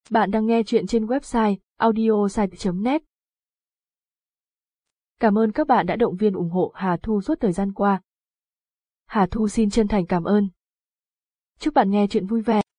Bạn đang nghe chuyện trên website audiosite.net. Cảm ơn các bạn đã động viên ủng hộ Hà Thu suốt thời gian qua. Hà Thu xin chân thành cảm ơn. Chúc bạn nghe chuyện vui vẻ.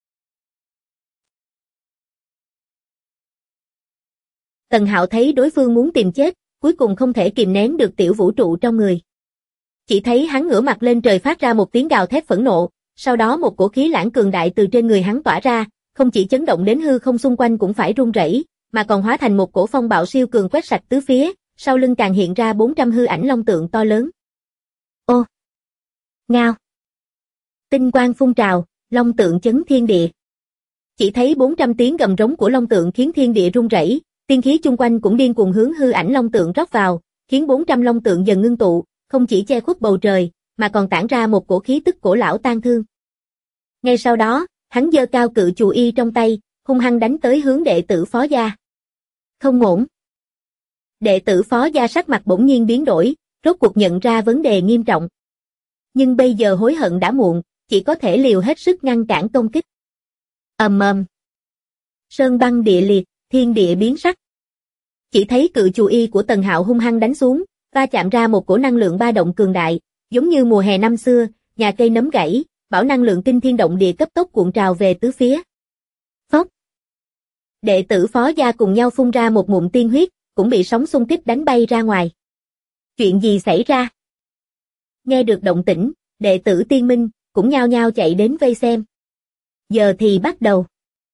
Tần Hạo thấy đối phương muốn tìm chết, cuối cùng không thể kìm nén được tiểu vũ trụ trong người. Chỉ thấy hắn ngửa mặt lên trời phát ra một tiếng gào thét phẫn nộ, sau đó một cổ khí lãng cường đại từ trên người hắn tỏa ra, không chỉ chấn động đến hư không xung quanh cũng phải rung rẩy, mà còn hóa thành một cổ phong bạo siêu cường quét sạch tứ phía, sau lưng càng hiện ra 400 hư ảnh long tượng to lớn. Ô! Ngao! Tinh quang phun trào, long tượng chấn thiên địa. Chỉ thấy 400 tiếng gầm rống của long tượng khiến thiên địa rung rẩy, tiên khí chung quanh cũng điên cuồng hướng hư ảnh long tượng rót vào, khiến 400 long tượng dần ngưng tụ, không chỉ che khuất bầu trời, mà còn tản ra một cổ khí tức cổ lão tang thương. Ngay sau đó, hắn giơ cao cự chù y trong tay, hung hăng đánh tới hướng đệ tử Phó gia. Không ổn. Đệ tử Phó gia sắc mặt bỗng nhiên biến đổi, rốt cuộc nhận ra vấn đề nghiêm trọng. Nhưng bây giờ hối hận đã muộn, chỉ có thể liều hết sức ngăn cản công kích. Ầm ầm. Sơn băng địa liệt, thiên địa biến sắc. Chỉ thấy cự chù y của Tần Hạo hung hăng đánh xuống, va chạm ra một cổ năng lượng ba động cường đại, giống như mùa hè năm xưa, nhà cây nấm gãy, bão năng lượng kinh thiên động địa cấp tốc cuộn trào về tứ phía. Phốc. Đệ tử Phó gia cùng nhau phun ra một ngụm tiên huyết, cũng bị sóng xung kích đánh bay ra ngoài. Chuyện gì xảy ra? Nghe được động tĩnh, đệ tử Tiên Minh cũng nhao nhao chạy đến vây xem. Giờ thì bắt đầu.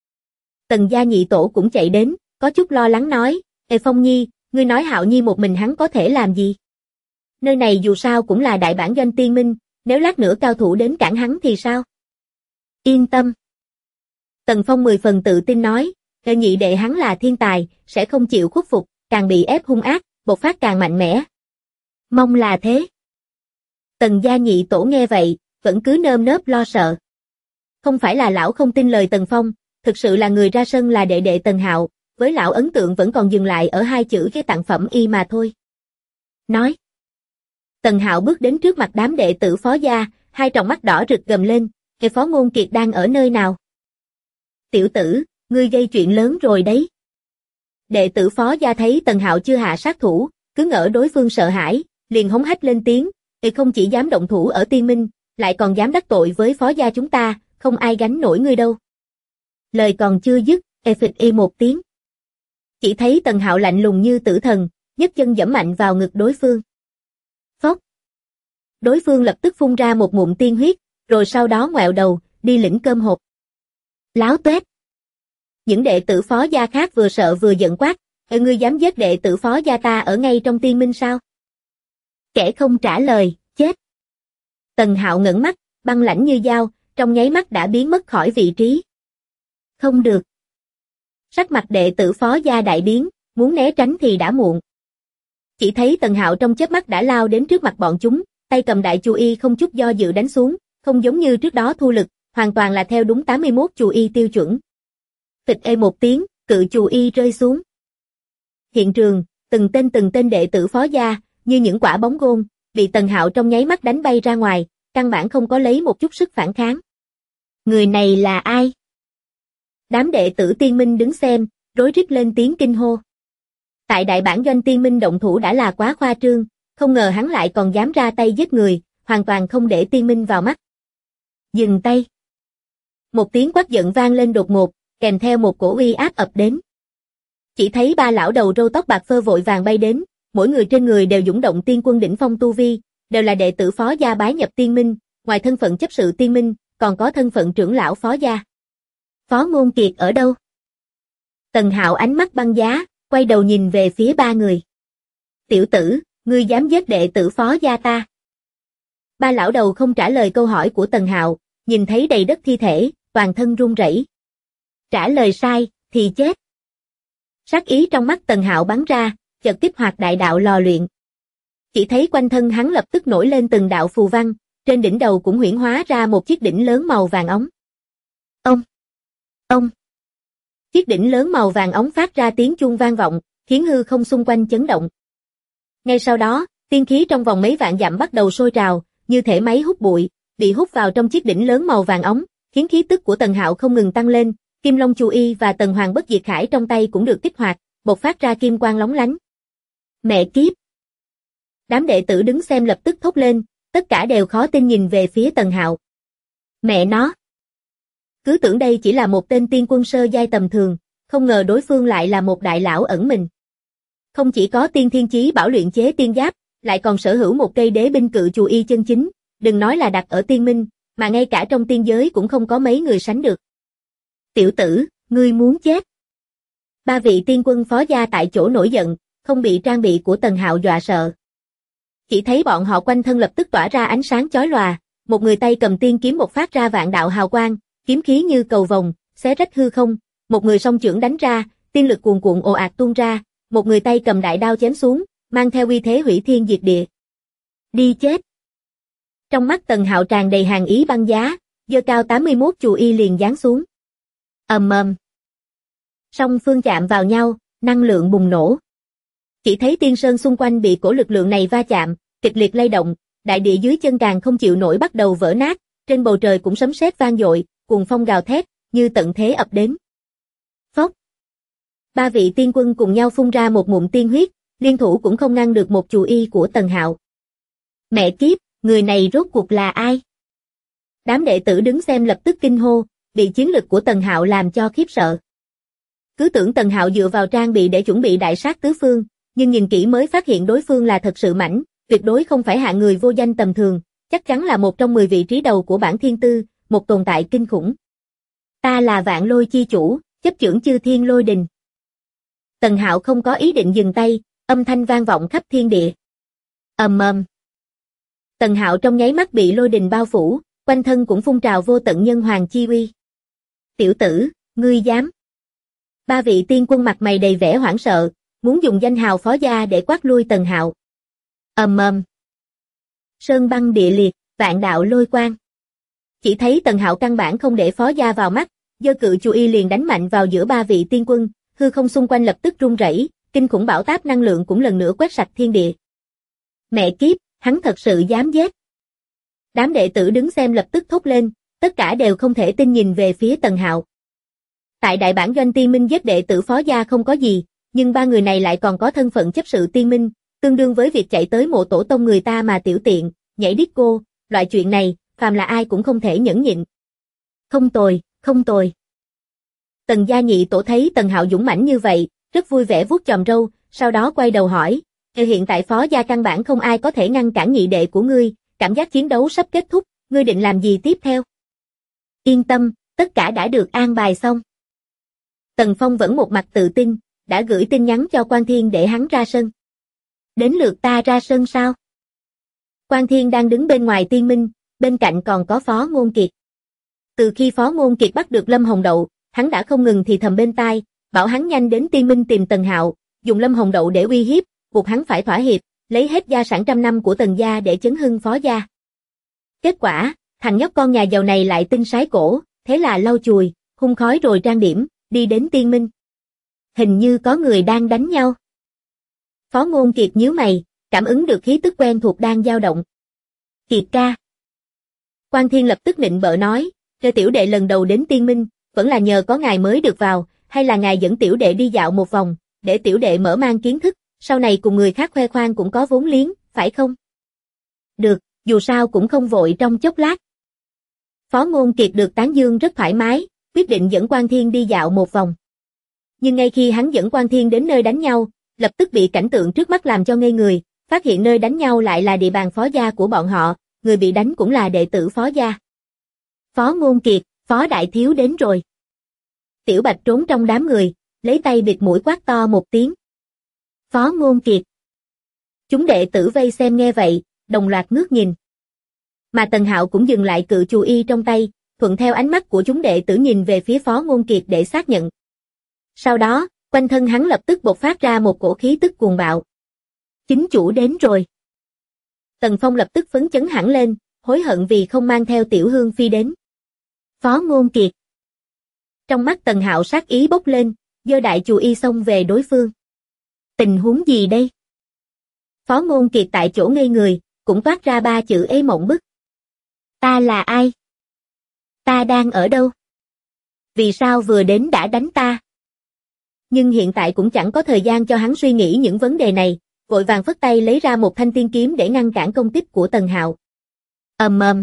Tần gia nhị tổ cũng chạy đến, có chút lo lắng nói, Ê Phong Nhi, ngươi nói Hạo Nhi một mình hắn có thể làm gì? Nơi này dù sao cũng là đại bản doanh Tiên Minh, nếu lát nữa cao thủ đến cản hắn thì sao? Yên tâm. Tần Phong 10 phần tự tin nói, Ê nhị đệ hắn là thiên tài, sẽ không chịu khuất phục, càng bị ép hung ác, bộc phát càng mạnh mẽ. Mong là thế. Tần gia nhị tổ nghe vậy, vẫn cứ nơm nớp lo sợ. Không phải là lão không tin lời Tần Phong, thực sự là người ra sân là đệ đệ Tần Hạo, với lão ấn tượng vẫn còn dừng lại ở hai chữ cái tặng phẩm y mà thôi. Nói. Tần Hạo bước đến trước mặt đám đệ tử Phó gia, hai tròng mắt đỏ rực gầm lên, cái Phó Ngôn Kiệt đang ở nơi nào? Tiểu tử, ngươi gây chuyện lớn rồi đấy. Đệ tử Phó gia thấy Tần Hạo chưa hạ sát thủ, cứ ngỡ đối phương sợ hãi, liền hống hách lên tiếng, "Ê không chỉ dám động thủ ở Tiên Minh, lại còn dám đắc tội với Phó gia chúng ta, không ai gánh nổi ngươi đâu." Lời còn chưa dứt, phịch y một tiếng. Chỉ thấy Tần Hạo lạnh lùng như tử thần, nhấc chân giẫm mạnh vào ngực đối phương. Phốc. Đối phương lập tức phun ra một ngụm tiên huyết, rồi sau đó ngoẹo đầu, đi lĩnh cơm hộp. Láo tuét. Những đệ tử Phó gia khác vừa sợ vừa giận quát, ngươi dám giết đệ tử Phó gia ta ở ngay trong Tiên Minh sao? Kẻ không trả lời, chết. Tần Hạo ngẩng mắt, băng lãnh như dao, trong nháy mắt đã biến mất khỏi vị trí. Không được. Sắc mặt đệ tử Phó gia đại biến, muốn né tránh thì đã muộn. Chỉ thấy Tần Hạo trong chớp mắt đã lao đến trước mặt bọn chúng, tay cầm đại chù y không chút do dự đánh xuống, không giống như trước đó thu lực, hoàn toàn là theo đúng 81 chù y tiêu chuẩn. Phịch ê một tiếng, cự chù y rơi xuống. Hiện trường, từng tên đệ tử Phó gia, như những quả bóng gôn, bị Tần Hạo trong nháy mắt đánh bay ra ngoài, căn bản không có lấy một chút sức phản kháng. Người này là ai? Đám đệ tử Tiên Minh đứng xem, rối rít lên tiếng kinh hô. Tại đại bản doanh Tiên Minh động thủ đã là quá khoa trương, không ngờ hắn lại còn dám ra tay giết người, hoàn toàn không để Tiên Minh vào mắt. Dừng tay. Một tiếng quát giận vang lên đột ngột, kèm theo một cổ uy áp ập đến. Chỉ thấy ba lão đầu râu tóc bạc phơ vội vàng bay đến, mỗi người trên người đều dũng động tiên quân đỉnh phong tu vi, đều là đệ tử Phó gia bái nhập Tiên Minh, ngoài thân phận chấp sự Tiên Minh, còn có thân phận trưởng lão Phó gia. Phó Ngôn Kiệt ở đâu? Tần Hạo ánh mắt băng giá, quay đầu nhìn về phía ba người. Tiểu tử, ngươi dám giết đệ tử Phó gia ta? Ba lão đầu không trả lời câu hỏi của Tần Hạo, nhìn thấy đầy đất thi thể, toàn thân run rẩy. Trả lời sai, thì chết. Sát ý trong mắt Tần Hạo bắn ra, chợt kích hoạt đại đạo lò luyện. Chỉ thấy quanh thân hắn lập tức nổi lên từng đạo phù văn, trên đỉnh đầu cũng huyễn hóa ra một chiếc đỉnh lớn màu vàng óng. Ông. Chiếc đỉnh lớn màu vàng óng phát ra tiếng chuông vang vọng, khiến hư không xung quanh chấn động. Ngay sau đó, tiên khí trong vòng mấy vạn dặm bắt đầu sôi trào, như thể máy hút bụi, bị hút vào trong chiếc đỉnh lớn màu vàng óng, khiến khí tức của Tần Hạo không ngừng tăng lên, Kim Long Chu Y và Tần Hoàng Bất Diệt Khải trong tay cũng được kích hoạt, bộc phát ra kim quang lóng lánh. Mẹ kiếp! Đám đệ tử đứng xem lập tức thốt lên, tất cả đều khó tin nhìn về phía Tần Hạo. Mẹ nó! Cứ tưởng đây chỉ là một tên tiên quân sơ giai tầm thường, không ngờ đối phương lại là một đại lão ẩn mình. Không chỉ có tiên thiên chí bảo luyện chế tiên giáp, lại còn sở hữu một cây đế binh cự Chu Y chân chính, đừng nói là đặt ở tiên minh, mà ngay cả trong tiên giới cũng không có mấy người sánh được. Tiểu tử, ngươi muốn chết. Ba vị tiên quân phó gia tại chỗ nổi giận, không bị trang bị của Tần Hạo dọa sợ. Chỉ thấy bọn họ quanh thân lập tức tỏa ra ánh sáng chói lòa, một người tay cầm tiên kiếm bộc phát ra vạn đạo hào quang, kiếm khí như cầu vồng, xé rách hư không, một người song chưởng đánh ra, tiên lực cuồn cuộn ồ ạt tuôn ra, một người tay cầm đại đao chém xuống, mang theo uy thế hủy thiên diệt địa. Đi chết. Trong mắt Tần Hạo tràn đầy hàn ý băng giá, giơ cao 81 Chu Y liền giáng xuống. Ầm ầm. Song phương chạm vào nhau, năng lượng bùng nổ. Chỉ thấy tiên sơn xung quanh bị cổ lực lượng này va chạm, kịch liệt lay động, đại địa dưới chân càng không chịu nổi bắt đầu vỡ nát, trên bầu trời cũng sấm sét vang dội, cuồng phong gào thét, như tận thế ập đến. Phốc. Ba vị tiên quân cùng nhau phun ra một ngụm tiên huyết, liên thủ cũng không ngăn được một Chu Y của Tần Hạo. Mẹ kiếp, người này rốt cuộc là ai? Đám đệ tử đứng xem lập tức kinh hô, bị chiến lực của Tần Hạo làm cho khiếp sợ. Cứ tưởng Tần Hạo dựa vào trang bị để chuẩn bị đại sát tứ phương, nhưng nhìn kỹ mới phát hiện đối phương là thật sự mãnh, tuyệt đối không phải hạng người vô danh tầm thường, chắc chắn là một trong 10 vị trí đầu của bảng thiên tư, một tồn tại kinh khủng. Ta là Vạn Lôi chi chủ, chấp chưởng chư thiên lôi đình. Tần Hạo không có ý định dừng tay, âm thanh vang vọng khắp thiên địa. Ầm ầm. Tần Hạo trong nháy mắt bị lôi đình bao phủ, quanh thân cũng phun trào vô tận nhân hoàng chi uy. Tiểu tử, ngươi dám? Ba vị tiên quân mặt mày đầy vẻ hoảng sợ, muốn dùng danh hào phó gia để quát lui Tần Hạo. Ầm ầm. Sơn băng địa liệt, vạn đạo lôi quang. Chỉ thấy Tần Hạo căn bản không để phó gia vào mắt, giơ cự Chu Y liền đánh mạnh vào giữa ba vị tiên quân, hư không xung quanh lập tức rung rẩy, kinh khủng bão táp năng lượng cũng lần nữa quét sạch thiên địa. Mẹ kiếp, hắn thật sự dám giết. Đám đệ tử đứng xem lập tức thốt lên, tất cả đều không thể tin nhìn về phía Tần Hạo. Tại đại bản doanh tiên minh giết đệ tử phó gia không có gì, nhưng ba người này lại còn có thân phận chấp sự tiên minh, tương đương với việc chạy tới mộ tổ tông người ta mà tiểu tiện, nhảy disco, loại chuyện này, phàm là ai cũng không thể nhẫn nhịn. Không tồi, không tồi. Tần gia nhị tổ thấy Tần Hạo dũng mãnh như vậy, rất vui vẻ vuốt chòm râu, sau đó quay đầu hỏi, hiện tại phó gia căn bản không ai có thể ngăn cản nhị đệ của ngươi, cảm giác chiến đấu sắp kết thúc, ngươi định làm gì tiếp theo? Yên tâm, tất cả đã được an bài xong. Tần Phong vẫn một mặt tự tin, đã gửi tin nhắn cho Quan Thiên để hắn ra sân. Đến lượt ta ra sân sao? Quan Thiên đang đứng bên ngoài tiên minh, bên cạnh còn có Phó Ngôn Kiệt. Từ khi Phó Ngôn Kiệt bắt được Lâm Hồng Đậu, hắn đã không ngừng thì thầm bên tai, bảo hắn nhanh đến tiên minh tìm Tần Hạo, dùng Lâm Hồng Đậu để uy hiếp, buộc hắn phải thỏa hiệp, lấy hết gia sản trăm năm của Tần gia để chấn hưng Phó gia. Kết quả, thằng nhóc con nhà giàu này lại tinh sái cổ, thế là lau chùi, hun khói rồi trang điểm, đi đến tiên minh. Hình như có người đang đánh nhau. Phó Ngôn Kiệt nhíu mày, cảm ứng được khí tức quen thuộc đang dao động. Kiệt ca. Quan Thiên lập tức nịnh bợ nói, cho tiểu đệ lần đầu đến tiên minh, vẫn là nhờ có ngài mới được vào, hay là ngài dẫn tiểu đệ đi dạo một vòng, để tiểu đệ mở mang kiến thức, sau này cùng người khác khoe khoang cũng có vốn liếng, phải không? Được, dù sao cũng không vội trong chốc lát. Phó Ngôn Kiệt được tán dương rất thoải mái, quyết định dẫn Quan Thiên đi dạo một vòng. Nhưng ngay khi hắn dẫn Quan Thiên đến nơi đánh nhau, lập tức bị cảnh tượng trước mắt làm cho ngây người, phát hiện nơi đánh nhau lại là địa bàn phó gia của bọn họ, người bị đánh cũng là đệ tử phó gia. Phó Ngôn Kiệt, Phó đại thiếu đến rồi. Tiểu Bạch trốn trong đám người, lấy tay bịt mũi quát to một tiếng. Phó Ngôn Kiệt. Chúng đệ tử vây xem nghe vậy, đồng loạt ngước nhìn. Mà Tần Hạo cũng dừng lại cự Chu Y trong tay, thuận theo ánh mắt của chúng đệ tử nhìn về phía Phó Ngôn Kiệt để xác nhận. Sau đó, quanh thân hắn lập tức bộc phát ra một cổ khí tức cuồng bạo. Chính chủ đến rồi. Tần Phong lập tức phấn chấn hẳn lên, hối hận vì không mang theo Tiểu Hương Phi đến. Phó Ngôn Kiệt. Trong mắt Tần Hạo sát ý bốc lên, giơ đại Chu Y xông về đối phương. Tình huống gì đây? Phó Ngôn Kiệt tại chỗ ngây người, cũng toát ra ba chữ ế mộng bức. Ta là ai? Ta đang ở đâu? Vì sao vừa đến đã đánh ta? Nhưng hiện tại cũng chẳng có thời gian cho hắn suy nghĩ những vấn đề này, vội vàng phất tay lấy ra một thanh tiên kiếm để ngăn cản công kích của Tần Hạo. Ầm ầm.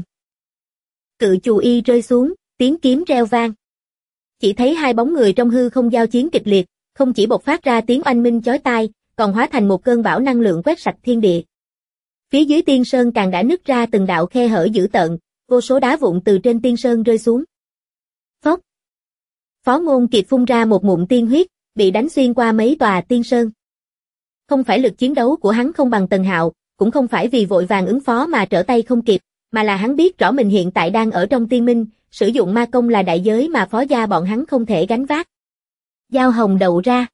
Cự chù y rơi xuống, tiếng kiếm reo vang. Chỉ thấy hai bóng người trong hư không giao chiến kịch liệt, không chỉ bộc phát ra tiếng oanh minh chói tai, còn hóa thành một cơn bão năng lượng quét sạch thiên địa. Phía dưới tiên sơn càng đã nứt ra từng đạo khe hở dữ tợn, vô số đá vụn từ trên tiên sơn rơi xuống. Phốc. Phó Ngôn Kiệt phun ra một ngụm tiên huyết, bị đánh xuyên qua mấy tòa tiên sơn. Không phải lực chiến đấu của hắn không bằng Tần Hạo, cũng không phải vì vội vàng ứng phó mà trở tay không kịp, mà là hắn biết rõ mình hiện tại đang ở trong tiên minh, sử dụng ma công là đại giới mà phó gia bọn hắn không thể gánh vác. Dao hồng đậu ra.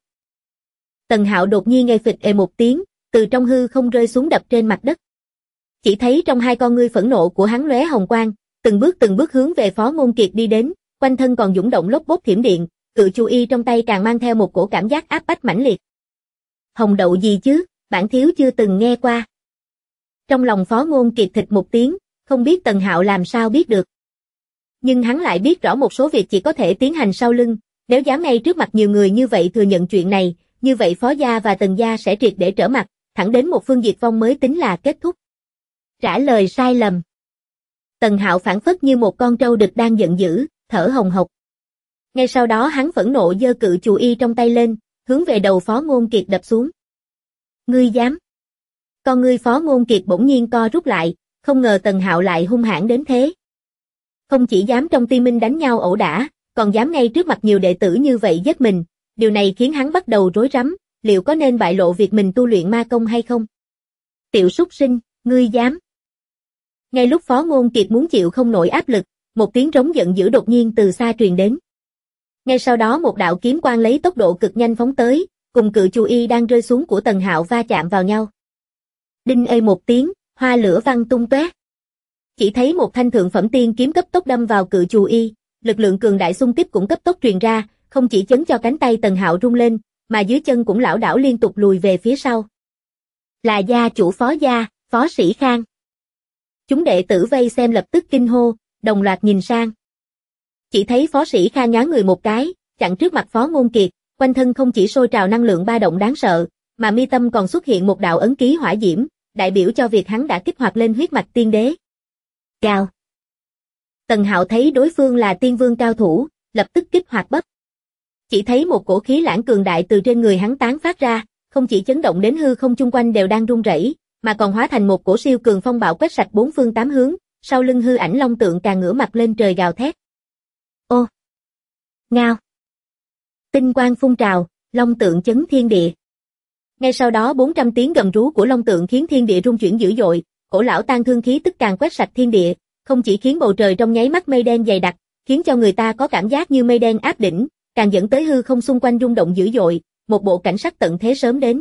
Tần Hạo đột nhiên nghe phịch một tiếng, từ trong hư không rơi xuống đập trên mặt đất. Chỉ thấy trong hai con ngươi phẫn nộ của hắn lóe hồng quang, từng bước hướng về Phó Ngôn Kiệt đi đến, quanh thân còn dũng động lốp bốp thiểm điện, cự chu y trong tay càng mang theo một cổ cảm giác áp bách mãnh liệt. Hồng đậu gì chứ, bản thiếu chưa từng nghe qua. Trong lòng Phó Ngôn Kiệt thịch một tiếng, không biết Tần Hạo làm sao biết được. Nhưng hắn lại biết rõ một số việc chỉ có thể tiến hành sau lưng, nếu dám ngay trước mặt nhiều người như vậy thừa nhận chuyện này, như vậy Phó gia và Tần gia sẽ triệt để trở mặt, thẳng đến một phương diệt vong mới tính là kết thúc. Trả lời sai lầm. Tần Hạo phảng phất như một con trâu đực đang giận dữ, thở hồng hộc. Ngay sau đó hắn phẫn nộ giơ cự chù y trong tay lên, hướng về đầu Phó Ngôn Kiệt đập xuống. Ngươi dám? Con ngươi Phó Ngôn Kiệt bỗng nhiên co rút lại, không ngờ Tần Hạo lại hung hãn đến thế. Không chỉ dám trong tiên minh đánh nhau ẩu đả, còn dám ngay trước mặt nhiều đệ tử như vậy giết mình, điều này khiến hắn bắt đầu rối rắm, liệu có nên bại lộ việc mình tu luyện ma công hay không? Tiểu súc sinh, ngươi dám? Ngay lúc Phó Ngôn Kiệt muốn chịu không nổi áp lực, một tiếng rống giận dữ đột nhiên từ xa truyền đến. Ngay sau đó một đạo kiếm quang lấy tốc độ cực nhanh phóng tới, cùng cự chù y đang rơi xuống của Tần Hạo va chạm vào nhau. Đinh ê một tiếng, hoa lửa văng tung tóe. Chỉ thấy một thanh thượng phẩm tiên kiếm cấp tốc đâm vào cự chù y, lực lượng cường đại xung kích cũng cấp tốc truyền ra, không chỉ chấn cho cánh tay Tần Hạo rung lên, mà dưới chân cũng lảo đảo liên tục lùi về phía sau. Là gia chủ Phó gia, Phó Sĩ Khang. Chúng đệ tử vây xem lập tức kinh hô, đồng loạt nhìn sang. Chỉ thấy Phó Sĩ Khang nhoáng người một cái, chặn trước mặt Phó Ngôn Kiệt, quanh thân không chỉ sôi trào năng lượng ba động đáng sợ, mà mi tâm còn xuất hiện một đạo ấn ký hỏa diễm, đại biểu cho việc hắn đã kích hoạt lên huyết mạch tiên đế. Cao. Tần Hạo thấy đối phương là tiên vương cao thủ, lập tức kích hoạt bắp. Chỉ thấy một cổ khí lãng cường đại từ trên người hắn tán phát ra, không chỉ chấn động đến hư không chung quanh đều đang rung rẩy, mà còn hóa thành một cổ siêu cường phong bạo quét sạch bốn phương tám hướng, sau lưng hư ảnh long tượng càng ngửa mặt lên trời gào thét. Ô! Ngao! Tinh quang phun trào, long tượng chấn thiên địa. Ngay sau đó 400 tiếng gầm rú của long tượng khiến thiên địa rung chuyển dữ dội, cổ lão tan thương khí tức càng quét sạch thiên địa, không chỉ khiến bầu trời trong nháy mắt mây đen dày đặc, khiến cho người ta có cảm giác như mây đen áp đỉnh, càng dẫn tới hư không xung quanh rung động dữ dội, một bộ cảnh sắc tận thế sớm đến.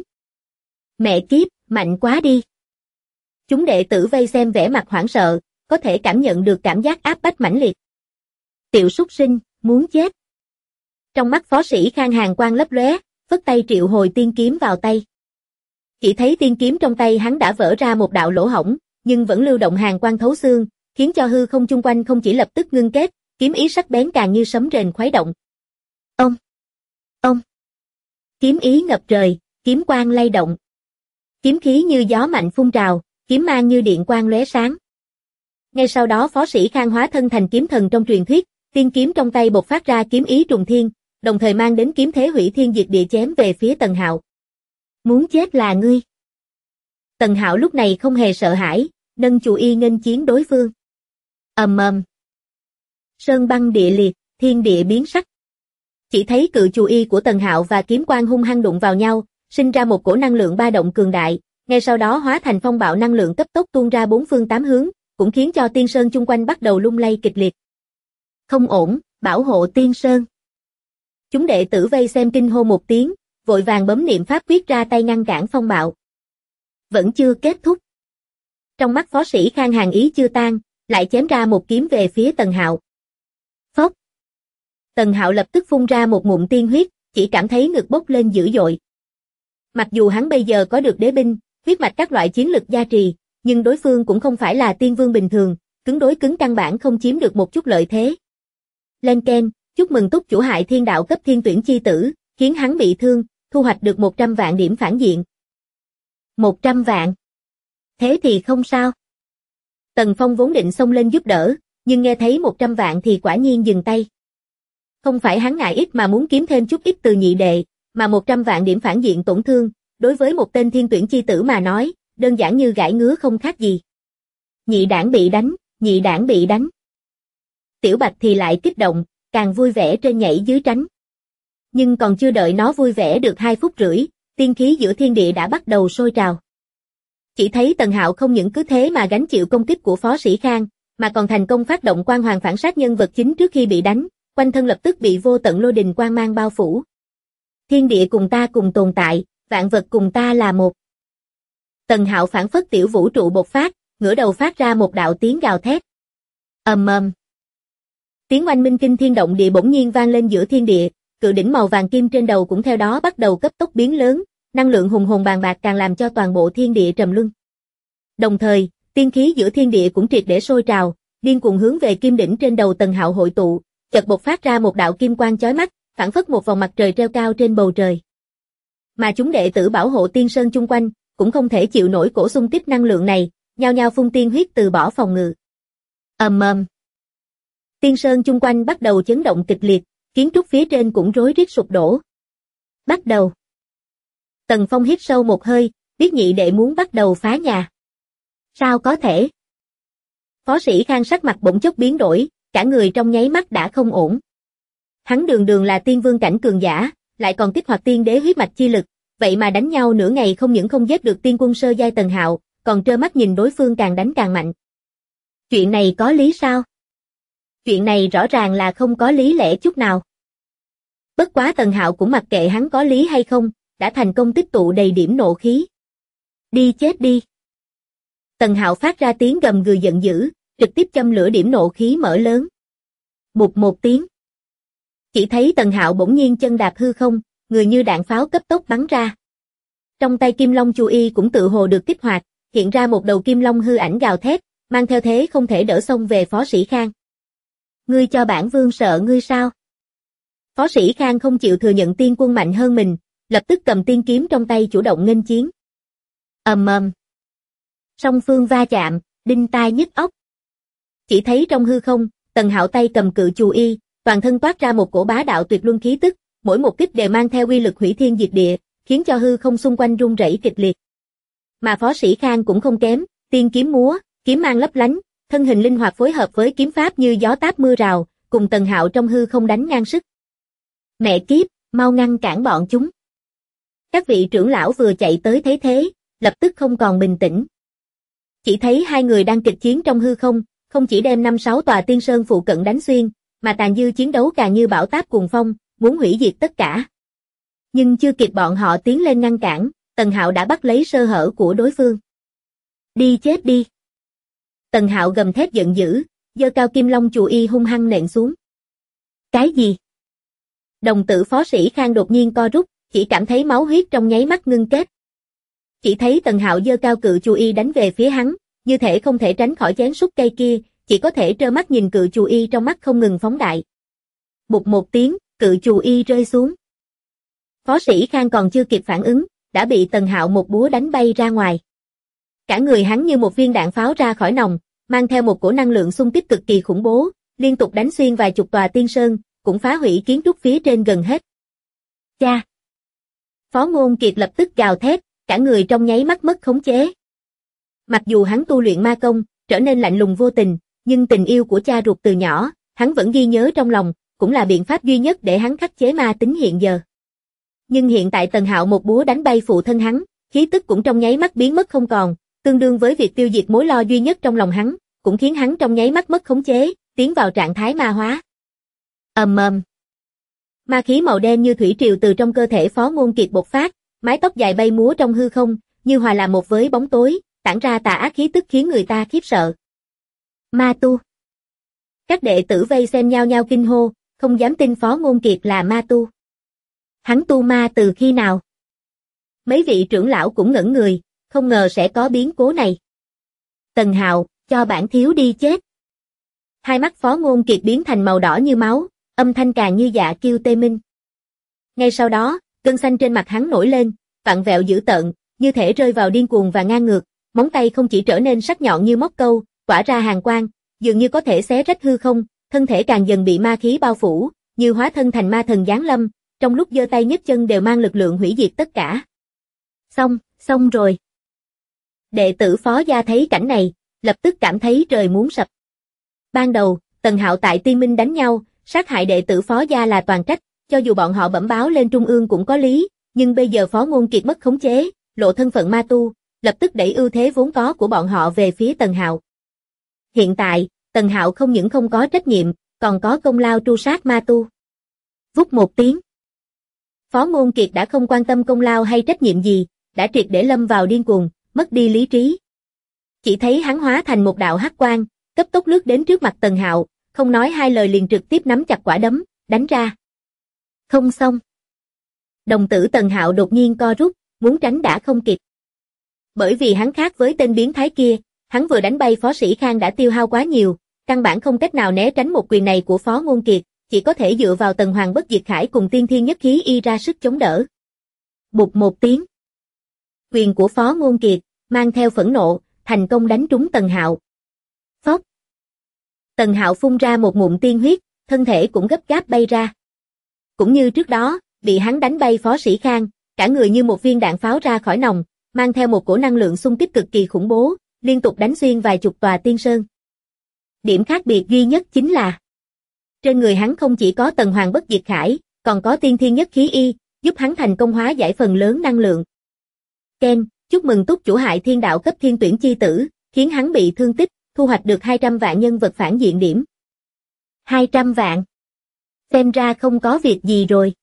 Mẹ kiếp, mạnh quá đi. Chúng đệ tử vây xem vẻ mặt hoảng sợ, có thể cảm nhận được cảm giác áp bách mãnh liệt. Tiểu súc sinh, muốn chết. Trong mắt Phó Sĩ Khang hàn quang lấp lóe, phất tay triệu hồi tiên kiếm vào tay. Chỉ thấy tiên kiếm trong tay hắn đã vỡ ra một đạo lỗ hổng, nhưng vẫn lưu động hàn quang thấu xương, khiến cho hư không chung quanh không chỉ lập tức ngưng kết, kiếm ý sắc bén càng như sấm rền khuấy động. Ông! Ông! Kiếm ý ngập trời, kiếm quang lay động. Kiếm khí như gió mạnh phun trào, kiếm mang như điện quang lóe sáng. Ngay sau đó Phó Sĩ Khang hóa thân thành kiếm thần trong truyền thuyết, tiên kiếm trong tay bộc phát ra kiếm ý trùng thiên, đồng thời mang đến kiếm thế hủy thiên diệt địa chém về phía Tần Hạo. Muốn chết là ngươi. Tần Hạo lúc này không hề sợ hãi, nâng chù y nghênh chiến đối phương. Ầm ầm. Sơn băng địa liệt, thiên địa biến sắc. Chỉ thấy cự chù y của Tần Hạo và kiếm quang hung hăng đụng vào nhau, sinh ra một cổ năng lượng ba động cường đại, ngay sau đó hóa thành phong bạo năng lượng cấp tốc tuôn ra bốn phương tám hướng, cũng khiến cho tiên sơn chung quanh bắt đầu lung lay kịch liệt. Không ổn, bảo hộ tiên sơn. Chúng đệ tử vây xem kinh hô một tiếng, vội vàng bấm niệm pháp quyết ra tay ngăn cản phong bạo. Vẫn chưa kết thúc. Trong mắt Phó Sĩ Khang hàn ý chưa tan, lại chém ra một kiếm về phía Tần Hạo. Phốc. Tần Hạo lập tức phun ra một ngụm tiên huyết, chỉ cảm thấy ngực bốc lên dữ dội. Mặc dù hắn bây giờ có được đế binh, huyết mạch các loại chiến lực gia trì, nhưng đối phương cũng không phải là tiên vương bình thường, cứng đối cứng căn bản không chiếm được một chút lợi thế. Lên ken, chúc mừng túc chủ hại thiên đạo cấp thiên tuyển chi tử, khiến hắn bị thương, thu hoạch được 100 vạn điểm phản diện. 100 vạn. Thế thì không sao. Tần Phong vốn định xông lên giúp đỡ, nhưng nghe thấy 100 vạn thì quả nhiên dừng tay. Không phải hắn ngại ít mà muốn kiếm thêm chút ít từ nhị đệ, mà 100 vạn điểm phản diện tổn thương, đối với một tên thiên tuyển chi tử mà nói, đơn giản như gãi ngứa không khác gì. Nhị đảng bị đánh, nhị đảng bị đánh. Tiểu Bạch thì lại kích động, càng vui vẻ trên nhảy dưới tránh. Nhưng còn chưa đợi nó vui vẻ được 2 phút rưỡi, tiên khí giữa thiên địa đã bắt đầu sôi trào. Chỉ thấy Tần Hạo không những cứ thế mà gánh chịu công kích của Phó Sĩ Khang, mà còn thành công phát động quang hoàn phản sát nhân vật chính trước khi bị đánh, quanh thân lập tức bị vô tận lôi đình quang mang bao phủ. Thiên địa cùng ta cùng tồn tại, vạn vật cùng ta là một. Tần Hạo phản phất tiểu vũ trụ bộc phát, ngửa đầu phát ra một đạo tiếng gào thét. Ầm ầm. Tiếng oanh minh kinh thiên động địa bỗng nhiên vang lên giữa thiên địa, cự đỉnh màu vàng kim trên đầu cũng theo đó bắt đầu cấp tốc biến lớn, năng lượng hùng hồn bàn bạc càng làm cho toàn bộ thiên địa trầm luân. Đồng thời, tiên khí giữa thiên địa cũng triệt để sôi trào, điên cuồng hướng về kim đỉnh trên đầu Tần Hạo hội tụ, chợt bộc phát ra một đạo kim quang chói mắt, phản phất một vòng mặt trời treo cao trên bầu trời. Mà chúng đệ tử bảo hộ Tiên Sơn chung quanh cũng không thể chịu nổi cổ xung kích năng lượng này, nhao nhao phun tiên huyết từ bỏ phòng ngự. Ầm ầm. Tiên Sơn chung quanh bắt đầu chấn động kịch liệt, kiến trúc phía trên cũng rối rít sụp đổ. Bắt đầu. Tần Phong hít sâu một hơi, biết nhị đệ muốn bắt đầu phá nhà. Sao có thể? Phó Sĩ Khang sắc mặt bỗng chốc biến đổi, cả người trong nháy mắt đã không ổn. Hắn đường đường là tiên vương cảnh cường giả, lại còn kích hoạt tiên đế huyết mạch chi lực, vậy mà đánh nhau nửa ngày không những không giết được tiên quân sơ giai Tần Hạo, còn trơ mắt nhìn đối phương càng đánh càng mạnh. Chuyện này có lý sao? Chuyện này rõ ràng là không có lý lẽ chút nào. Bất quá Tần Hạo cũng mặc kệ hắn có lý hay không, đã thành công tích tụ đầy điểm nộ khí. Đi chết đi. Tần Hạo phát ra tiếng gầm gừ giận dữ, trực tiếp châm lửa điểm nộ khí mở lớn. Bụp một tiếng. Chỉ thấy Tần Hạo bỗng nhiên chân đạp hư không, người như đạn pháo cấp tốc bắn ra. Trong tay Kim Long Chu Y cũng tự hồ được kích hoạt, hiện ra một đầu Kim Long hư ảnh gào thét, mang theo thế không thể đỡ xông về Phó Sĩ Khang. Ngươi cho bản vương sợ ngươi sao? Phó Sĩ Khang không chịu thừa nhận tiên quân mạnh hơn mình, lập tức cầm tiên kiếm trong tay chủ động nghênh chiến. Ầm ầm. Song phương va chạm, đinh tai nhức óc. Chỉ thấy trong hư không, Tần Hạo tay cầm cự Chu Y, toàn thân toát ra một cổ bá đạo tuyệt luân khí tức, mỗi một kích đều mang theo uy lực hủy thiên diệt địa, khiến cho hư không xung quanh rung rẩy kịch liệt. Mà Phó Sĩ Khang cũng không kém, tiên kiếm múa, kiếm mang lấp lánh, thân hình linh hoạt phối hợp với kiếm pháp như gió táp mưa rào, cùng Tần Hạo trong hư không đánh ngang sức. Mẹ kiếp, mau ngăn cản bọn chúng. Các vị trưởng lão vừa chạy tới thấy thế, lập tức không còn bình tĩnh. Chỉ thấy hai người đang kịch chiến trong hư không, không chỉ đem 5-6 tòa tiên sơn phụ cận đánh xuyên, mà tàn dư chiến đấu càng như bão táp cuồng phong, muốn hủy diệt tất cả. Nhưng chưa kịp bọn họ tiến lên ngăn cản, Tần Hạo đã bắt lấy sơ hở của đối phương. Đi chết đi. Tần Hạo gầm thét giận dữ, giơ cao Kim Long Chu Y hung hăng nện xuống. Cái gì? Đồng tử Phó Sĩ Khang đột nhiên co rút, chỉ cảm thấy máu huyết trong nháy mắt ngưng kết. Chỉ thấy Tần Hạo giơ cao cự Chu Y đánh về phía hắn, như thể không thể tránh khỏi chén sút cây kia, chỉ có thể trơ mắt nhìn cự Chu Y trong mắt không ngừng phóng đại. Bụp một tiếng, cự Chu Y rơi xuống. Phó Sĩ Khang còn chưa kịp phản ứng, đã bị Tần Hạo một búa đánh bay ra ngoài. Cả người hắn như một viên đạn pháo ra khỏi nòng, mang theo một cổ năng lượng xung kích cực kỳ khủng bố, liên tục đánh xuyên vài chục tòa tiên sơn, cũng phá hủy kiến trúc phía trên gần hết. Cha! Phó Ngôn Kiệt lập tức gào thét, cả người trong nháy mắt mất khống chế. Mặc dù hắn tu luyện ma công, trở nên lạnh lùng vô tình, nhưng tình yêu của cha ruột từ nhỏ, hắn vẫn ghi nhớ trong lòng, cũng là biện pháp duy nhất để hắn khắc chế ma tính hiện giờ. Nhưng hiện tại Tần Hạo một búa đánh bay phụ thân hắn, khí tức cũng trong nháy mắt biến mất không còn, tương đương với việc tiêu diệt mối lo duy nhất trong lòng hắn, cũng khiến hắn trong nháy mắt mất khống chế, tiến vào trạng thái ma hóa. Ầm ầm. Ma khí màu đen như thủy triều từ trong cơ thể Phó Ngôn Kiệt bộc phát, mái tóc dài bay múa trong hư không, như hòa làm một với bóng tối, tản ra tà ác khí tức khiến người ta khiếp sợ. Ma tu. Các đệ tử vây xem nhao nhao kinh hô, không dám tin Phó Ngôn Kiệt là ma tu. Hắn tu ma từ khi nào? Mấy vị trưởng lão cũng ngẩn người, không ngờ sẽ có biến cố này. Tần Hạo, cho bản thiếu đi chết. Hai mắt Phó Ngôn Kiệt biến thành màu đỏ như máu, âm thanh càng như dạ kêu tê minh. Ngay sau đó, gân xanh trên mặt hắn nổi lên, vặn vẹo dữ tợn, như thể rơi vào điên cuồng và ngang ngược, móng tay không chỉ trở nên sắc nhọn như móc câu, tỏa ra hàn quang, dường như có thể xé rách hư không, thân thể càng dần bị ma khí bao phủ, như hóa thân thành ma thần giáng lâm, trong lúc giơ tay nhấc chân đều mang lực lượng hủy diệt tất cả. Xong rồi. Đệ tử Phó gia thấy cảnh này, lập tức cảm thấy trời muốn sập. Ban đầu, Tần Hạo tại Tiên Minh đánh nhau, sát hại đệ tử Phó gia là toàn trách, cho dù bọn họ bẩm báo lên trung ương cũng có lý, nhưng bây giờ Phó Ngôn Kiệt mất khống chế, lộ thân phận ma tu, lập tức đẩy ưu thế vốn có của bọn họ về phía Tần Hạo. Hiện tại, Tần Hạo không những không có trách nhiệm, còn có công lao tru sát ma tu. Vút một tiếng. Phó Ngôn Kiệt đã không quan tâm công lao hay trách nhiệm gì, đã triệt để lâm vào điên cuồng, mất đi lý trí. Chỉ thấy hắn hóa thành một đạo hắc quang, cấp tốc lướt đến trước mặt Tần Hạo, không nói hai lời liền trực tiếp nắm chặt quả đấm, đánh ra. Không xong. Đồng tử Tần Hạo đột nhiên co rút, muốn tránh đã không kịp. Bởi vì hắn khác với tên biến thái kia, hắn vừa đánh bay Phó Sĩ Khang đã tiêu hao quá nhiều, căn bản không cách nào né tránh một quyền này của Phó Ngôn Kiệt, chỉ có thể dựa vào Tần Hoàng Bất Diệt Khải cùng Tiên Thiên Nhất Khí y ra sức chống đỡ. Bụp một tiếng. Quyền của Phó Ngôn Kiệt, mang theo phẫn nộ, thành công đánh trúng Tần Hạo. Phốc. Tần Hạo phun ra một ngụm tiên huyết, thân thể cũng gấp gáp bay ra. Cũng như trước đó, bị hắn đánh bay Phó Sĩ Khang, cả người như một viên đạn pháo ra khỏi nòng, mang theo một cổ năng lượng xung kích cực kỳ khủng bố, liên tục đánh xuyên vài chục tòa tiên sơn. Điểm khác biệt duy nhất chính là trên người hắn không chỉ có Tần Hoàng Bất Diệt Khải, còn có Tiên Thiên Nhất Khí y, giúp hắn thành công hóa giải phần lớn năng lượng. Ken, chúc mừng túc chủ hại thiên đạo cấp thiên tuyển chi tử, khiến hắn bị thương tích, thu hoạch được 200 vạn nhân vật phản diện điểm. 200 vạn. Xem ra không có việc gì rồi.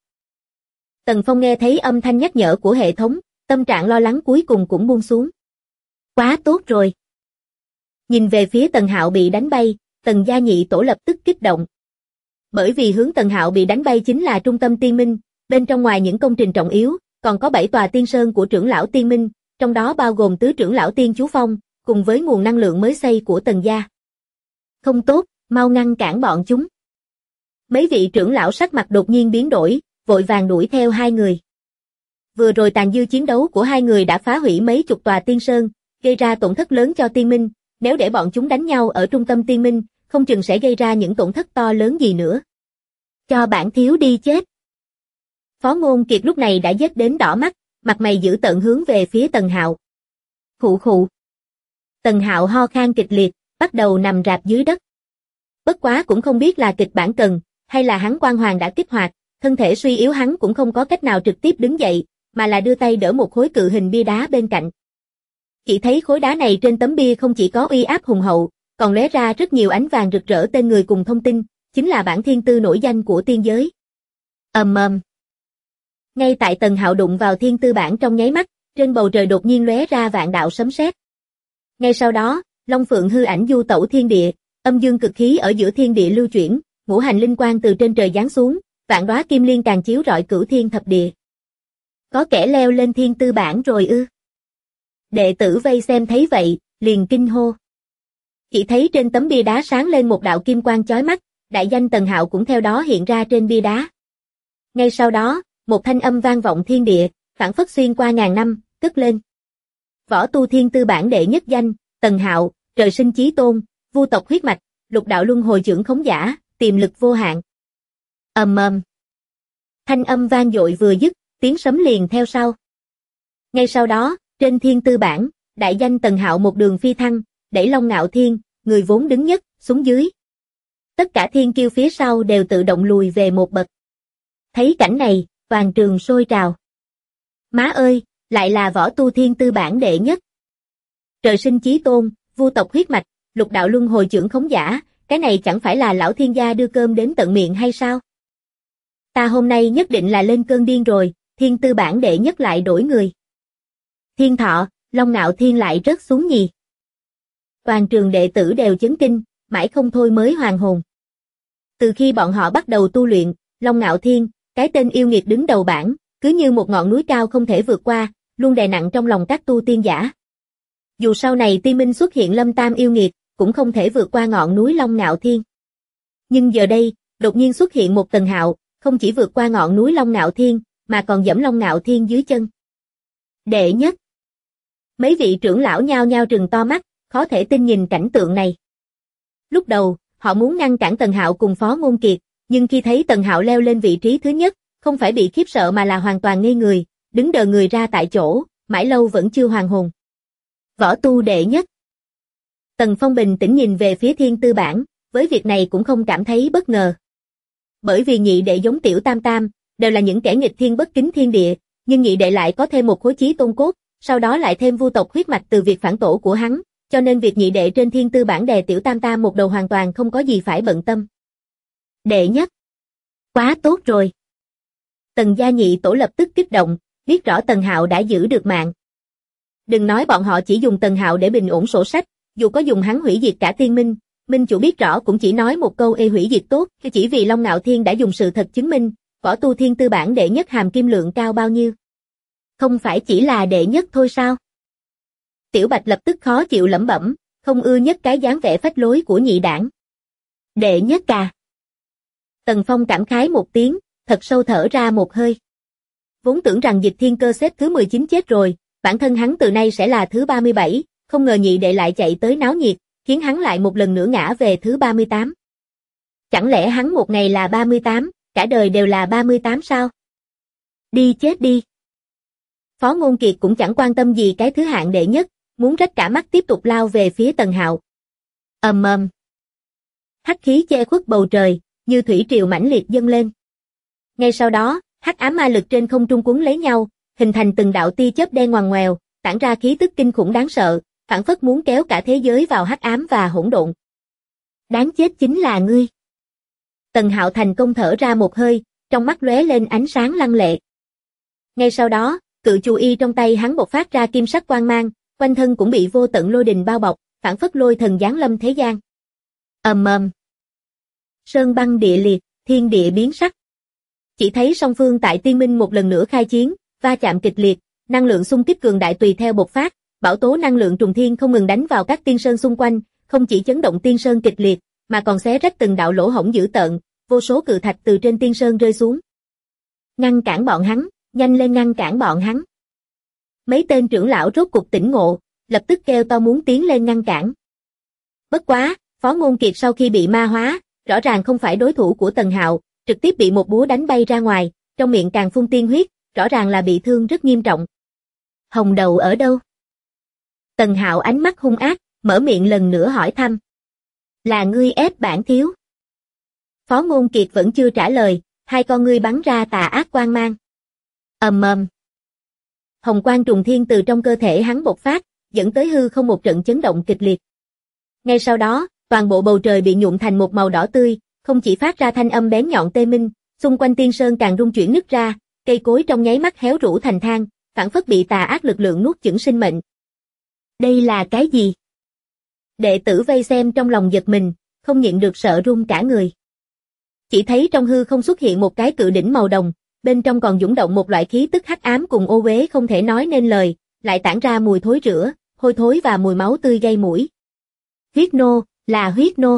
Tần Phong nghe thấy âm thanh nhắc nhở của hệ thống, tâm trạng lo lắng cuối cùng cũng buông xuống. Quá tốt rồi. Nhìn về phía Tần Hạo bị đánh bay, Tần gia nhị tổ lập tức kích động. Bởi vì hướng Tần Hạo bị đánh bay chính là trung tâm Tiên Minh, bên trong ngoài những công trình trọng yếu, còn có 7 tòa tiên sơn của trưởng lão Tiên Minh, trong đó bao gồm tứ trưởng lão Tiên Chú Phong, cùng với nguồn năng lượng mới xây của Tần gia. Không tốt, mau ngăn cản bọn chúng. Mấy vị trưởng lão sắc mặt đột nhiên biến đổi, vội vàng đuổi theo hai người. Vừa rồi tàn dư chiến đấu của hai người đã phá hủy mấy chục tòa tiên sơn, gây ra tổn thất lớn cho Tiên Minh, nếu để bọn chúng đánh nhau ở trung tâm Tiên Minh, không chừng sẽ gây ra những tổn thất to lớn gì nữa. Cho bản thiếu đi chết. Phó Ngôn Kiệt lúc này đã giết đến đỏ mắt, mặt mày dữ tợn hướng về phía Tần Hạo. Khụ khụ. Tần Hạo ho khan kịch liệt, bắt đầu nằm rạp dưới đất. Bất quá cũng không biết là kịch bản cần, hay là hắn quan hoàng đã kích hoạt, thân thể suy yếu hắn cũng không có cách nào trực tiếp đứng dậy, mà là đưa tay đỡ một khối cự hình bia đá bên cạnh. Chỉ thấy khối đá này trên tấm bia không chỉ có uy áp hùng hậu, còn lóe ra rất nhiều ánh vàng rực rỡ tên người cùng thông tin, chính là bản thiên tư nổi danh của tiên giới. Ngay tại Tần Hạo đụng vào thiên tư bản trong nháy mắt, trên bầu trời đột nhiên lóe ra vạn đạo sấm sét. Ngay sau đó, Long Phượng hư ảnh du tẩu thiên địa, âm dương cực khí ở giữa thiên địa lưu chuyển, ngũ hành linh quang từ trên trời giáng xuống, vạn đóa kim liên càng chiếu rọi cửu thiên thập địa. Có kẻ leo lên thiên tư bản rồi ư? Đệ tử vây xem thấy vậy, liền kinh hô. Chỉ thấy trên tấm bia đá sáng lên một đạo kim quang chói mắt, đại danh Tần Hạo cũng theo đó hiện ra trên bia đá. Ngay sau đó, một thanh âm vang vọng thiên địa, phảng phất xuyên qua ngàn năm, cất lên. Võ tu thiên tư bản đệ nhất danh, Tần Hạo, trời sinh chí tôn, vu tộc huyết mạch, lục đạo luân hồi trưởng khống giả, tiềm lực vô hạn. Thanh âm vang dội vừa dứt, tiếng sấm liền theo sau. Ngay sau đó, trên thiên tư bản, đại danh Tần Hạo một đường phi thăng, đẩy Long Ngạo Thiên, người vốn đứng nhất, xuống dưới. Tất cả thiên kiêu phía sau đều tự động lùi về một bậc. Thấy cảnh này, toàn trường sôi trào. Má ơi, lại là võ tu thiên tư bản đệ nhất. Trời sinh chí tôn, vu tộc huyết mạch, lục đạo luân hồi trưởng khống giả, cái này chẳng phải là lão thiên gia đưa cơm đến tận miệng hay sao? Ta hôm nay nhất định là lên cơn điên rồi, thiên tư bản đệ nhất lại đổi người. Thiên Thọ, Long Ngạo Thiên lại rớt xuống nhì. Toàn trường đệ tử đều chấn kinh, mãi không thôi mới hoàn hồn. Từ khi bọn họ bắt đầu tu luyện, Long Ngạo Thiên, cái tên yêu nghiệt đứng đầu bảng, cứ như một ngọn núi cao không thể vượt qua, luôn đè nặng trong lòng các tu tiên giả. Dù sau này Tiên Minh xuất hiện Lâm Tam yêu nghiệt, cũng không thể vượt qua ngọn núi Long Ngạo Thiên. Nhưng giờ đây, đột nhiên xuất hiện một Tần Hạo, không chỉ vượt qua ngọn núi Long Ngạo Thiên, mà còn giẫm Long Ngạo Thiên dưới chân. Đệ nhất. Mấy vị trưởng lão nhao nhao trừng to mắt, khó thể tin nhìn cảnh tượng này. Lúc đầu, họ muốn ngăn cản Tần Hạo cùng Phó Ngôn Kiệt, nhưng khi thấy Tần Hạo leo lên vị trí thứ nhất, không phải bị khiếp sợ mà là hoàn toàn ngây người, đứng đờ người ra tại chỗ, mãi lâu vẫn chưa hoàn hồn. Võ tu đệ nhất. Tần Phong bình tĩnh nhìn về phía Thiên Tư Bản, với việc này cũng không cảm thấy bất ngờ. Bởi vì nhị đệ giống Tiểu Tam Tam, đều là những kẻ nghịch thiên bất kính thiên địa, nhưng nhị đệ lại có thêm một khối chí tôn cốt, sau đó lại thêm vu tộc huyết mạch từ việc phản tổ của hắn, cho nên việc nhị đệ trên Thiên Tư Bản đè Tiểu Tam Tam một đầu hoàn toàn không có gì phải bận tâm. Đệ nhất. Quá tốt rồi. Tần gia nhị tổ lập tức kích động, biết rõ Tần Hạo đã giữ được mạng. Đừng nói bọn họ chỉ dùng Tần Hạo để bình ổn sổ sách, dù có dùng hắn hủy diệt cả Tiên Minh, Minh chủ biết rõ cũng chỉ nói một câu hủy diệt tốt, chỉ vì Long Ngạo Thiên đã dùng sự thật chứng minh, võ tu Thiên Tư Bản đệ nhất hàm kim lượng cao bao nhiêu. Không phải chỉ là đệ nhất thôi sao? Tiểu Bạch lập tức khó chịu lẩm bẩm, không ưa nhất cái dáng vẻ phách lối của nhị đảng. Đệ nhất à? Tần Phong cảm khái một tiếng, thật sâu thở ra một hơi. Vốn tưởng rằng Dịch Thiên Cơ xếp thứ 19 chết rồi, bản thân hắn từ nay sẽ là thứ 37, không ngờ nhị đệ lại chạy tới náo nhiệt, khiến hắn lại một lần nữa ngã về thứ 38. Chẳng lẽ hắn một ngày là 38, cả đời đều là 38 sao? Đi chết đi. Phó Ngôn Kiệt cũng chẳng quan tâm gì cái thứ hạng đệ nhất, muốn rách cả mắt tiếp tục lao về phía Tần Hạo. Ầm ầm. Hắc khí che khuất bầu trời, như thủy triều mãnh liệt dâng lên. Ngay sau đó, hắc ám ma lực trên không trung cuốn lấy nhau, hình thành từng đạo tia chớp đen ngoằn ngoèo, tản ra khí tức kinh khủng đáng sợ, phảng phất muốn kéo cả thế giới vào hắc ám và hỗn độn. Đáng chết chính là ngươi. Tần Hạo thành công thở ra một hơi, trong mắt lóe lên ánh sáng lăng lệ. Ngay sau đó, cự chù y trong tay hắn bộc phát ra kim sắc quang mang, quanh thân cũng bị vô tận lôi đình bao bọc, phảng phất lôi thần giáng lâm thế gian. Ầm ầm. Sơn băng địa liệt, thiên địa biến sắc. Chỉ thấy song phương tại Tiên Minh một lần nữa khai chiến, va chạm kịch liệt, năng lượng xung kích cường đại tùy theo bộc phát, bão tố năng lượng trùng thiên không ngừng đánh vào các tiên sơn xung quanh, không chỉ chấn động tiên sơn kịch liệt, mà còn xé rách từng đạo lỗ hổng dữ tợn, vô số cự thạch từ trên tiên sơn rơi xuống. Ngăn cản bọn hắn, nhanh lên ngăn cản bọn hắn. Mấy tên trưởng lão rốt cục tỉnh ngộ, lập tức kêu to muốn tiến lên ngăn cản. Bất quá, Phó Ngôn Kiệt sau khi bị ma hóa, rõ ràng không phải đối thủ của Tần Hạo, trực tiếp bị một búa đánh bay ra ngoài, trong miệng càng phun tiên huyết, rõ ràng là bị thương rất nghiêm trọng. Hồng đầu ở đâu? Tần Hạo ánh mắt hung ác, mở miệng lần nữa hỏi thăm. Là ngươi ép bản thiếu. Phó Ngôn Kiệt vẫn chưa trả lời, hai con ngươi bắn ra tà ác quang mang. Ầm ầm. Hồng quang trùng thiên từ trong cơ thể hắn bộc phát, dẫn tới hư không một trận chấn động kịch liệt. Ngay sau đó, toàn bộ bầu trời bị nhuộm thành một màu đỏ tươi, không chỉ phát ra thanh âm bén nhọn tê minh, xung quanh tiên sơn càng rung chuyển nứt ra, cây cối trong nháy mắt héo rũ thành than, phảng phất bị tà ác lực lượng nuốt chửng sinh mệnh. Đây là cái gì? Đệ tử vây xem trong lòng giật mình, không nhịn được sợ run cả người. Chỉ thấy trong hư không xuất hiện một cái cự đỉnh màu đồng, bên trong còn dũng động một loại khí tức hắc ám cùng ô uế không thể nói nên lời, lại tản ra mùi thối rữa, hôi thối và mùi máu tươi gây mũi. Huyết nô, là huyết nô.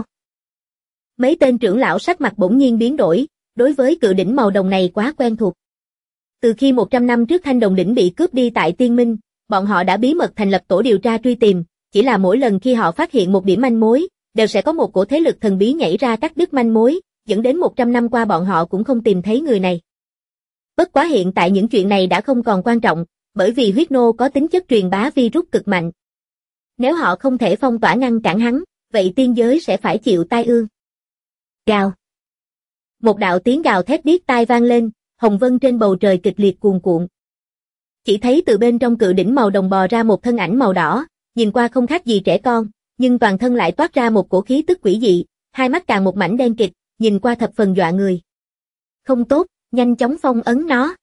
Mấy tên trưởng lão sắc mặt bỗng nhiên biến đổi, đối với cự đỉnh màu đồng này quá quen thuộc. Từ khi 100 năm trước Thanh Đồng đỉnh bị cướp đi tại Tiên Minh, bọn họ đã bí mật thành lập tổ điều tra truy tìm, chỉ là mỗi lần khi họ phát hiện một điểm manh mối, đều sẽ có một cổ thế lực thần bí nhảy ra cắt đứt manh mối, dẫn đến 100 năm qua bọn họ cũng không tìm thấy người này. Bất quá hiện tại những chuyện này đã không còn quan trọng, bởi vì huyết nô có tính chất truyền bá virus cực mạnh. Nếu họ không thể phong tỏa ngăn cản hắn, vậy tiên giới sẽ phải chịu tai ương. Gào. Một đạo tiếng gào thét điếc tai vang lên, hồng vân trên bầu trời kịch liệt cuồn cuộn. Chỉ thấy từ bên trong cự đỉnh màu đồng bò ra một thân ảnh màu đỏ, nhìn qua không khác gì trẻ con, nhưng toàn thân lại toát ra một cổ khí tức quỷ dị, hai mắt càng một mảnh đen kịt, nhìn qua thập phần dọa người. Không tốt, nhanh chóng phong ấn nó.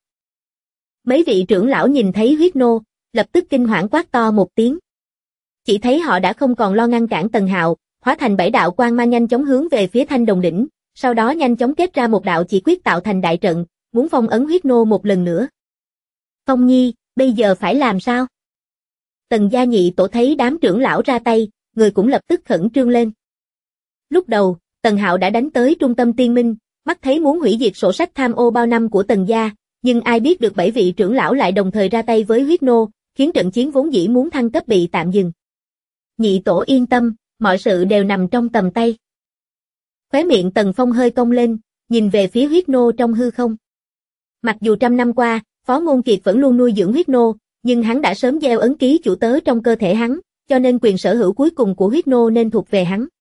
Mấy vị trưởng lão nhìn thấy huyết nô, lập tức kinh hoảng quát to một tiếng. Chỉ thấy họ đã không còn lo ngăn cản Tần Hạo, hóa thành 7 đạo quang mang nhanh chóng hướng về phía Thanh Đồng đỉnh, sau đó nhanh chóng kết ra một đạo chỉ quyết tạo thành đại trận, muốn phong ấn huyết nô một lần nữa. Phong Nhi, bây giờ phải làm sao? Tần gia nhị tổ thấy đám trưởng lão ra tay, người cũng lập tức khẩn trương lên. Lúc đầu, Tần Hạo đã đánh tới trung tâm Tiên Minh, Mắt thấy muốn hủy diệt sổ sách tham ô bao năm của Tần gia, nhưng ai biết được 7 vị trưởng lão lại đồng thời ra tay với huyết nô, khiến trận chiến vốn dĩ muốn thăng cấp bị tạm dừng. Nhị tổ yên tâm, mọi sự đều nằm trong tầm tay. Khóe miệng Tần Phong hơi cong lên, nhìn về phía huyết nô trong hư không. Mặc dù trăm năm qua, Phó Ngôn Kiệt vẫn luôn nuôi dưỡng huyết nô, nhưng hắn đã sớm gieo ấn ký chủ tớ trong cơ thể hắn, cho nên quyền sở hữu cuối cùng của huyết nô nên thuộc về hắn.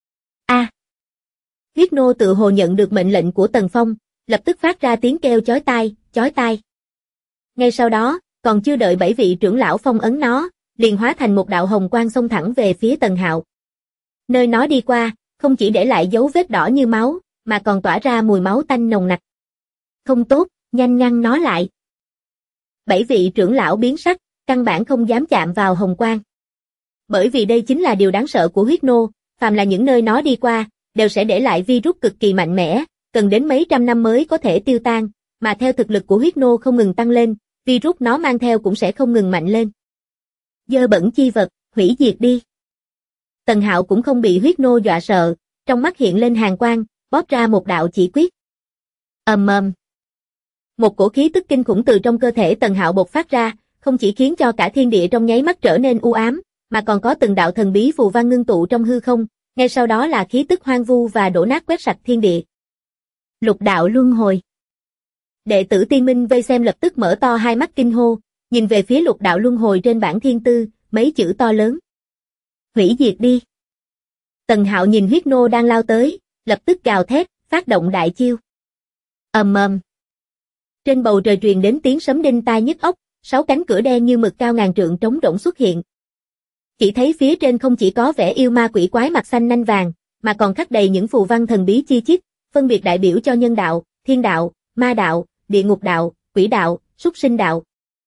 Huyết nô tự hồ nhận được mệnh lệnh của Tần Phong, lập tức phát ra tiếng kêu chói tai, chói tai. Ngay sau đó, còn chưa đợi 7 vị trưởng lão phong ấn nó, liền hóa thành một đạo hồng quang xông thẳng về phía Tần Hạo. Nơi nó đi qua, không chỉ để lại dấu vết đỏ như máu, mà còn tỏa ra mùi máu tanh nồng nặc. Không tốt, nhanh ngăn nó lại. 7 vị trưởng lão biến sắc, căn bản không dám chạm vào hồng quang. Bởi vì đây chính là điều đáng sợ của huyết nô, phàm là những nơi nó đi qua, đều sẽ để lại virus cực kỳ mạnh mẽ, cần đến mấy trăm năm mới có thể tiêu tan, mà theo thực lực của huyết nô không ngừng tăng lên, virus nó mang theo cũng sẽ không ngừng mạnh lên. Dơ bẩn chi vật, hủy diệt đi. Tần Hạo cũng không bị huyết nô dọa sợ, trong mắt hiện lên hàn quang, bóp ra một đạo chỉ quyết. Ầm ầm. Một cổ khí tức kinh khủng từ trong cơ thể Tần Hạo bộc phát ra, không chỉ khiến cho cả thiên địa trong nháy mắt trở nên u ám, mà còn có từng đạo thần bí phù văn ngưng tụ trong hư không, ngay sau đó là khí tức hoang vu và đổ nát quét sạch thiên địa. Lục đạo luân hồi. Đệ tử Tiên Minh vây xem lập tức mở to hai mắt kinh hô, nhìn về phía lục đạo luân hồi trên bảng thiên tư, mấy chữ to lớn. Hủy diệt đi. Tần Hạo nhìn huyết nô đang lao tới, lập tức gào thét, phát động đại chiêu. Ầm ầm. Trên bầu trời truyền đến tiếng sấm đinh tai nhức óc, 6 cánh cửa đen như mực cao ngàn trượng trống rỗng xuất hiện. Chỉ thấy phía trên không chỉ có vẻ yêu ma quỷ quái mặt xanh nanh vàng, mà còn khắc đầy những phù văn thần bí chi chít, phân biệt đại biểu cho nhân đạo, thiên đạo, ma đạo, địa ngục đạo, quỷ đạo, súc sinh đạo.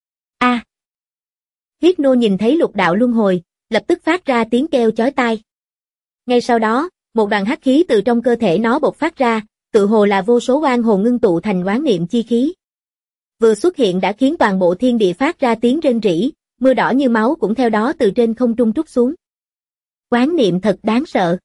Huyết nô nhìn thấy lục đạo luân hồi, lập tức phát ra tiếng kêu chói tai. Ngay sau đó, một đoàn hắc khí từ trong cơ thể nó bộc phát ra, tự hồ là vô số oan hồn ngưng tụ thành oán niệm chi khí. Vừa xuất hiện đã khiến toàn bộ thiên địa phát ra tiếng rên rỉ, mưa đỏ như máu cũng theo đó từ trên không trung trút xuống. Oán niệm thật đáng sợ.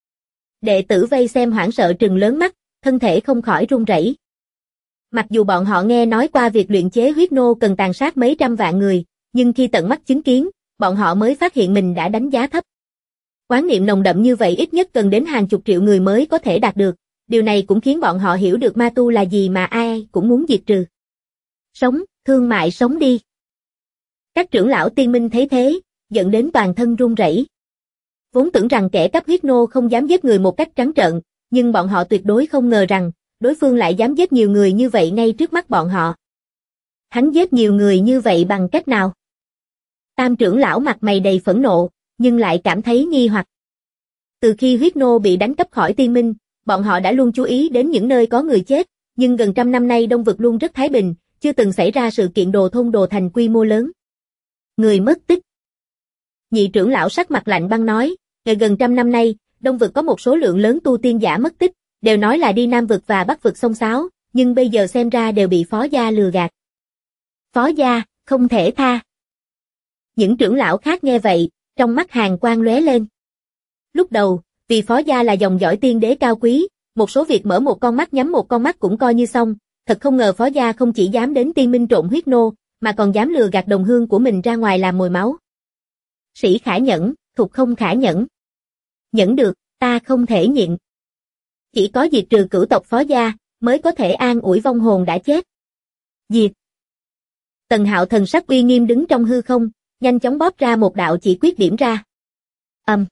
Đệ tử vây xem hoảng sợ trừng lớn mắt, thân thể không khỏi run rẩy. Mặc dù bọn họ nghe nói qua việc luyện chế huyết nô cần tàn sát mấy trăm vạn người, nhưng khi tận mắt chứng kiến, bọn họ mới phát hiện mình đã đánh giá thấp. Oán niệm nồng đậm như vậy ít nhất cần đến hàng chục triệu người mới có thể đạt được, điều này cũng khiến bọn họ hiểu được ma tu là gì mà ai cũng muốn diệt trừ. Sống, thương mại sống đi. Các trưởng lão Tiên Minh thấy thế, giận đến toàn thân run rẩy. Vốn tưởng rằng kẻ cắp huyết nô không dám giết người một cách trắng trợn, nhưng bọn họ tuyệt đối không ngờ rằng, đối phương lại dám giết nhiều người như vậy ngay trước mắt bọn họ. Hắn giết nhiều người như vậy bằng cách nào? Tam trưởng lão mặt mày đầy phẫn nộ, nhưng lại cảm thấy nghi hoặc. Từ khi huyết nô bị đánh cắp khỏi Tiên Minh, bọn họ đã luôn chú ý đến những nơi có người chết, nhưng gần trăm năm nay Đông Vực luôn rất thái bình, chưa từng xảy ra sự kiện đồ thôn đồ thành quy mô lớn. Người mất tích. Nhị trưởng lão sắc mặt lạnh băng nói, gần trăm năm nay, Đông Vực có một số lượng lớn tu tiên giả mất tích, đều nói là đi Nam Vực và Bắc Vực xông xáo, nhưng bây giờ xem ra đều bị Phó gia lừa gạt. Phó gia, không thể tha. Những trưởng lão khác nghe vậy, trong mắt hàn quang lóe lên. Lúc đầu, vì Phó gia là dòng dõi tiên đế cao quý, một số việc mở một con mắt nhắm một con mắt cũng coi như xong, thật không ngờ Phó gia không chỉ dám đến Tiên Minh trộn huyết nô, mà còn dám lừa gạt đồng hương của mình ra ngoài làm mồi máu. Sĩ khả nhẫn, thục không khả nhẫn. Nhẫn được, ta không thể nhịn. Chỉ có diệt trừ cửu tộc Phó gia, mới có thể an ủi vong hồn đã chết. Diệt. Tần Hạo thần sắc uy nghiêm đứng trong hư không, nhanh chóng bóp ra một đạo chỉ quyết điểm ra. Ầm.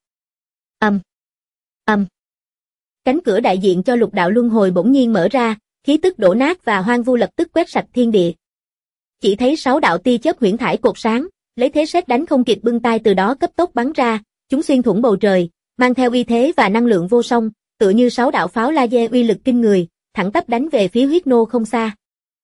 Cánh cửa đại diện cho lục đạo luân hồi bỗng nhiên mở ra, khí tức đổ nát và hoang vu lập tức quét sạch thiên địa. Chỉ thấy 6 đạo tia chớp huyễn thải cột sáng, lấy thế sét đánh không kịp bưng tay từ đó cấp tốc bắn ra, chúng xuyên thủng bầu trời, mang theo uy thế và năng lượng vô song, tựa như 6 đạo pháo laser uy lực kinh người, thẳng tắp đánh về phía huyết nô không xa.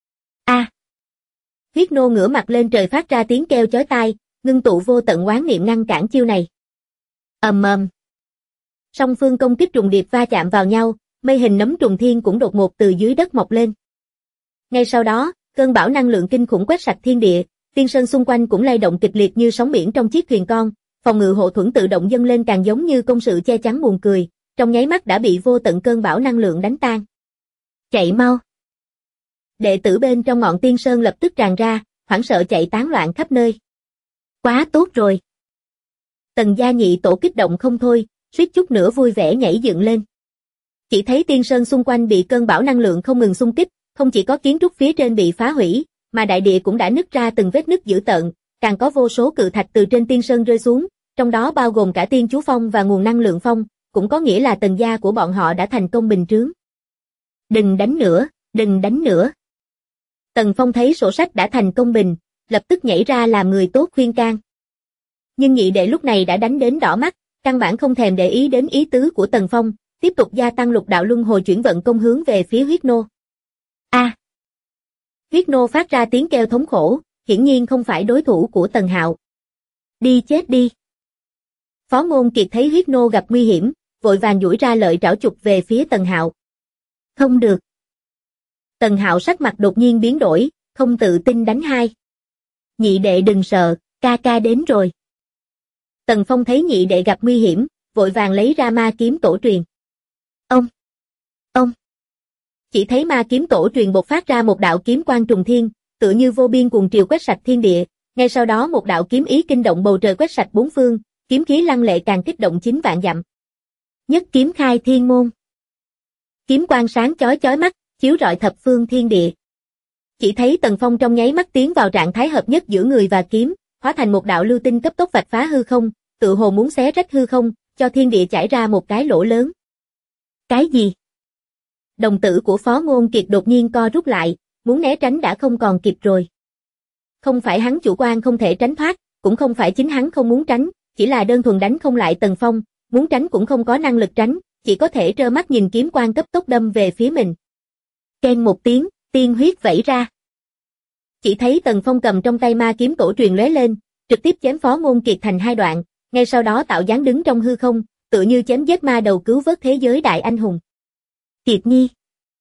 Huyết nô ngửa mặt lên trời phát ra tiếng kêu chói tai, ngưng tụ vô tận oán niệm ngăn cản chiêu này. Ầm ầm. Song phương công kích trùng điệp va chạm vào nhau, mây hình nấm trùng thiên cũng đột ngột từ dưới đất mọc lên. Ngay sau đó, cơn bão năng lượng kinh khủng quét sạch thiên địa, tiên sơn xung quanh cũng lay động kịch liệt như sóng biển trong chiếc thuyền con, phòng ngự hộ thuẫn tự động dâng lên càng giống như công sự che chắn buồn cười, trong nháy mắt đã bị vô tận cơn bão năng lượng đánh tan. Chạy mau. Đệ tử bên trong Ngọn Tiên Sơn lập tức tràn ra, hoảng sợ chạy tán loạn khắp nơi. Quá tốt rồi. Tần gia nhị tổ kích động không thôi, suýt chút nữa vui vẻ nhảy dựng lên. Chỉ thấy Tiên Sơn xung quanh bị cơn bão năng lượng không ngừng xung kích, không chỉ có kiến trúc phía trên bị phá hủy, mà đại địa cũng đã nứt ra từng vết nứt dữ tợn, càng có vô số cự thạch từ trên Tiên Sơn rơi xuống, trong đó bao gồm cả Tiên Chú Phong và nguồn năng lượng phong, cũng có nghĩa là Tần gia của bọn họ đã thành công bình trướng. Đừng đánh nữa, đừng đánh nữa. Tần Phong thấy sổ sách đã thành công bình, lập tức nhảy ra làm người tốt khuyên can. Nhưng nhị đệ lúc này đã đánh đến đỏ mắt, căn bản không thèm để ý đến ý tứ của Tần Phong, tiếp tục gia tăng lục đạo luân hồi chuyển vận công hướng về phía huyết nô. A! Huyết nô phát ra tiếng kêu thống khổ, hiển nhiên không phải đối thủ của Tần Hạo. Đi chết đi! Phó Ngôn Kiệt thấy huyết nô gặp nguy hiểm, vội vàng duỗi ra lợi trảo chụp về phía Tần Hạo. Không được! Tần Hạo sắc mặt đột nhiên biến đổi, không tự tin đánh hai. Nhị đệ đừng sợ, ca ca đến rồi. Tần Phong thấy nhị đệ gặp nguy hiểm, vội vàng lấy ra ma kiếm tổ truyền. Ông! Chỉ thấy ma kiếm tổ truyền bộc phát ra một đạo kiếm quang trùng thiên, tựa như vô biên cuồng triều quét sạch thiên địa, ngay sau đó một đạo kiếm ý kinh động bầu trời quét sạch bốn phương, kiếm khí lăng lệ càng kích động 9 vạn dặm. Nhất kiếm khai thiên môn. Kiếm quang sáng chói chói mắt, chiếu rọi thập phương thiên địa. Chỉ thấy Tần Phong trong nháy mắt tiến vào trạng thái hợp nhất giữa người và kiếm, hóa thành một đạo lưu tinh cấp tốc vạch phá hư không, tựa hồ muốn xé rách hư không, cho thiên địa chảy ra một cái lỗ lớn. Cái gì? Đồng tử của Phó Ngôn Kiệt đột nhiên co rút lại, muốn né tránh đã không còn kịp rồi. Không phải hắn chủ quan không thể tránh thoát, cũng không phải chính hắn không muốn tránh, chỉ là đơn thuần đánh không lại Tần Phong, muốn tránh cũng không có năng lực tránh, chỉ có thể trơ mắt nhìn kiếm quang cấp tốc đâm về phía mình. Keng một tiếng, tiên huyết vẩy ra. Chỉ thấy Tần Phong cầm trong tay ma kiếm tổ truyền lóe lên, trực tiếp chém Phó Ngôn Kiệt thành hai đoạn, ngay sau đó tạo dáng đứng trong hư không, tựa như chém giết ma đầu cứu vớt thế giới đại anh hùng. Kiệt Nhi.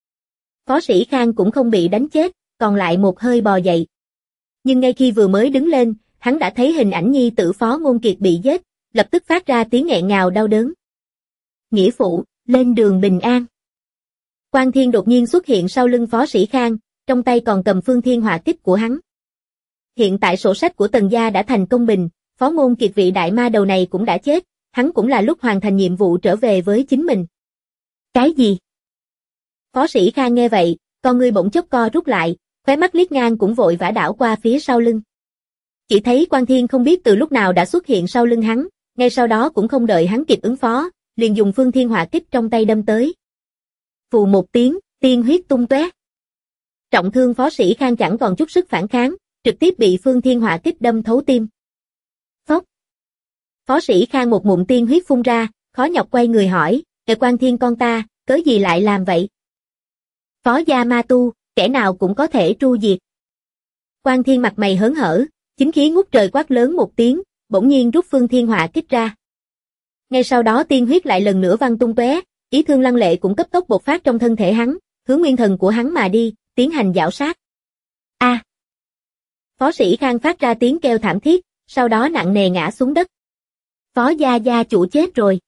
Phó Sĩ Khang cũng không bị đánh chết, còn lại một hơi bò dậy. Nhưng ngay khi vừa mới đứng lên, hắn đã thấy hình ảnh nhi tử Phó Ngôn Kiệt bị giết, lập tức phát ra tiếng nghẹn ngào đau đớn. Nghĩa phụ, lên đường bình an. Quan Thiên đột nhiên xuất hiện sau lưng Phó Sĩ Khang, trong tay còn cầm phương thiên hỏa kích của hắn. Hiện tại sổ sách của Tần gia đã thành công bình, Phó Ngôn Kiệt vị đại ma đầu này cũng đã chết, hắn cũng là lúc hoàn thành nhiệm vụ trở về với chính mình. Cái gì? Phó Sĩ Khang nghe vậy, con ngươi bỗng chốc co rút lại, khóe mắt liếc ngang cũng vội vã đảo qua phía sau lưng. Chỉ thấy Quan Thiên không biết từ lúc nào đã xuất hiện sau lưng hắn, ngay sau đó cũng không đợi hắn kịp ứng phó, liền dùng phương thiên hỏa kích trong tay đâm tới. Phù một tiếng, tiên huyết tung tóe. Trọng thương Phó Sĩ Khang chẳng còn chút sức phản kháng, trực tiếp bị phương thiên hỏa kích đâm thấu tim. Phốc. Phó Sĩ Khang một ngụm tiên huyết phun ra, khó nhọc quay người hỏi, Quan Thiên con ta, cớ gì lại làm vậy? Phó gia ma tu, kẻ nào cũng có thể tru diệt. Quan Thiên mặt mày hớn hở, chính khí ngút trời quát lớn một tiếng, bỗng nhiên rút phương thiên hỏa kích ra. Ngay sau đó tiên huyết lại lần nữa văng tung tóe, ý thương lăng lệ cũng cấp tốc bộc phát trong thân thể hắn, hướng nguyên thần của hắn mà đi, tiến hành giảo sát. A! Phó Sĩ Khang phát ra tiếng kêu thảm thiết, sau đó nặng nề ngã xuống đất. Phó gia chủ chết rồi.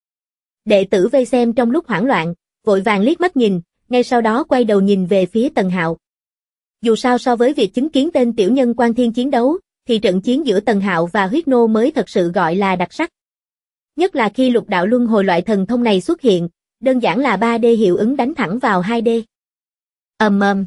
Đệ tử vây xem trong lúc hoảng loạn, vội vàng liếc mắt nhìn, ngay sau đó quay đầu nhìn về phía Tần Hạo. Dù sao so với việc chứng kiến tên tiểu nhân Quan Thiên chiến đấu, thì trận chiến giữa Tần Hạo và huyết nô mới thật sự gọi là đặc sắc. Nhất là khi lục đạo luân hồi loại thần thông này xuất hiện, đơn giản là 3D hiệu ứng đánh thẳng vào 2D. Ầm ầm.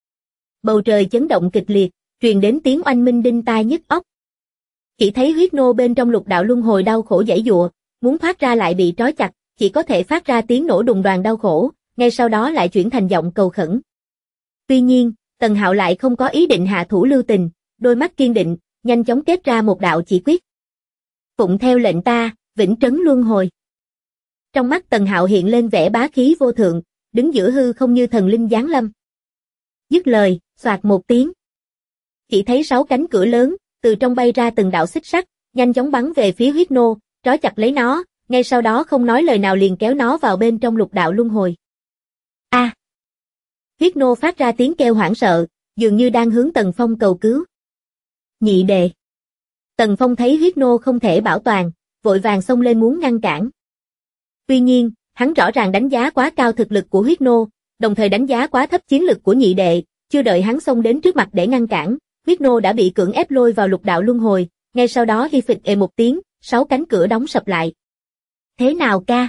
Bầu trời chấn động kịch liệt, truyền đến tiếng oanh minh đinh tai nhức óc. Chỉ thấy huyết nô bên trong lục đạo luân hồi đau khổ giãy giụa, muốn thoát ra lại bị trói chặt, chỉ có thể phát ra tiếng nổ đùng đoàng đau khổ, ngay sau đó lại chuyển thành giọng cầu khẩn. Tuy nhiên, Tần Hạo lại không có ý định hạ thủ lưu tình, đôi mắt kiên định, nhanh chóng kết ra một đạo chỉ quyết. Phụng theo lệnh ta, vĩnh trấn luân hồi. Trong mắt Tần Hạo hiện lên vẻ bá khí vô thượng, đứng giữa hư không như thần linh giáng lâm. Dứt lời, xoạt một tiếng. Chỉ thấy 6 cánh cửa lớn, từ trong bay ra từng đạo xích sắt, nhanh chóng bắn về phía huyết nô, trói chặt lấy nó, ngay sau đó không nói lời nào liền kéo nó vào bên trong lục đạo luân hồi. A! Huyết nô phát ra tiếng kêu hoảng sợ, dường như đang hướng Tần Phong cầu cứu. Nhị đệ. Tần Phong thấy huyết nô không thể bảo toàn, vội vàng xông lên muốn ngăn cản. Tuy nhiên, hắn rõ ràng đánh giá quá cao thực lực của huyết nô, đồng thời đánh giá quá thấp chiến lực của nhị đệ, chưa đợi hắn xông đến trước mặt để ngăn cản, huyết nô đã bị cưỡng ép lôi vào lục đạo luân hồi, ngay sau đó hi phịch một tiếng, 6 cánh cửa đóng sập lại. Thế nào ca?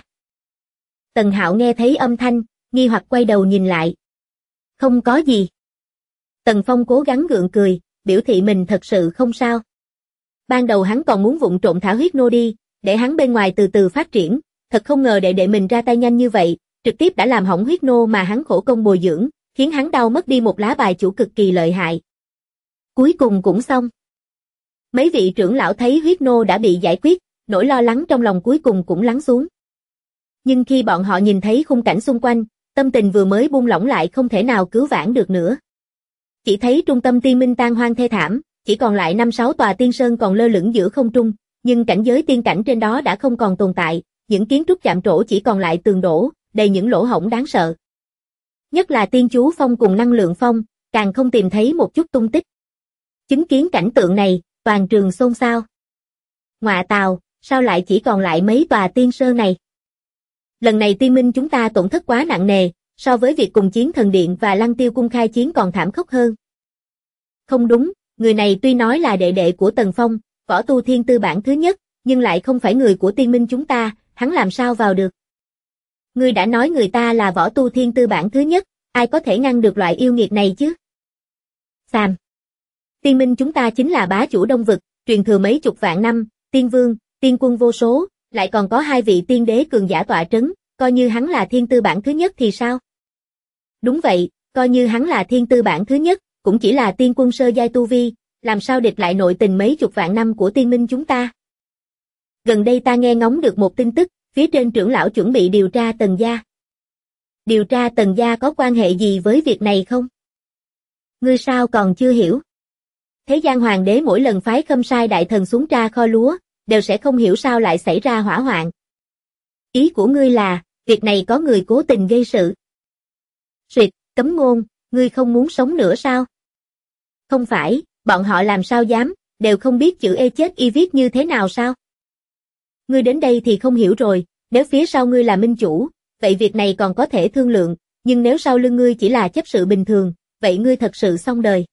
Tần Hạo nghe thấy âm thanh, nghi hoặc quay đầu nhìn lại. Không có gì. Tần Phong cố gắng gượng cười, biểu thị mình thật sự không sao. Ban đầu hắn còn muốn vụng trộm thả huyết nô đi, để hắn bên ngoài từ từ phát triển, thật không ngờ đệ đệ mình ra tay nhanh như vậy, trực tiếp đã làm hỏng huyết nô mà hắn khổ công bồi dưỡng, khiến hắn đau mất đi một lá bài chủ cực kỳ lợi hại. Cuối cùng cũng xong. Mấy vị trưởng lão thấy huyết nô đã bị giải quyết, nỗi lo lắng trong lòng cuối cùng cũng lắng xuống. Nhưng khi bọn họ nhìn thấy khung cảnh xung quanh, tâm tình vừa mới buông lỏng lại không thể nào cứu vãn được nữa. Chỉ thấy trung tâm tiên minh tan hoang thê thảm, chỉ còn lại 5-6 tòa tiên sơn còn lơ lửng giữa không trung, nhưng cảnh giới tiên cảnh trên đó đã không còn tồn tại, những kiến trúc chạm trổ chỉ còn lại tường đổ, đầy những lỗ hổng đáng sợ. Nhất là tiên chú phong cùng năng lượng phong, càng không tìm thấy một chút tung tích. Chứng kiến cảnh tượng này, toàn trường xôn xao. Ngọa tào, sao lại chỉ còn lại mấy tòa tiên sơn này? Lần này tiên minh chúng ta tổn thất quá nặng nề, so với việc cùng chiến thần điện và lăng tiêu cung khai chiến còn thảm khốc hơn. Không đúng, người này tuy nói là đệ đệ của Tần Phong, võ tu thiên tư bản thứ nhất, nhưng lại không phải người của tiên minh chúng ta, hắn làm sao vào được? Ngươi đã nói người ta là võ tu thiên tư bản thứ nhất, ai có thể ngăn được loại yêu nghiệt này chứ? Xàm. Tiên minh chúng ta chính là bá chủ đông vực, truyền thừa mấy chục vạn năm, tiên vương, tiên quân vô số, lại còn có 2 vị tiên đế cường giả tọa trấn, coi như hắn là thiên tư bản thứ nhất thì sao? Đúng vậy, coi như hắn là thiên tư bản thứ nhất, cũng chỉ là tiên quân sơ giai tu vi, làm sao địch lại nội tình mấy chục vạn năm của tiên minh chúng ta? Gần đây ta nghe ngóng được một tin tức, phía trên trưởng lão chuẩn bị điều tra Tần gia. Điều tra Tần gia có quan hệ gì với việc này không? Ngươi sao còn chưa hiểu? Thế gian hoàng đế mỗi lần phái Khâm Sai đại thần xuống tra kho lúa, đều sẽ không hiểu sao lại xảy ra hỏa hoạn. Ý của ngươi là, việc này có người cố tình gây sự. Suyệt, cấm ngôn, ngươi không muốn sống nữa sao? Không phải, bọn họ làm sao dám, đều không biết chữ E chết y viết như thế nào sao? Ngươi đến đây thì không hiểu rồi, nếu phía sau ngươi là minh chủ, vậy việc này còn có thể thương lượng, nhưng nếu sau lưng ngươi chỉ là chấp sự bình thường, vậy ngươi thật sự xong đời.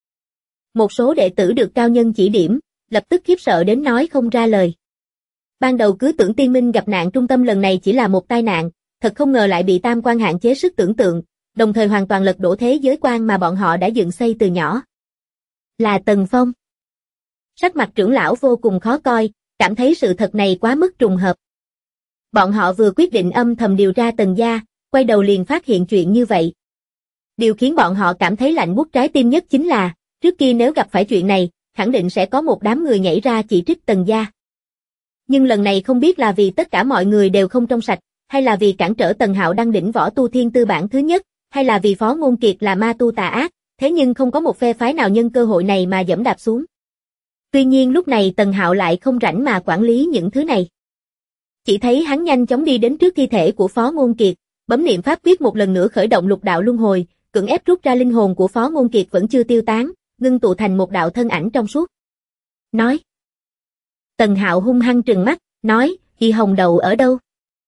Một số đệ tử được cao nhân chỉ điểm, lập tức khiếp sợ đến nói không ra lời. Ban đầu cứ tưởng tiên minh gặp nạn trung tâm lần này chỉ là một tai nạn, thật không ngờ lại bị tam quan hạn chế sức tưởng tượng, đồng thời hoàn toàn lật đổ thế giới quan mà bọn họ đã dựng xây từ nhỏ. Là Tần Phong. Sắc mặt trưởng lão vô cùng khó coi, cảm thấy sự thật này quá mức trùng hợp. Bọn họ vừa quyết định âm thầm điều tra Tần gia, quay đầu liền phát hiện chuyện như vậy. Điều khiến bọn họ cảm thấy lạnh buốt trái tim nhất chính là, trước kia nếu gặp phải chuyện này, khẳng định sẽ có một đám người nhảy ra chỉ trích Tần gia. Nhưng lần này không biết là vì tất cả mọi người đều không trong sạch, hay là vì cản trở Tần Hạo đăng đỉnh võ tu thiên tư bản thứ nhất, hay là vì Phó Ngôn Kiệt là ma tu tà ác, thế nhưng không có một phe phái nào nhân cơ hội này mà giẫm đạp xuống. Tuy nhiên lúc này Tần Hạo lại không rảnh mà quản lý những thứ này. Chỉ thấy hắn nhanh chóng đi đến trước thi thể của Phó Ngôn Kiệt, bấm niệm pháp quyết một lần nữa khởi động lục đạo luân hồi, cưỡng ép rút ra linh hồn của Phó Ngôn Kiệt vẫn chưa tiêu tán, ngưng tụ thành một đạo thân ảnh trong suốt. Nói. Tần Hạo hung hăng trừng mắt, nói, Y Hồng Đậu ở đâu?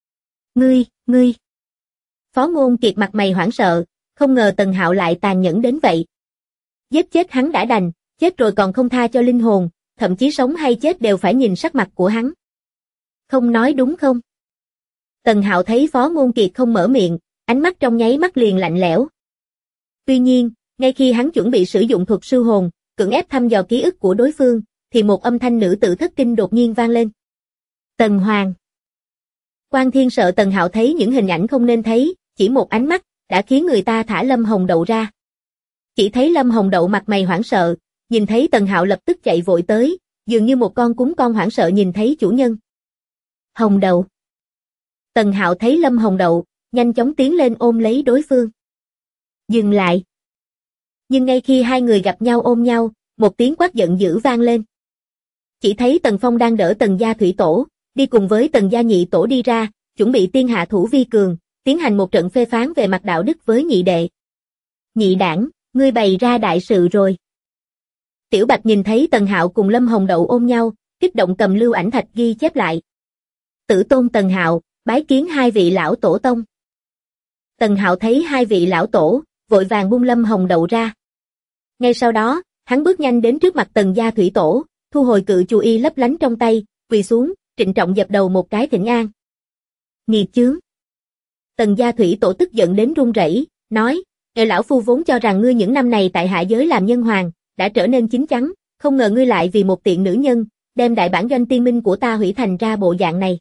Ngươi. Phó Ngôn Kiệt mặt mày hoảng sợ, không ngờ Tần Hạo lại tàn nhẫn đến vậy. Giết chết hắn đã đành, chết rồi còn không tha cho linh hồn, thậm chí sống hay chết đều phải nhìn sắc mặt của hắn. Không nói đúng không? Tần Hạo thấy Phó Ngôn Kiệt không mở miệng, ánh mắt trong nháy mắt liền lạnh lẽo. Tuy nhiên, ngay khi hắn chuẩn bị sử dụng thuật sư hồn, cưỡng ép thăm dò ký ức của đối phương, thì một âm thanh nữ tử thất kinh đột nhiên vang lên. Tần Hoàng. Quan Thiên sợ Tần Hạo thấy những hình ảnh không nên thấy, chỉ một ánh mắt, đã khiến người ta thả Lâm Hồng Đậu ra. Chỉ thấy Lâm Hồng Đậu mặt mày hoảng sợ, nhìn thấy Tần Hạo lập tức chạy vội tới, dường như một con cún con hoảng sợ nhìn thấy chủ nhân. Hồng Đậu. Tần Hạo thấy Lâm Hồng Đậu, nhanh chóng tiến lên ôm lấy đối phương. Dừng lại. Nhưng ngay khi hai người gặp nhau ôm nhau, một tiếng quát giận dữ vang lên. Chỉ thấy Tần Phong đang đỡ Tần gia thủy tổ, đi cùng với Tần gia nhị tổ đi ra, chuẩn bị tiên hạ thủ vi cường, tiến hành một trận phê phán về mặt đạo đức với nhị đệ. Nhị đảng, ngươi bày ra đại sự rồi. Tiểu Bạch nhìn thấy Tần Hạo cùng Lâm Hồng Đậu ôm nhau, kích động cầm lưu ảnh thạch ghi chép lại. Tử tôn Tần Hạo, bái kiến hai vị lão tổ tông. Tần Hạo thấy hai vị lão tổ, vội vàng buông Lâm Hồng Đậu ra. Ngay sau đó, hắn bước nhanh đến trước mặt Tần gia thủy tổ, thu hồi cự chù y lấp lánh trong tay, quỳ xuống, trịnh trọng dập đầu một cái thỉnh an. Nghiệt chướng. Tần gia thủy tổ tức giận đến run rẩy, nói, lão phu vốn cho rằng ngươi những năm này tại hạ giới làm nhân hoàng, đã trở nên chín chắn, không ngờ ngươi lại vì một tiện nữ nhân, đem đại bản doanh tiên minh của ta hủy thành ra bộ dạng này.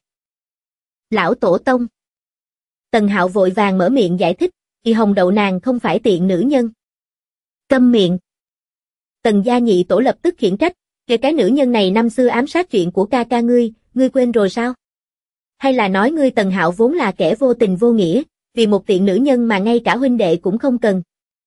Lão tổ tông. Tần Hạo vội vàng mở miệng giải thích, Y Hồng Đậu nàng không phải tiện nữ nhân. Câm miệng. Tần gia nhị tổ lập tức khiển trách, kể cái nữ nhân này năm xưa ám sát chuyện của ca ca ngươi quên rồi sao? Hay là nói ngươi Tần Hạo vốn là kẻ vô tình vô nghĩa, vì một tiện nữ nhân mà ngay cả huynh đệ cũng không cần.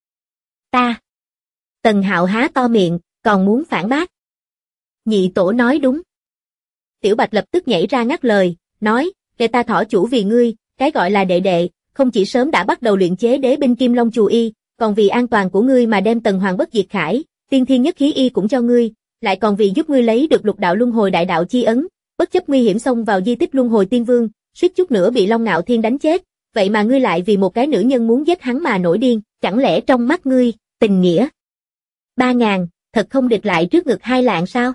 Ta. Tần Hạo há to miệng, còn muốn phản bác. Nhị tổ nói đúng. Tiểu Bạch lập tức nhảy ra ngắt lời, nói, để ta thọ chủ vì ngươi, cái gọi là đệ đệ, không chỉ sớm đã bắt đầu luyện chế đế binh Kim Long Chù Y, còn vì an toàn của ngươi mà đem Tần Hoàng Bất Diệt Khải, tiên thiên nhất khí y cũng cho ngươi, lại còn vì giúp ngươi lấy được lục đạo luân hồi đại đạo chi ấn, bất chấp nguy hiểm xông vào di tích luân hồi tiên vương, suýt chút nữa bị Long Ngạo Thiên đánh chết, vậy mà ngươi lại vì một cái nữ nhân muốn giết hắn mà nổi điên, chẳng lẽ trong mắt ngươi, tình nghĩa 3.000, thật không địch lại trước ngực 2 lạng sao?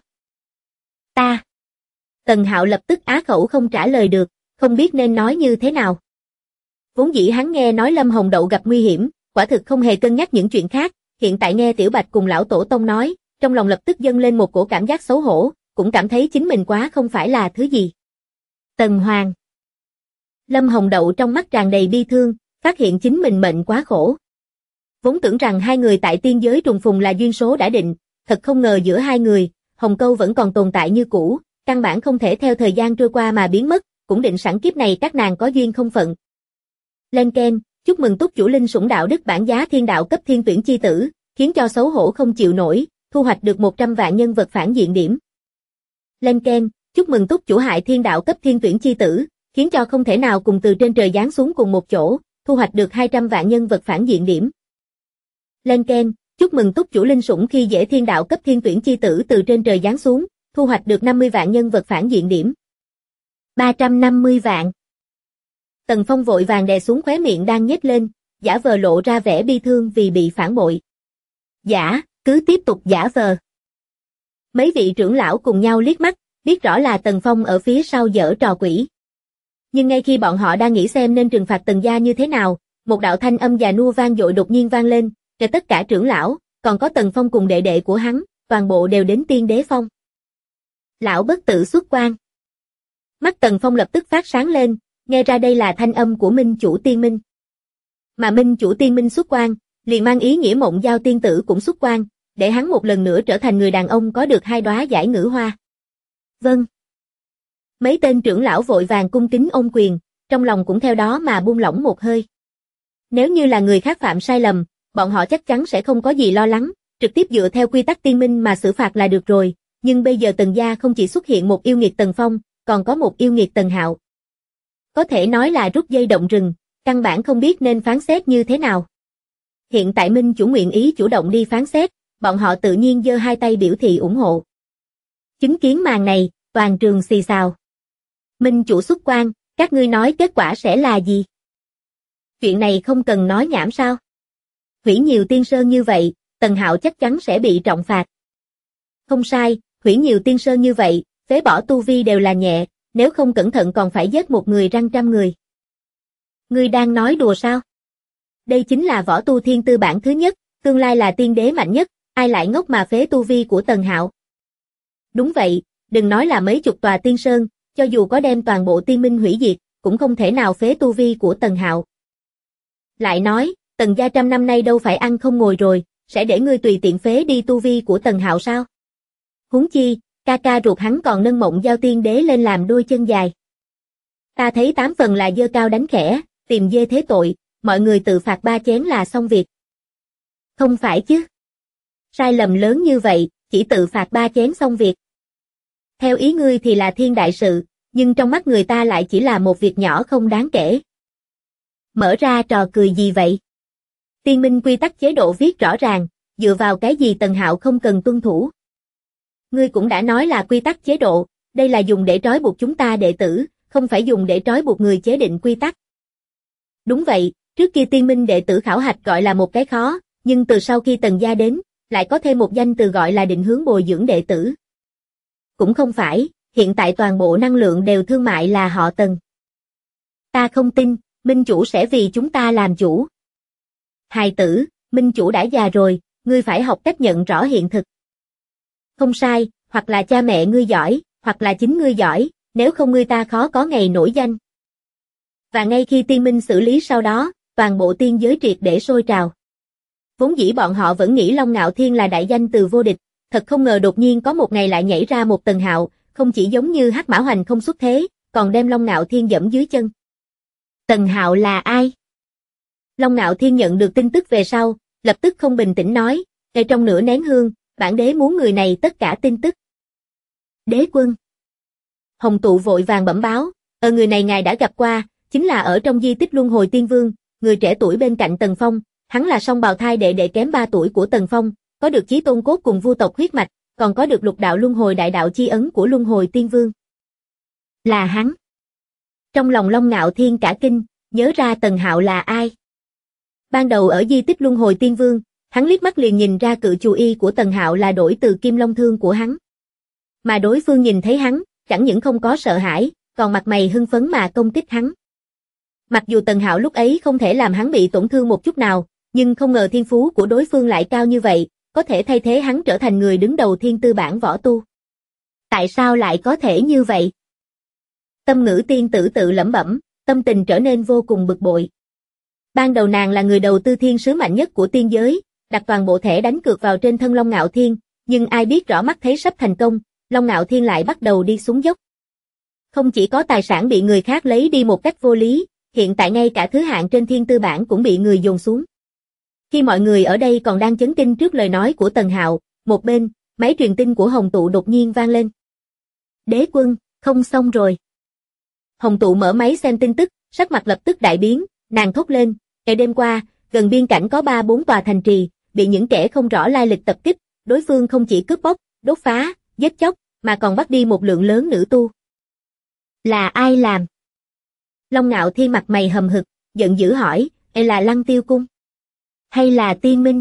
Ta. Tần Hạo lập tức á khẩu không trả lời được, không biết nên nói như thế nào. Vốn dĩ hắn nghe nói Lâm Hồng Đậu gặp nguy hiểm, quả thực không hề cân nhắc những chuyện khác, hiện tại nghe Tiểu Bạch cùng lão tổ tông nói, trong lòng lập tức dâng lên một cổ cảm giác xấu hổ, cũng cảm thấy chính mình quá không phải là thứ gì. Tần Hoàng. Lâm Hồng Đậu trong mắt tràn đầy bi thương, phát hiện chính mình mệnh quá khổ. Vốn tưởng rằng hai người tại tiên giới trùng phùng là duyên số đã định, thật không ngờ giữa hai người, Hồng Câu vẫn còn tồn tại như cũ, căn bản không thể theo thời gian trôi qua mà biến mất, cũng định sẵn kiếp này các nàng có duyên không phận. Lên keng, chúc mừng túc chủ linh sủng đạo đức bản giá thiên đạo cấp thiên tuyển chi tử, khiến cho xấu hổ không chịu nổi, thu hoạch được 100 vạn nhân vật phản diện điểm. Lên keng, chúc mừng túc chủ hại thiên đạo cấp thiên tuyển chi tử, khiến cho không thể nào cùng từ trên trời giáng xuống cùng một chỗ, thu hoạch được 200 vạn nhân vật phản diện điểm. Lên keng, chúc mừng túc chủ linh sủng khi dễ thiên đạo cấp thiên tuyển chi tử từ trên trời giáng xuống, thu hoạch được 50 vạn nhân vật phản diện điểm. 350 vạn. Tần Phong vội vàng đè xuống khóe miệng đang nhếch lên, giả vờ lộ ra vẻ bi thương vì bị phản bội. Giả, cứ tiếp tục giả vờ. Mấy vị trưởng lão cùng nhau liếc mắt, biết rõ là Tần Phong ở phía sau giở trò quỷ. Nhưng ngay khi bọn họ đang nghĩ xem nên trừng phạt Tần gia như thế nào, một đạo thanh âm già nua vang dội đột nhiên vang lên, cho tất cả trưởng lão, còn có Tần Phong cùng đệ đệ của hắn, toàn bộ đều đến Tiên Đế Phong. Lão bất tử xuất quan. Mắt Tần Phong lập tức phát sáng lên, nghe ra đây là thanh âm của Minh Chủ Tiên Minh. Mà Minh Chủ Tiên Minh xuất quan, liền mang ý nghĩa Mộng Giao tiên tử cũng xuất quan, để hắn một lần nữa trở thành người đàn ông có được 2 đóa giải ngữ hoa. Vâng. Mấy tên trưởng lão vội vàng cung kính ôm quyền, trong lòng cũng theo đó mà buông lỏng một hơi. Nếu như là người khác phạm sai lầm, bọn họ chắc chắn sẽ không có gì lo lắng, trực tiếp dựa theo quy tắc tiên minh mà xử phạt là được rồi, nhưng bây giờ Tần gia không chỉ xuất hiện một yêu nghiệt Tần Phong, còn có một yêu nghiệt Tần Hạo. Có thể nói là rút dây động rừng, căn bản không biết nên phán xét như thế nào. Hiện tại Minh Chủ nguyện ý chủ động đi phán xét, bọn họ tự nhiên giơ 2 tay biểu thị ủng hộ. Chứng kiến màn này, toàn trường xì xào. Minh Chủ xuất quan, các ngươi nói kết quả sẽ là gì? Chuyện này không cần nói nhảm sao? Hủy nhiều tiên sơn như vậy, Tần Hạo chắc chắn sẽ bị trọng phạt. Không sai, hủy nhiều tiên sơn như vậy, phế bỏ tu vi đều là nhẹ, nếu không cẩn thận còn phải giết một người răng trăm người. Ngươi đang nói đùa sao? Đây chính là võ tu thiên tư bản thứ nhất, tương lai là tiên đế mạnh nhất, ai lại ngốc mà phế tu vi của Tần Hạo? Đúng vậy, đừng nói là mấy chục tòa tiên sơn, cho dù có đem toàn bộ tiên minh hủy diệt, cũng không thể nào phế tu vi của Tần Hạo. Lại nói, Tần gia trăm năm nay đâu phải ăn không ngồi rồi, sẽ để ngươi tùy tiện phế đi tu vi của Tần Hạo sao? Huống chi, ca ca ruột hắn còn nâng Mộng Giao tiên đế lên làm đôi chân dài. Ta thấy 8 phần là giơ cao đánh khẽ, tìm dê thế tội, mọi người tự phạt 3 chén là xong việc. Không phải chứ? Sai lầm lớn như vậy, chỉ tự phạt 3 chén xong việc. Theo ý ngươi thì là thiên đại sự, nhưng trong mắt người ta lại chỉ là một việc nhỏ không đáng kể. Mở ra trò cười gì vậy? Tiên minh quy tắc chế độ viết rõ ràng, dựa vào cái gì Tần Hạo không cần tuân thủ? Ngươi cũng đã nói là quy tắc chế độ, đây là dùng để trói buộc chúng ta đệ tử, không phải dùng để trói buộc người chế định quy tắc. Đúng vậy, Trước kia tiên minh đệ tử khảo hạch gọi là một cái khó, nhưng từ sau khi Tần gia đến, lại có thêm một danh từ gọi là định hướng bồi dưỡng đệ tử. Cũng không phải, hiện tại toàn bộ năng lượng đều thương mại là họ Tần. Ta không tin, minh chủ sẽ vì chúng ta làm chủ. Hài tử, minh chủ đã già rồi, ngươi phải học cách nhận rõ hiện thực. Không sai, hoặc là cha mẹ ngươi giỏi, hoặc là chính ngươi giỏi, nếu không ngươi ta khó có ngày nổi danh. Và ngay khi tiên minh xử lý sau đó, toàn bộ tiên giới triệt để sôi trào. Vốn dĩ bọn họ vẫn nghĩ Long Ngạo Thiên là đại danh từ vô địch, thật không ngờ đột nhiên có một ngày lại nhảy ra một Tần Hạo, không chỉ giống như Hắc Mã Hoành không xuất thế, còn đem Long Ngạo Thiên dẫm dưới chân. Tần Hạo là ai? Long Ngạo Thiên nhận được tin tức về sau, lập tức không bình tĩnh nói, ngay trong nửa nén hương, bản đế muốn người này tất cả tin tức. Đế quân. Hồng Tụ vội vàng bẩm báo, người này ngài đã gặp qua, chính là ở trong di tích Luân Hồi Tiên Vương, người trẻ tuổi bên cạnh Tần Phong, hắn là song bào thai đệ đệ kém 3 tuổi của Tần Phong, có được chí tôn cốt cùng vu tộc huyết mạch, còn có được lục đạo luân hồi đại đạo chi ấn của Luân Hồi Tiên Vương. Là hắn. Trong lòng Long Ngạo Thiên cả kinh, nhớ ra Tần Hạo là ai. Ban đầu ở di tích Luân Hồi Tiên Vương, hắn liếc mắt liền nhìn ra cự chù y của Tần Hạo là đổi từ Kim Long Thương của hắn. Mà đối phương nhìn thấy hắn, chẳng những không có sợ hãi, còn mặt mày hưng phấn mà công kích hắn. Mặc dù Tần Hạo lúc ấy không thể làm hắn bị tổn thương một chút nào, nhưng không ngờ thiên phú của đối phương lại cao như vậy, có thể thay thế hắn trở thành người đứng đầu thiên tư bản võ tu. Tại sao lại có thể như vậy? Tâm Ngữ tiên tử tự lẩm bẩm, tâm tình trở nên vô cùng bực bội. Ban đầu nàng là người đầu tư thiên sứ mạnh nhất của tiên giới, đặt toàn bộ thẻ đánh cược vào trên thân Long Ngạo Thiên, nhưng ai biết rõ mắt thấy sắp thành công, Long Ngạo Thiên lại bắt đầu đi xuống dốc. Không chỉ có tài sản bị người khác lấy đi một cách vô lý, hiện tại ngay cả thứ hạng trên thiên tư bản cũng bị người dồn xuống. Khi mọi người ở đây còn đang chấn kinh trước lời nói của Tần Hạo, một bên, máy truyền tin của Hồng Tụ đột nhiên vang lên. Đế quân, không xong rồi. Hồng Tụ mở máy xem tin tức, sắc mặt lập tức đại biến, nàng thốt lên, đêm qua, gần biên cảnh có 3-4 tòa thành trì, bị những kẻ không rõ lai lịch tập kích, đối phương không chỉ cướp bóc, đốt phá, giết chóc, mà còn bắt đi một lượng lớn nữ tu. Là ai làm? Long Ngạo Thiên mặt mày hầm hực, giận dữ hỏi, là Lăng Tiêu Cung? Hay là Tiên Minh?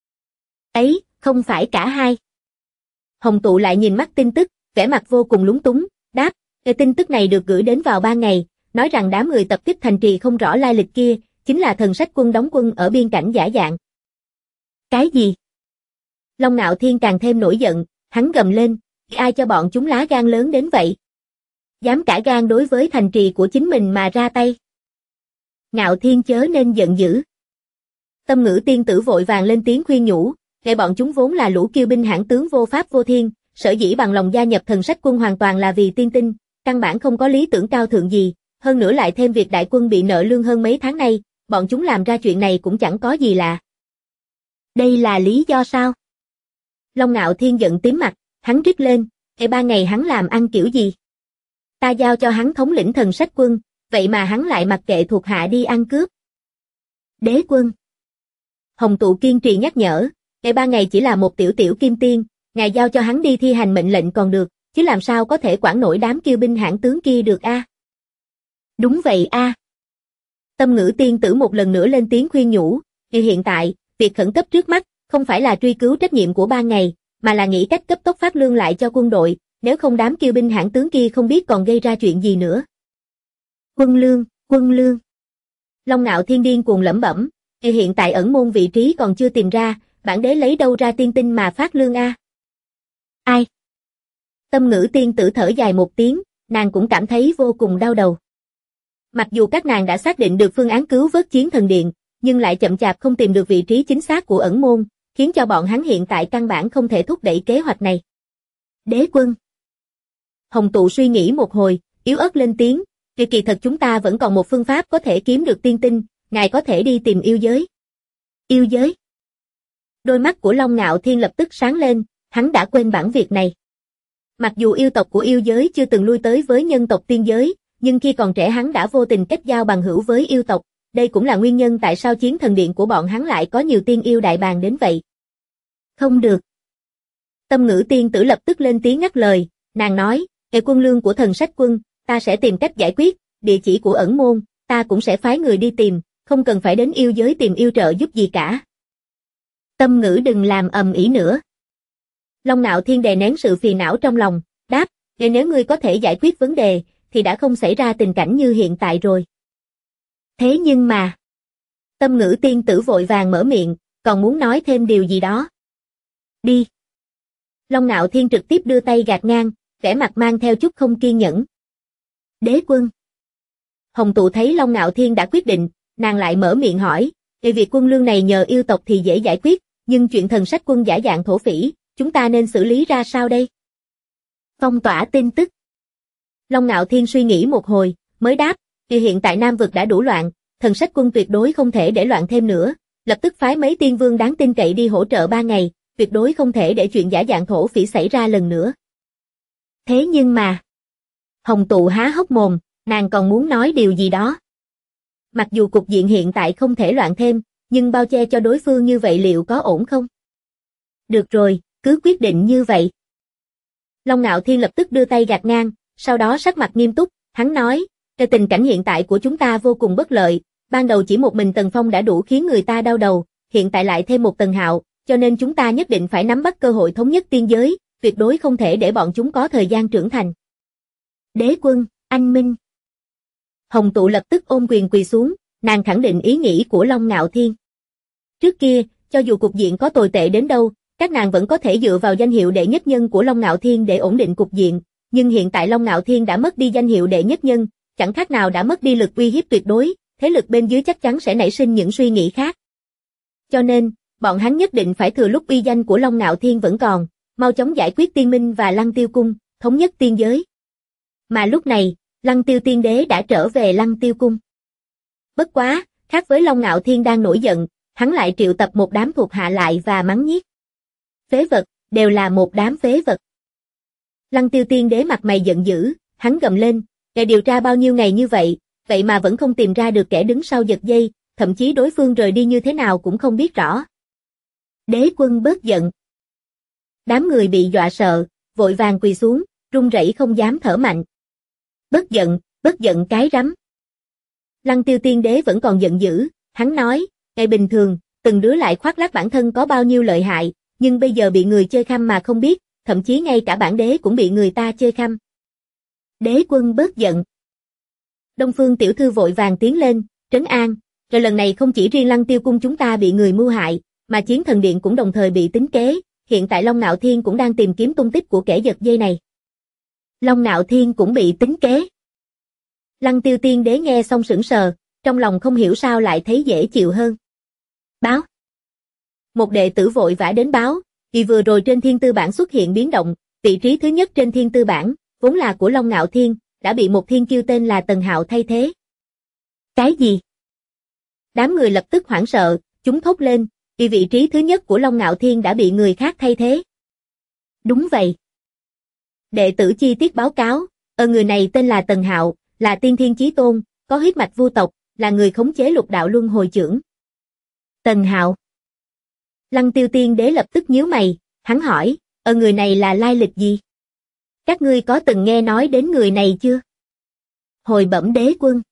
Ấy, không phải cả hai. Hồng Tụ lại nhìn mắt tin tức, vẻ mặt vô cùng lúng túng, đáp, tin tức này được gửi đến vào 3 ngày, nói rằng đám người tập kích thành trì không rõ lai lịch kia, chính là thần sách quân đóng quân ở biên cảnh giả dạng. Cái gì? Long Ngạo Thiên càng thêm nổi giận, hắn gầm lên, ai cho bọn chúng lá gan lớn đến vậy? Dám cả gan đối với thành trì của chính mình mà ra tay. Ngạo Thiên chớ nên giận dữ. Tâm Ngữ tiên tử vội vàng lên tiếng khuyên nhủ, để bọn chúng vốn là lũ kiêu binh hãn tướng vô pháp vô thiên, sở dĩ bằng lòng gia nhập thần sách quân hoàn toàn là vì tiên tinh, căn bản không có lý tưởng cao thượng gì, hơn nữa lại thêm việc đại quân bị nợ lương hơn mấy tháng nay, bọn chúng làm ra chuyện này cũng chẳng có gì lạ. Đây là lý do sao? Long Ngạo Thiên giận tím mặt, hắn rít lên, 3 ngày hắn làm ăn kiểu gì? Ta giao cho hắn thống lĩnh thần sách quân, vậy mà hắn lại mặc kệ thuộc hạ đi ăn cướp. Đế quân. Hồng Tụ kiên trì nhắc nhở, 3 ngày chỉ là một tiểu tiểu kim tiên, ngài giao cho hắn đi thi hành mệnh lệnh còn được, chứ làm sao có thể quản nổi đám kiêu binh hãn tướng kia được a? Đúng vậy a. Tâm Ngữ tiên tử một lần nữa lên tiếng khuyên nhủ, hiện tại, việc khẩn cấp trước mắt, không phải là truy cứu trách nhiệm của 3 ngày, mà là nghĩ cách cấp tốc phát lương lại cho quân đội, nếu không đám kiêu binh hãn tướng kia không biết còn gây ra chuyện gì nữa. Quân lương, quân lương. Long Ngạo Thiên điên cuồng lẩm bẩm, hiện tại ẩn môn vị trí còn chưa tìm ra, bản đế lấy đâu ra tiên tinh mà phát lương a? Ai? Tâm Ngữ tiên tử thở dài một tiếng, nàng cũng cảm thấy vô cùng đau đầu. Mặc dù các nàng đã xác định được phương án cứu vớt Chiến Thần Điện, nhưng lại chậm chạp không tìm được vị trí chính xác của ẩn môn, khiến cho bọn hắn hiện tại căn bản không thể thúc đẩy kế hoạch này. Đế quân. Hồng Tụ suy nghĩ một hồi, yếu ớt lên tiếng, kỳ thật chúng ta vẫn còn một phương pháp có thể kiếm được tiên tinh, ngài có thể đi tìm yêu giới. Yêu giới? Đôi mắt của Long Ngạo Thiên lập tức sáng lên, hắn đã quên bản việc này. Mặc dù yêu tộc của yêu giới chưa từng lui tới với nhân tộc tiên giới, nhưng khi còn trẻ hắn đã vô tình kết giao bằng hữu với yêu tộc, đây cũng là nguyên nhân tại sao Chiến Thần Điện của bọn hắn lại có nhiều tiên yêu đại bàng đến vậy. Không được. Tâm Ngữ tiên tử lập tức lên tiếng ngắt lời, nàng nói, quân lương của thần sách quân, ta sẽ tìm cách giải quyết, địa chỉ của ẩn môn, ta cũng sẽ phái người đi tìm, không cần phải đến yêu giới tìm yêu trợ giúp gì cả. Tâm Ngữ đừng làm ầm ĩ nữa. Long Nạo Thiên đè nén sự phiền não trong lòng, đáp, nếu ngươi có thể giải quyết vấn đề, thì đã không xảy ra tình cảnh như hiện tại rồi. Thế nhưng mà... Tâm Ngữ tiên tử vội vàng mở miệng, còn muốn nói thêm điều gì đó. Đi. Long Nạo Thiên trực tiếp đưa tay gạt ngang, vẻ mặt mang theo chút không kiên nhẫn. Đế quân. Hồng Tụ thấy Long Nạo Thiên đã quyết định, nàng lại mở miệng hỏi, việc quân lương này nhờ yêu tộc thì dễ giải quyết, nhưng chuyện thần sách quân giả dạng thổ phỉ, chúng ta nên xử lý ra sao đây? Phong tỏa tin tức. Long Nạo Thiên suy nghĩ một hồi, mới đáp, hiện tại Nam vực đã đủ loạn, thần sách quân tuyệt đối không thể để loạn thêm nữa, lập tức phái mấy tiên vương đáng tin cậy đi hỗ trợ 3 ngày, tuyệt đối không thể để chuyện giả dạng thổ phỉ xảy ra lần nữa. Thế nhưng mà... Hồng Tụ há hốc mồm, nàng còn muốn nói điều gì đó. Mặc dù cục diện hiện tại không thể loạn thêm, nhưng bao che cho đối phương như vậy liệu có ổn không? Được rồi, cứ quyết định như vậy. Long Nạo Thiên lập tức đưa tay gạt ngang, sau đó sắc mặt nghiêm túc, hắn nói, tình cảnh hiện tại của chúng ta vô cùng bất lợi, ban đầu chỉ một mình Tần Phong đã đủ khiến người ta đau đầu, hiện tại lại thêm một Tần Hạo, cho nên chúng ta nhất định phải nắm bắt cơ hội thống nhất tiên giới, tuyệt đối không thể để bọn chúng có thời gian trưởng thành. Đế quân, anh minh. Hồng Tụ lập tức ôm quyền quỳ xuống, nàng khẳng định ý nghĩ của Long Nạo Thiên. Trước kia, cho dù cục diện có tồi tệ đến đâu, các nàng vẫn có thể dựa vào danh hiệu đệ nhất nhân của Long Nạo Thiên để ổn định cục diện, nhưng hiện tại Long Nạo Thiên đã mất đi danh hiệu đệ nhất nhân, chẳng khác nào đã mất đi lực uy hiếp tuyệt đối, thế lực bên dưới chắc chắn sẽ nảy sinh những suy nghĩ khác. Cho nên, bọn hắn nhất định phải thừa lúc uy danh của Long Nạo Thiên vẫn còn, mau chóng giải quyết Tiên Minh và Lăng Tiêu Cung, thống nhất tiên giới. Mà lúc này, Lăng Tiêu Tiên Đế đã trở về Lăng Tiêu Cung. Bất quá, khác với Long Nạo Thiên đang nổi giận, hắn lại triệu tập một đám thuộc hạ lại và mắng nhiếc. Phế vật, đều là một đám phế vật. Lăng Tiêu Tiên Đế mặt mày giận dữ, hắn gầm lên, để điều tra bao nhiêu ngày như vậy, vậy mà vẫn không tìm ra được kẻ đứng sau giật dây, thậm chí đối phương rời đi như thế nào cũng không biết rõ. Đế quân bớt giận. Đám người bị dọa sợ, vội vàng quỳ xuống, run rẩy không dám thở mạnh. Bớt giận cái rắm. Lăng Tiêu Tiên Đế vẫn còn giận dữ, hắn nói, ngày bình thường, từng đứa lại khoác lác bản thân có bao nhiêu lợi hại, nhưng bây giờ bị người chơi khăm mà không biết, thậm chí ngay cả bản đế cũng bị người ta chơi khăm. Đế quân bớt giận. Đông Phương tiểu thư vội vàng tiến lên, trấn an, rồi lần này không chỉ riêng Lăng Tiêu Cung chúng ta bị người mưu hại, mà Chiến Thần Điện cũng đồng thời bị tính kế, hiện tại Long Nạo Thiên cũng đang tìm kiếm tung tích của kẻ giật dây này. Long Nạo Thiên cũng bị tính kế. Lăng Tiêu Tiên Đế nghe xong sững sờ, trong lòng không hiểu sao lại thấy dễ chịu hơn. Báo. Một đệ tử vội vã đến báo, vì vừa rồi trên thiên tư bản xuất hiện biến động, vị trí thứ nhất trên thiên tư bản, vốn là của Long Nạo Thiên, đã bị một thiên kiêu tên là Tần Hạo thay thế. Cái gì? Đám người lập tức hoảng sợ, chúng thốt lên, vì vị trí thứ nhất của Long Nạo Thiên đã bị người khác thay thế. Đúng vậy. Đệ tử chi tiết báo cáo, người này tên là Tần Hạo, là tiên thiên chí tôn, có huyết mạch vu tộc, là người khống chế lục đạo luân hồi chưởng. Tần Hạo. Lăng Tiêu Tiên Đế lập tức nhíu mày, hắn hỏi, người này là lai lịch gì? Các ngươi có từng nghe nói đến người này chưa? Hồi bẩm đế quân.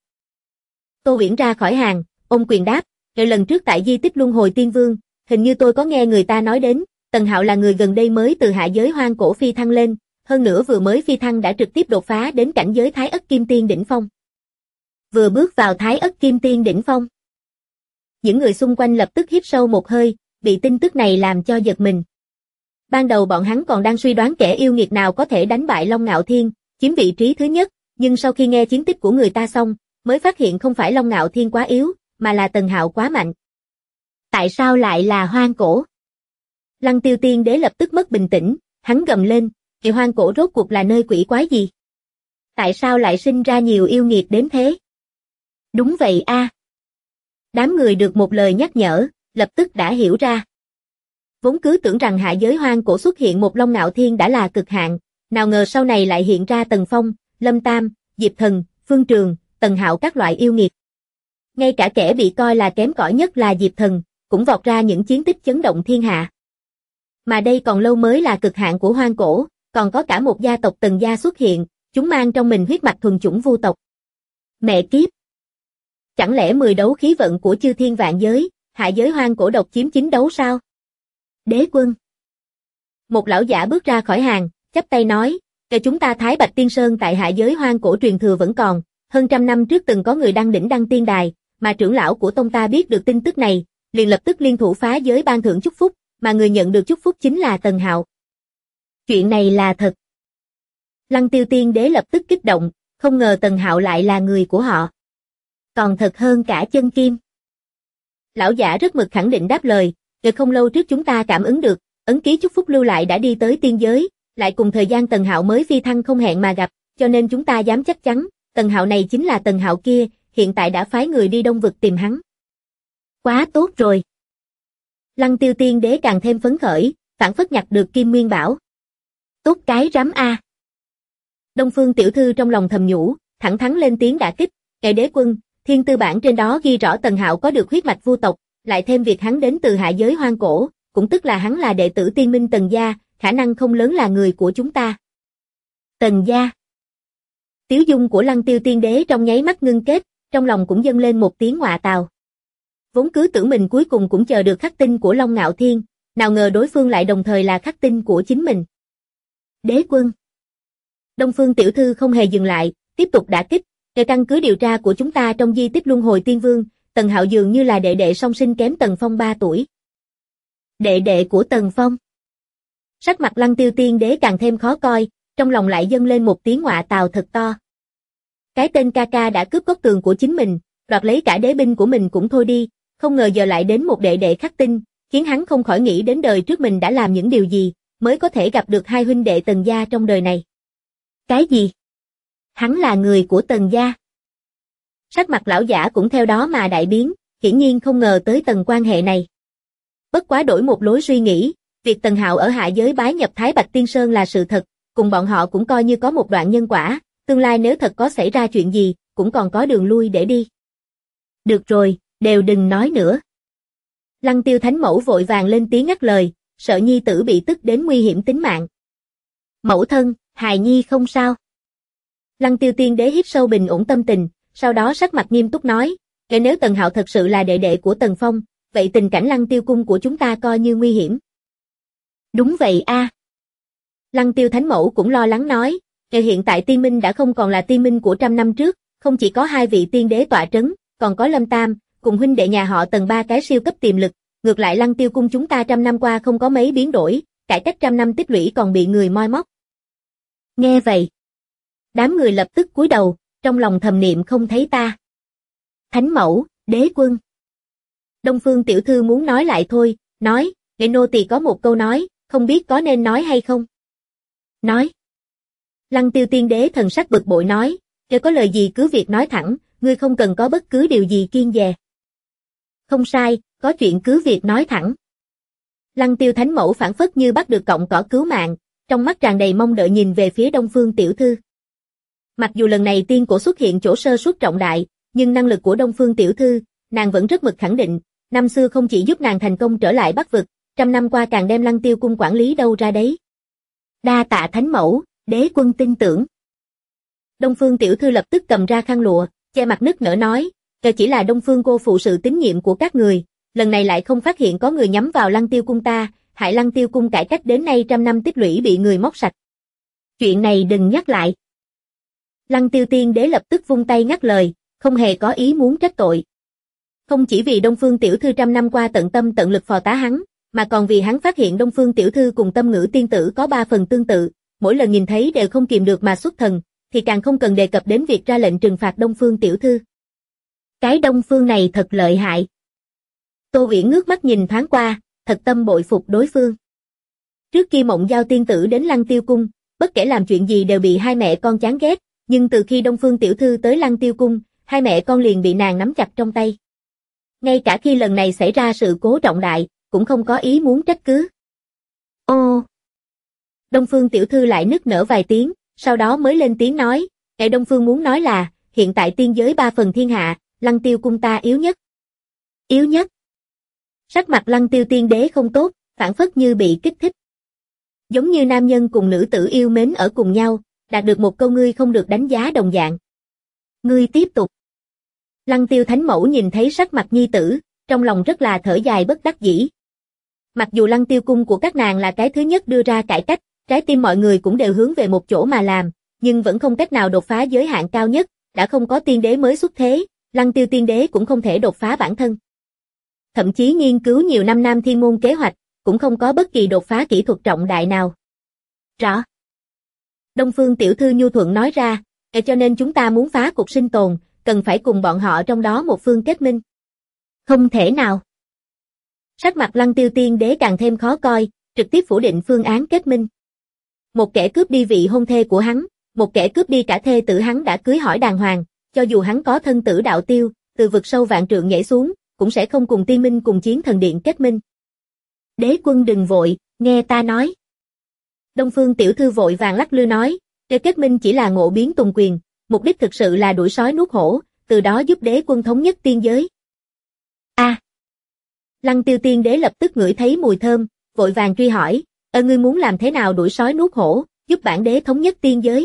Tô Uyển ra khỏi hàng, ôm quyền đáp, rồi lần trước tại di tích Luân Hồi Tiên Vương, hình như tôi có nghe người ta nói đến, Tần Hạo là người gần đây mới từ hạ giới hoang cổ phi thăng lên, hơn nữa vừa mới phi thăng đã trực tiếp đột phá đến cảnh giới Thái Ất Kim Tiên đỉnh phong. Vừa bước vào Thái Ất Kim Tiên đỉnh phong. Những người xung quanh lập tức hít sâu một hơi, bị tin tức này làm cho giật mình. Ban đầu bọn hắn còn đang suy đoán kẻ yêu nghiệt nào có thể đánh bại Long Nạo Thiên, chiếm vị trí thứ nhất, nhưng sau khi nghe chiến tích của người ta xong, mới phát hiện không phải Long Nạo Thiên quá yếu, mà là Tần Hạo quá mạnh. Tại sao lại là hoang cổ? Lăng Tiêu Tiên Đế lập tức mất bình tĩnh, hắn gầm lên, kỳ hoang cổ rốt cuộc là nơi quỷ quái gì? Tại sao lại sinh ra nhiều yêu nghiệt đến thế? Đúng vậy a. Đám người được một lời nhắc nhở, lập tức đã hiểu ra. Vốn cứ tưởng rằng hạ giới hoang cổ xuất hiện một Long Nạo Thiên đã là cực hạn, nào ngờ sau này lại hiện ra Tần Phong, Lâm Tam, Diệp Thần, Phương Trường, Tần Hạo các loại yêu nghiệt. Ngay cả kẻ bị coi là kém cỏi nhất là Diệp Thần, cũng vọt ra những chiến tích chấn động thiên hạ. Mà đây còn lâu mới là cực hạn của hoang cổ, còn có cả một gia tộc Tần gia xuất hiện, chúng mang trong mình huyết mạch thuần chủng vu tộc. Mẹ kiếp! Chẳng lẽ 10 đấu khí vận của chư thiên vạn giới, hạ giới hoang cổ độc chiếm 9 đấu sao? Đế quân. Một lão giả bước ra khỏi hàng, chắp tay nói, chúng ta Thái Bạch Tiên Sơn tại hạ giới hoang cổ truyền thừa vẫn còn, hơn trăm năm trước từng có người đăng đỉnh đăng tiên đài, mà trưởng lão của tông ta biết được tin tức này, liền lập tức liên thủ phá giới ban thưởng chúc phúc, mà người nhận được chúc phúc chính là Tần Hạo. Chuyện này là thật. Lăng Tiêu Tiên Đế lập tức kích động, không ngờ Tần Hạo lại là người của họ. Còn thật hơn cả chân kim. Lão giả rất mực khẳng định đáp lời, không lâu trước chúng ta cảm ứng được, ấn ký chúc phúc lưu lại đã đi tới tiên giới, lại cùng thời gian Tần Hạo mới phi thăng không hẹn mà gặp, cho nên chúng ta dám chắc chắn, Tần Hạo này chính là Tần Hạo kia, hiện tại đã phái người đi Đông Vực tìm hắn. Quá tốt rồi. Lăng Tiêu Tiên Đế càng thêm phấn khởi, phảng phất nhặt được kim nguyên bảo. Tốt cái rắm a. Đông Phương tiểu thư trong lòng thầm nhủ, thẳng thắn lên tiếng đả kích, kẻ đế quân, thiên tư bản trên đó ghi rõ Tần Hạo có được huyết mạch vu tộc, lại thêm việc hắn đến từ hạ giới hoang cổ, cũng tức là hắn là đệ tử tiên minh Tần gia, khả năng không lớn là người của chúng ta. Tần gia. Tiếu dung của Lăng Tiêu Tiên Đế trong nháy mắt ngưng kết, trong lòng cũng dâng lên một tiếng ngọa tào. Vốn cứ tưởng mình cuối cùng cũng chờ được khắc tinh của Long Ngạo Thiên, nào ngờ đối phương lại đồng thời là khắc tinh của chính mình. Đế quân. Đông Phương tiểu thư không hề dừng lại, tiếp tục đả kích, để căn cứ điều tra của chúng ta trong di tích Luân Hồi Tiên Vương, Tần Hạo dường như là đệ đệ song sinh kém Tần Phong 3 tuổi. Đệ đệ của Tần Phong. Sắc mặt Lăng Tiêu Tiên Đế càng thêm khó coi, trong lòng lại dâng lên một tiếng ngọa tào thật to. Cái tên ca ca đã cướp góc tường của chính mình, đoạt lấy cả đế binh của mình cũng thôi đi, không ngờ giờ lại đến một đệ đệ khắc tinh, khiến hắn không khỏi nghĩ đến đời trước mình đã làm những điều gì, mới có thể gặp được hai huynh đệ Tần gia trong đời này. Cái gì? Hắn là người của Tần gia. Sắc mặt lão giả cũng theo đó mà đại biến, hiển nhiên không ngờ tới tầng quan hệ này. Bất quá đổi một lối suy nghĩ, việc Tần Hạo ở hạ giới bái nhập Thái Bạch Tiên Sơn là sự thật, cùng bọn họ cũng coi như có một đoạn nhân quả, tương lai nếu thật có xảy ra chuyện gì, cũng còn có đường lui để đi. Được rồi, đều đừng nói nữa. Lăng Tiêu Thánh Mẫu vội vàng lên tiếng ngắt lời, sợ nhi tử bị tức đến nguy hiểm tính mạng. Mẫu thân, hài nhi không sao. Lăng Tiêu Tiên Đế hít sâu bình ổn tâm tình, sau đó sắc mặt nghiêm túc nói, nếu Tần Hạo thật sự là đệ đệ của Tần Phong, vậy tình cảnh Lăng Tiêu cung của chúng ta coi như nguy hiểm. Đúng vậy a. Lăng Tiêu Thánh Mẫu cũng lo lắng nói, hiện tại tiên minh đã không còn là tiên minh của trăm năm trước, không chỉ có hai vị tiên đế tọa trấn, còn có Lâm Tam, cùng huynh đệ nhà họ Tần 3 cái siêu cấp tiềm lực, ngược lại Lăng Tiêu cung chúng ta trăm năm qua không có mấy biến đổi, cải cách trăm năm tích lũy còn bị người moi móc. Nghe vậy, đám người lập tức cúi đầu, trong lòng thầm niệm không thấy ta. Thánh Mẫu, Đế quân. Đông Phương tiểu thư muốn nói lại thôi, nói, để nô tỳ có một câu nói, không biết có nên nói hay không. Nói. Lăng Tiêu Tiên Đế thần sắc bực bội nói, nếu có lời gì cứ việc nói thẳng, ngươi không cần có bất cứ điều gì kiêng dè. Không sai, có chuyện cứ việc nói thẳng. Lăng Tiêu Thánh Mẫu phảng phất như bắt được cọng cỏ cứu mạng, trong mắt tràn đầy mong đợi nhìn về phía Đông Phương tiểu thư. Mặc dù lần này tiên cổ xuất hiện chỗ sơ suất trọng đại, nhưng năng lực của Đông Phương tiểu thư, nàng vẫn rất mực khẳng định, năm xưa không chỉ giúp nàng thành công trở lại Bắc vực, trăm năm qua càng đem Lăng Tiêu cung quản lý đâu ra đấy. Đa tạ Thánh Mẫu, Đế quân tin tưởng. Đông Phương tiểu thư lập tức cầm ra khăn lụa, che mặt nức nở nói, chỉ là Đông Phương cô phụ sự tín nhiệm của các người, lần này lại không phát hiện có người nhắm vào Lăng Tiêu cung ta, hại Lăng Tiêu cung cải cách đến nay trăm năm tích lũy bị người móc sạch. Chuyện này đừng nhắc lại. Lăng Tiêu Tiên Đế lập tức vung tay ngắt lời, không hề có ý muốn trách tội. Không chỉ vì Đông Phương tiểu thư trăm năm qua tận tâm tận lực phò tá hắn, mà còn vì hắn phát hiện Đông Phương tiểu thư cùng Tâm Ngữ tiên tử có 3 phần tương tự, mỗi lần nhìn thấy đều không kìm được mà xuất thần, thì càng không cần đề cập đến việc ra lệnh trừng phạt Đông Phương tiểu thư. Cái Đông Phương này thật lợi hại. Tô Viễn ngước mắt nhìn thoáng qua, thật tâm bội phục đối phương. Trước khi Mộng Giao tiên tử đến Lăng Tiêu cung, bất kể làm chuyện gì đều bị hai mẹ con chán ghét, nhưng từ khi Đông Phương tiểu thư tới Lăng Tiêu cung, hai mẹ con liền bị nàng nắm chặt trong tay. Ngay cả khi lần này xảy ra sự cố trọng đại, cũng không có ý muốn trách cứ. Ô! Đông Phương tiểu thư lại nức nở vài tiếng, sau đó mới lên tiếng nói, cái Đông Phương muốn nói là, hiện tại tiên giới 3 phần thiên hạ, Lăng Tiêu cung ta yếu nhất. Yếu nhất? Sắc mặt Lăng Tiêu Tiên Đế không tốt, phảng phất như bị kích thích. Giống như nam nhân cùng nữ tử yêu mến ở cùng nhau, đạt được một câu ngươi không được đánh giá đồng dạng. Ngươi tiếp tục. Lăng Tiêu Thánh Mẫu nhìn thấy sắc mặt nhi tử, trong lòng rất là thở dài bất đắc dĩ. Mặc dù Lăng Tiêu cung của các nàng là cái thứ nhất đưa ra cải cách, trái tim mọi người cũng đều hướng về một chỗ mà làm, nhưng vẫn không cách nào đột phá giới hạn cao nhất, đã không có tiên đế mới xuất thế, Lăng Tiêu tiên đế cũng không thể đột phá bản thân. Thậm chí nghiên cứu nhiều năm Nam Thiên môn kế hoạch, cũng không có bất kỳ đột phá kỹ thuật trọng đại nào. Rõ. Đông Phương tiểu thư nhu thuận nói ra, cho nên chúng ta muốn phá cục sinh tồn, cần phải cùng bọn họ trong đó một phương kết minh. Không thể nào. Sắc mặt Lăng Tiêu tiên đế càng thêm khó coi, trực tiếp phủ định phương án kết minh. Một kẻ cướp đi vị hôn thê của hắn, một kẻ cướp đi cả thê tử hắn đã cưới hỏi đàng hoàng, cho dù hắn có thân tử đạo tiêu, từ vực sâu vạn trượng nhảy xuống, cũng sẽ không cùng tiên minh cùng chiến thần điện kết minh. Đế quân đừng vội, nghe ta nói. Đông Phương tiểu thư vội vàng lắc lư nói, kết minh chỉ là ngộ biến tùng quyền, mục đích thực sự là đuổi sói nuốt hổ, từ đó giúp đế quân thống nhất tiên giới. Lăng Tiêu tiên đế lập tức ngửi thấy mùi thơm, vội vàng truy hỏi, ngươi muốn làm thế nào đuổi sói nuốt hổ, giúp bản đế thống nhất tiên giới?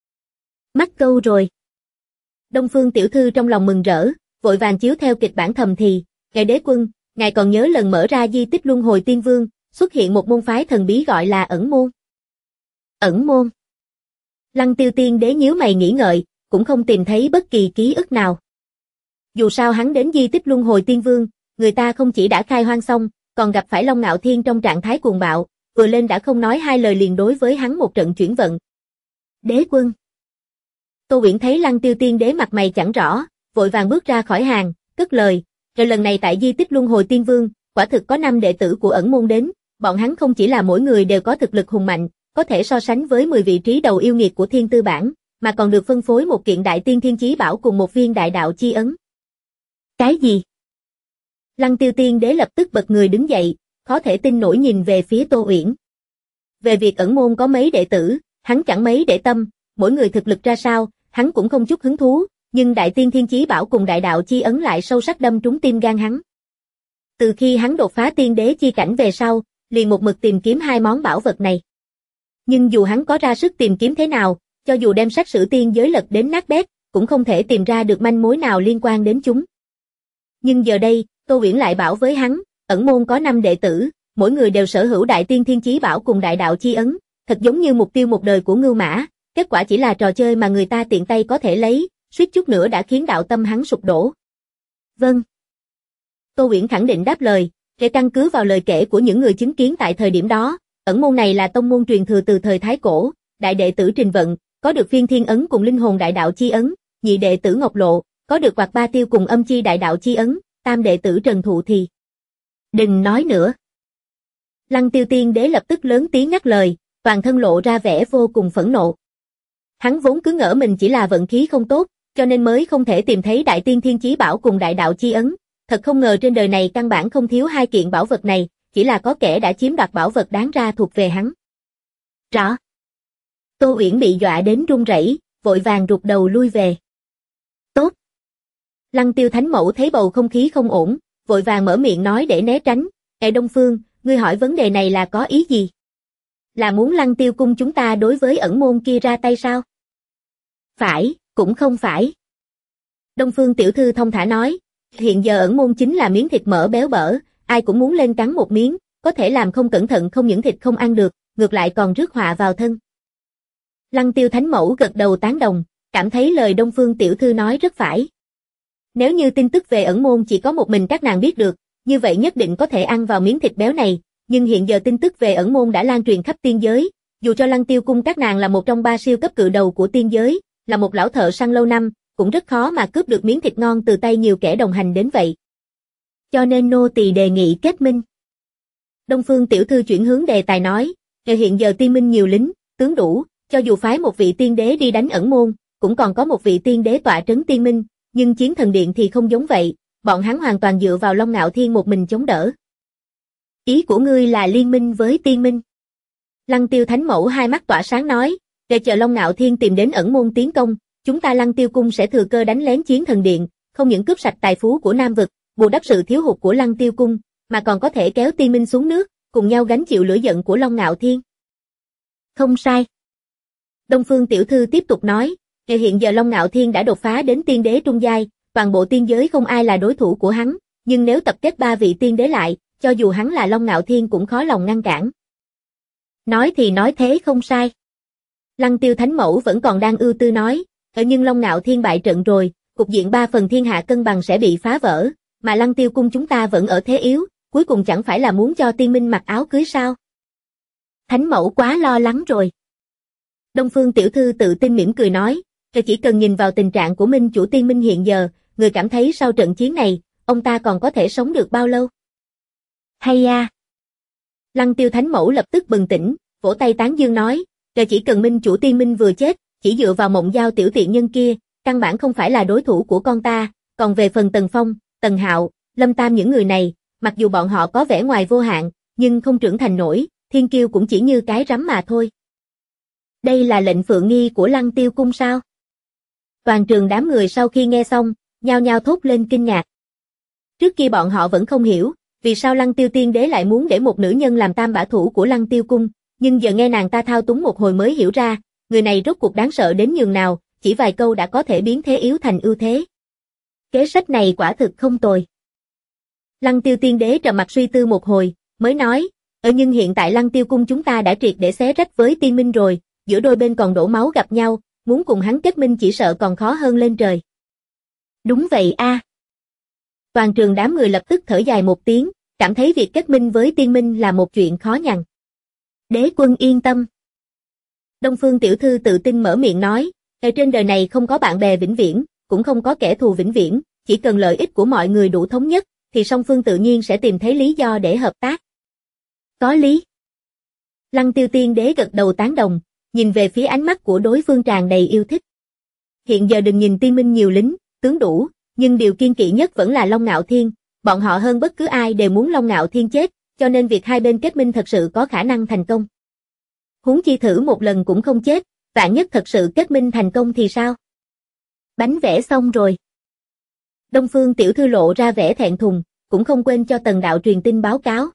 Mắc câu rồi. Đông Phương tiểu thư trong lòng mừng rỡ, vội vàng chiếu theo kịch bản thầm thì, ngài đế quân, ngài còn nhớ lần mở ra di tích Luân Hồi Tiên Vương, xuất hiện một môn phái thần bí gọi là ẩn môn. Ẩn môn. Lăng Tiêu tiên đế nhíu mày nghĩ ngợi, cũng không tìm thấy bất kỳ ký ức nào. Dù sao hắn đến di tích Luân Hồi Tiên Vương, người ta không chỉ đã khai hoang xong, còn gặp phải Long Ngạo Thiên trong trạng thái cuồng bạo, vừa lên đã không nói hai lời liền đối với hắn một trận chuyển vận. Đế quân. Tô Uyển thấy Lăng Tiêu tiên đế mặt mày chẳng rõ, vội vàng bước ra khỏi hàng, cất lời, rồi lần này tại di tích Luân Hồi Tiên Vương, quả thực có 5 đệ tử của ẩn môn đến, bọn hắn không chỉ là mỗi người đều có thực lực hùng mạnh, có thể so sánh với 10 vị trí đầu yêu nghiệt của thiên tư bản, mà còn được phân phối một kiện đại tiên thiên chí bảo cùng một viên đại đạo chi ấn. Cái gì? Lăng Tiêu tiên đế lập tức bật người đứng dậy, khó thể tin nổi nhìn về phía Tô Uyển. Về việc ẩn môn có mấy đệ tử, hắn chẳng mấy để tâm, mỗi người thực lực ra sao, hắn cũng không chút hứng thú, nhưng đại tiên thiên chí bảo cùng đại đạo chi ấn lại sâu sắc đâm trúng tim gan hắn. Từ khi hắn đột phá tiên đế chi cảnh về sau, liền một mực tìm kiếm hai món bảo vật này. Nhưng dù hắn có ra sức tìm kiếm thế nào, cho dù đem sách sử tiên giới lật đến nát bét, cũng không thể tìm ra được manh mối nào liên quan đến chúng. Nhưng giờ đây, Tô Uyển lại bảo với hắn, ẩn môn có 5 đệ tử, mỗi người đều sở hữu đại tiên thiên chí bảo cùng đại đạo chi ấn, thật giống như mục tiêu một đời của Ngưu Mã, kết quả chỉ là trò chơi mà người ta tiện tay có thể lấy, suýt chút nữa đã khiến đạo tâm hắn sụp đổ. Vâng. Tô Uyển khẳng định đáp lời, để căn cứ vào lời kể của những người chứng kiến tại thời điểm đó, ẩn môn này là tông môn truyền thừa từ thời Thái Cổ, đại đệ tử Trình Vận, có được phiên thiên ấn cùng linh hồn đại đạo chi ấn, nhị đệ tử Ngọc Lộ, có được quạt ba tiêu cùng âm chi đại đạo chi ấn, tam đệ tử Trần Thụ thì. Đừng nói nữa. Lăng Tiêu tiên đế lập tức lớn tiếng ngắt lời, toàn thân lộ ra vẻ vô cùng phẫn nộ. Hắn vốn cứ ngỡ mình chỉ là vận khí không tốt, cho nên mới không thể tìm thấy đại tiên thiên chí bảo cùng đại đạo chi ấn. Thật không ngờ trên đời này căn bản không thiếu hai kiện bảo vật này, chỉ là có kẻ đã chiếm đoạt bảo vật đáng ra thuộc về hắn. Rõ. Tô Uyển bị dọa đến run rẩy, vội vàng rụt đầu lui về. Tốt. Lăng Tiêu Thánh Mẫu thấy bầu không khí không ổn, vội vàng mở miệng nói để né tránh. Đông Phương, ngươi hỏi vấn đề này là có ý gì? Là muốn Lăng Tiêu cung chúng ta đối với ẩn môn kia ra tay sao? Phải, cũng không phải. Đông Phương tiểu thư thông thả nói, hiện giờ ẩn môn chính là miếng thịt mỡ béo bở, ai cũng muốn lên cắn một miếng, có thể làm không cẩn thận không những thịt không ăn được, ngược lại còn rước họa vào thân. Lăng Tiêu Thánh Mẫu gật đầu tán đồng, cảm thấy lời Đông Phương tiểu thư nói rất phải. Nếu như tin tức về ẩn môn chỉ có một mình các nàng biết được, như vậy nhất định có thể ăn vào miếng thịt béo này, nhưng hiện giờ tin tức về ẩn môn đã lan truyền khắp tiên giới, dù cho Lăng Tiêu cung các nàng là một trong 3 siêu cấp cự đầu của tiên giới, là một lão thợ săn lâu năm, cũng rất khó mà cướp được miếng thịt ngon từ tay nhiều kẻ đồng hành đến vậy. Cho nên nô tỳ đề nghị kết minh. Đông Phương tiểu thư chuyển hướng đề tài nói, hiện giờ tiên minh nhiều lính, tướng đủ, cho dù phái một vị tiên đế đi đánh ẩn môn, cũng còn có một vị tiên đế tọa trấn tiên minh, nhưng chiến thần điện thì không giống vậy, bọn hắn hoàn toàn dựa vào Long Ngạo Thiên một mình chống đỡ. Ý của ngươi là liên minh với tiên minh. Lăng Tiêu Thánh Mẫu hai mắt tỏa sáng nói, để chờ Long Ngạo Thiên tìm đến ẩn môn tiến công, chúng ta Lăng Tiêu cung sẽ thừa cơ đánh lén chiến thần điện, không những cướp sạch tài phú của Nam vực, bù đắp sự thiếu hụt của Lăng Tiêu cung, mà còn có thể kéo tiên minh xuống nước, cùng nhau gánh chịu lửa giận của Long Ngạo Thiên. Không sai. Đông Phương tiểu thư tiếp tục nói, hiện giờ Long Ngạo Thiên đã đột phá đến tiên đế trung giai, toàn bộ tiên giới không ai là đối thủ của hắn, nhưng nếu tập kết 3 vị tiên đế lại, cho dù hắn là Long Ngạo Thiên cũng khó lòng ngăn cản. Nói thì nói thế không sai. Lăng Tiêu Thánh Mẫu vẫn còn đang ưu tư nói, nhưng Long Ngạo Thiên bại trận rồi, cục diện 3 phần thiên hạ cân bằng sẽ bị phá vỡ, mà Lăng Tiêu cung chúng ta vẫn ở thế yếu, cuối cùng chẳng phải là muốn cho Tiên Minh mặc áo cưới sao? Thánh Mẫu quá lo lắng rồi. Đông Phương tiểu thư tự tin mỉm cười nói, chỉ cần nhìn vào tình trạng của Minh chủ Tiên Minh hiện giờ, người cảm thấy sau trận chiến này, ông ta còn có thể sống được bao lâu? Hay à? Lăng Tiêu Thánh Mẫu lập tức bừng tỉnh, vỗ tay tán dương nói, chỉ cần Minh chủ Tiên Minh vừa chết, chỉ dựa vào Mộng Giao tiểu tiện nhân kia, căn bản không phải là đối thủ của con ta, còn về phần Tần Phong, Tần Hạo, Lâm Tam những người này, mặc dù bọn họ có vẻ ngoài vô hạn, nhưng không trưởng thành nổi, thiên kiêu cũng chỉ như cái rắm mà thôi. Đây là lệnh Phượng Nghi của Lăng Tiêu cung sao? Toàn trường đám người sau khi nghe xong, nhao nhao thốt lên kinh ngạc. Trước kia bọn họ vẫn không hiểu, vì sao Lăng Tiêu tiên đế lại muốn để một nữ nhân làm tam bả thủ của Lăng Tiêu cung, nhưng giờ nghe nàng ta thao túng một hồi mới hiểu ra, người này rốt cuộc đáng sợ đến nhường nào, chỉ vài câu đã có thể biến thế yếu thành ưu thế. Kế sách này quả thực không tồi. Lăng Tiêu tiên đế trầm mặt suy tư một hồi, mới nói, nhưng hiện tại Lăng Tiêu cung chúng ta đã triệt để xé rách với Tiên Minh rồi, giữa đôi bên còn đổ máu gặp nhau, muốn cùng hắn kết minh chỉ sợ còn khó hơn lên trời. Đúng vậy a. Toàn trường đám người lập tức thở dài một tiếng, cảm thấy việc kết minh với Tiên Minh là một chuyện khó nhằn. Đế quân yên tâm. Đông Phương tiểu thư tự tin mở miệng nói, trên đời này không có bạn bè vĩnh viễn, cũng không có kẻ thù vĩnh viễn, chỉ cần lợi ích của mọi người đủ thống nhất, thì song phương tự nhiên sẽ tìm thấy lý do để hợp tác. Có lý. Lăng Tiêu tiên đế gật đầu tán đồng, nhìn về phía ánh mắt của đối phương tràn đầy yêu thích. Hiện giờ đừng nhìn Tiên Minh nhiều lính, tướng đủ, nhưng điều kiên kỵ nhất vẫn là Long Ngạo Thiên, bọn họ hơn bất cứ ai đều muốn Long Ngạo Thiên chết, cho nên việc hai bên kết minh thật sự có khả năng thành công. Huống chi thử một lần cũng không chết, vạn nhất thật sự kết minh thành công thì sao? Bánh vẽ xong rồi. Đông Phương tiểu thư lộ ra vẻ thẹn thùng, cũng không quên cho Tần Đạo truyền tin báo cáo.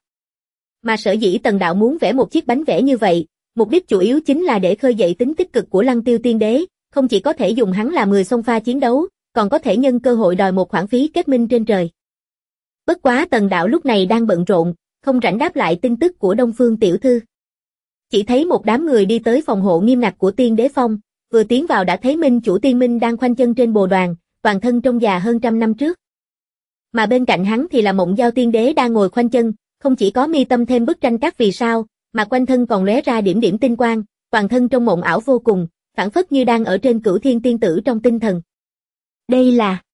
Mà sở dĩ Tần Đạo muốn vẽ một chiếc bánh vẽ như vậy, mục đích chủ yếu chính là để khơi dậy tính tích cực của Lăng Tiêu tiên đế, không chỉ có thể dùng hắn làm người xông pha chiến đấu, còn có thể nhân cơ hội đòi một khoản phí kết minh trên trời. Bất quá Tần Đạo lúc này đang bận rộn, không rảnh đáp lại tin tức của Đông Phương tiểu thư. Chỉ thấy một đám người đi tới phòng hộ nghiêm ngặt của Tiên Đế Phong, vừa tiến vào đã thấy Minh chủ Tiên Minh đang khoanh chân trên bồ đoàn, toàn thân trông già hơn 100 năm trước. Mà bên cạnh hắn thì là Mộng Giao tiên đế đang ngồi khoanh chân, không chỉ có mi tâm thêm bức tranh các vì sao, mà quanh thân còn lóe ra điểm điểm tinh quang, toàn thân trông mộng ảo vô cùng, phảng phất như đang ở trên Cửu Thiên tiên tử trong tinh thần. Đây là...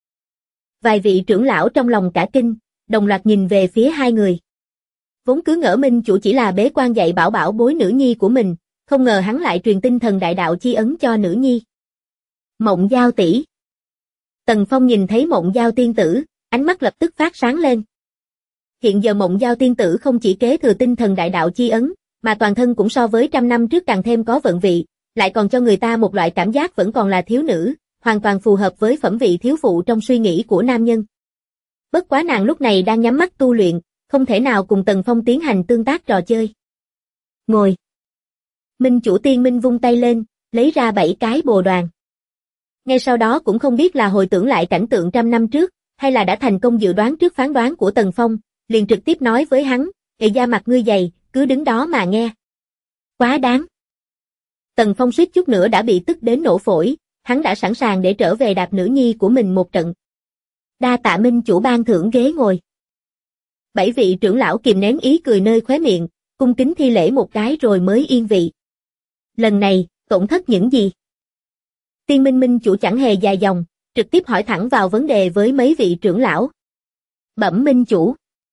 Vài vị trưởng lão trong lòng cả kinh, đồng loạt nhìn về phía hai người. Vốn cứ ngỡ Minh chủ chỉ là bế quan dạy bảo bảo bối nữ nhi của mình, không ngờ hắn lại truyền tinh thần đại đạo chi ấn cho nữ nhi. Mộng Giao tỷ. Tần Phong nhìn thấy Mộng Giao tiên tử, ánh mắt lập tức phát sáng lên. Hiện giờ Mộng Giao tiên tử không chỉ kế thừa tinh thần đại đạo chi ấn, mà toàn thân cũng so với 100 năm trước càng thêm có vận vị, lại còn cho người ta một loại cảm giác vẫn còn là thiếu nữ, hoàn toàn phù hợp với phẩm vị thiếu phụ trong suy nghĩ của nam nhân. Bất quá nàng lúc này đang nhắm mắt tu luyện, không thể nào cùng Tần Phong tiến hành tương tác trò chơi. Ngồi. Minh chủ Tiên Minh vung tay lên, lấy ra 7 cái bồ đoàn. Ngay sau đó cũng không biết là hồi tưởng lại cảnh tượng 100 năm trước, hay là đã thành công dự đoán trước phán đoán của Tần Phong, liền trực tiếp nói với hắn, da mặt ngươi dày, cứ đứng đó mà nghe. Quá đáng. Tần Phong suýt chút nữa đã bị tức đến nổ phổi, hắn đã sẵn sàng để trở về đạp nữ nhi của mình một trận. Đa tạ Minh chủ ban thưởng ghế ngồi. 7 vị trưởng lão kìm nén ý cười nơi khóe miệng, cung kính thi lễ một cái rồi mới yên vị. Lần này, tổn thất những gì? Tiên Minh Minh chủ chẳng hề dài dòng, trực tiếp hỏi thẳng vào vấn đề với mấy vị trưởng lão. Bẩm Minh chủ.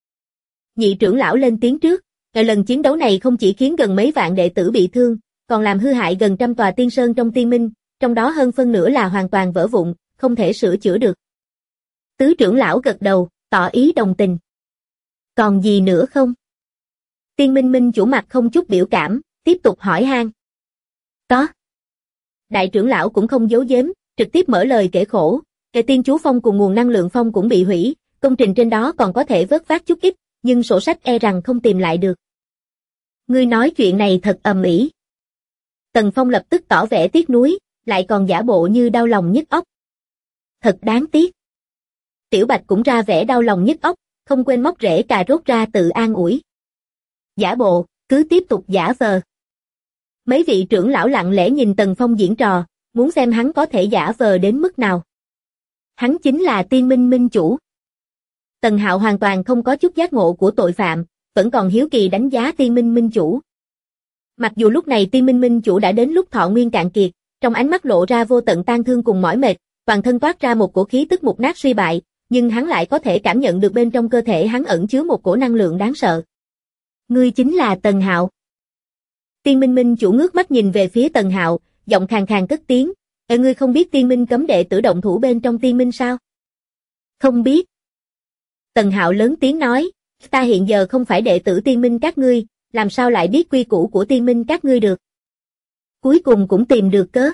Nhị trưởng lão lên tiếng trước, lần chiến đấu này không chỉ khiến gần mấy vạn đệ tử bị thương, còn làm hư hại gần 100 tòa tiên sơn trong Tiên Minh, trong đó hơn phân nửa là hoàn toàn vỡ vụn, không thể sửa chữa được. Tứ trưởng lão gật đầu, tỏ ý đồng tình. Còn gì nữa không? Tiên Minh Minh chủ mặt không chút biểu cảm, tiếp tục hỏi han. Có. Đại trưởng lão cũng không giấu giếm, trực tiếp mở lời kể khổ, Tiên Chú Phong cùng nguồn năng lượng phong cũng bị hủy, công trình trên đó còn có thể vớt vát chút ít, nhưng sổ sách e rằng không tìm lại được. Ngươi nói chuyện này thật ầm ĩ. Tần Phong lập tức tỏ vẻ tiếc nuối, lại còn giả bộ như đau lòng nhức óc. Thật đáng tiếc. Tiểu Bạch cũng ra vẻ đau lòng nhức óc, không quên móc rễ cà rốt ra tự an ủi. Giả bộ, cứ tiếp tục giả vờ. Mấy vị trưởng lão lặng lẽ nhìn Tần Phong diễn trò, muốn xem hắn có thể giả vờ đến mức nào. Hắn chính là Tiên Minh Minh chủ. Tần Hạo hoàn toàn không có chút giác ngộ của tội phạm, vẫn còn hiếu kỳ đánh giá Tiên Minh Minh chủ. Mặc dù lúc này Tiên Minh Minh chủ đã đến lúc thọ nguyên cạn kiệt, trong ánh mắt lộ ra vô tận tang thương cùng mỏi mệt, toàn thân toát ra một cổ khí tức mục nát suy bại, nhưng hắn lại có thể cảm nhận được bên trong cơ thể hắn ẩn chứa một cổ năng lượng đáng sợ. Ngươi chính là Tần Hạo. Tiên Minh Minh chủ ngước mắt nhìn về phía Tần Hạo, giọng khàn khàn cất tiếng, ngươi không biết Tiên Minh cấm đệ tử động thủ bên trong Tiên Minh sao? Không biết. Tần Hạo lớn tiếng nói, ta hiện giờ không phải đệ tử Tiên Minh các ngươi, làm sao lại biết quy củ của Tiên Minh các ngươi được? Cuối cùng cũng tìm được cớ.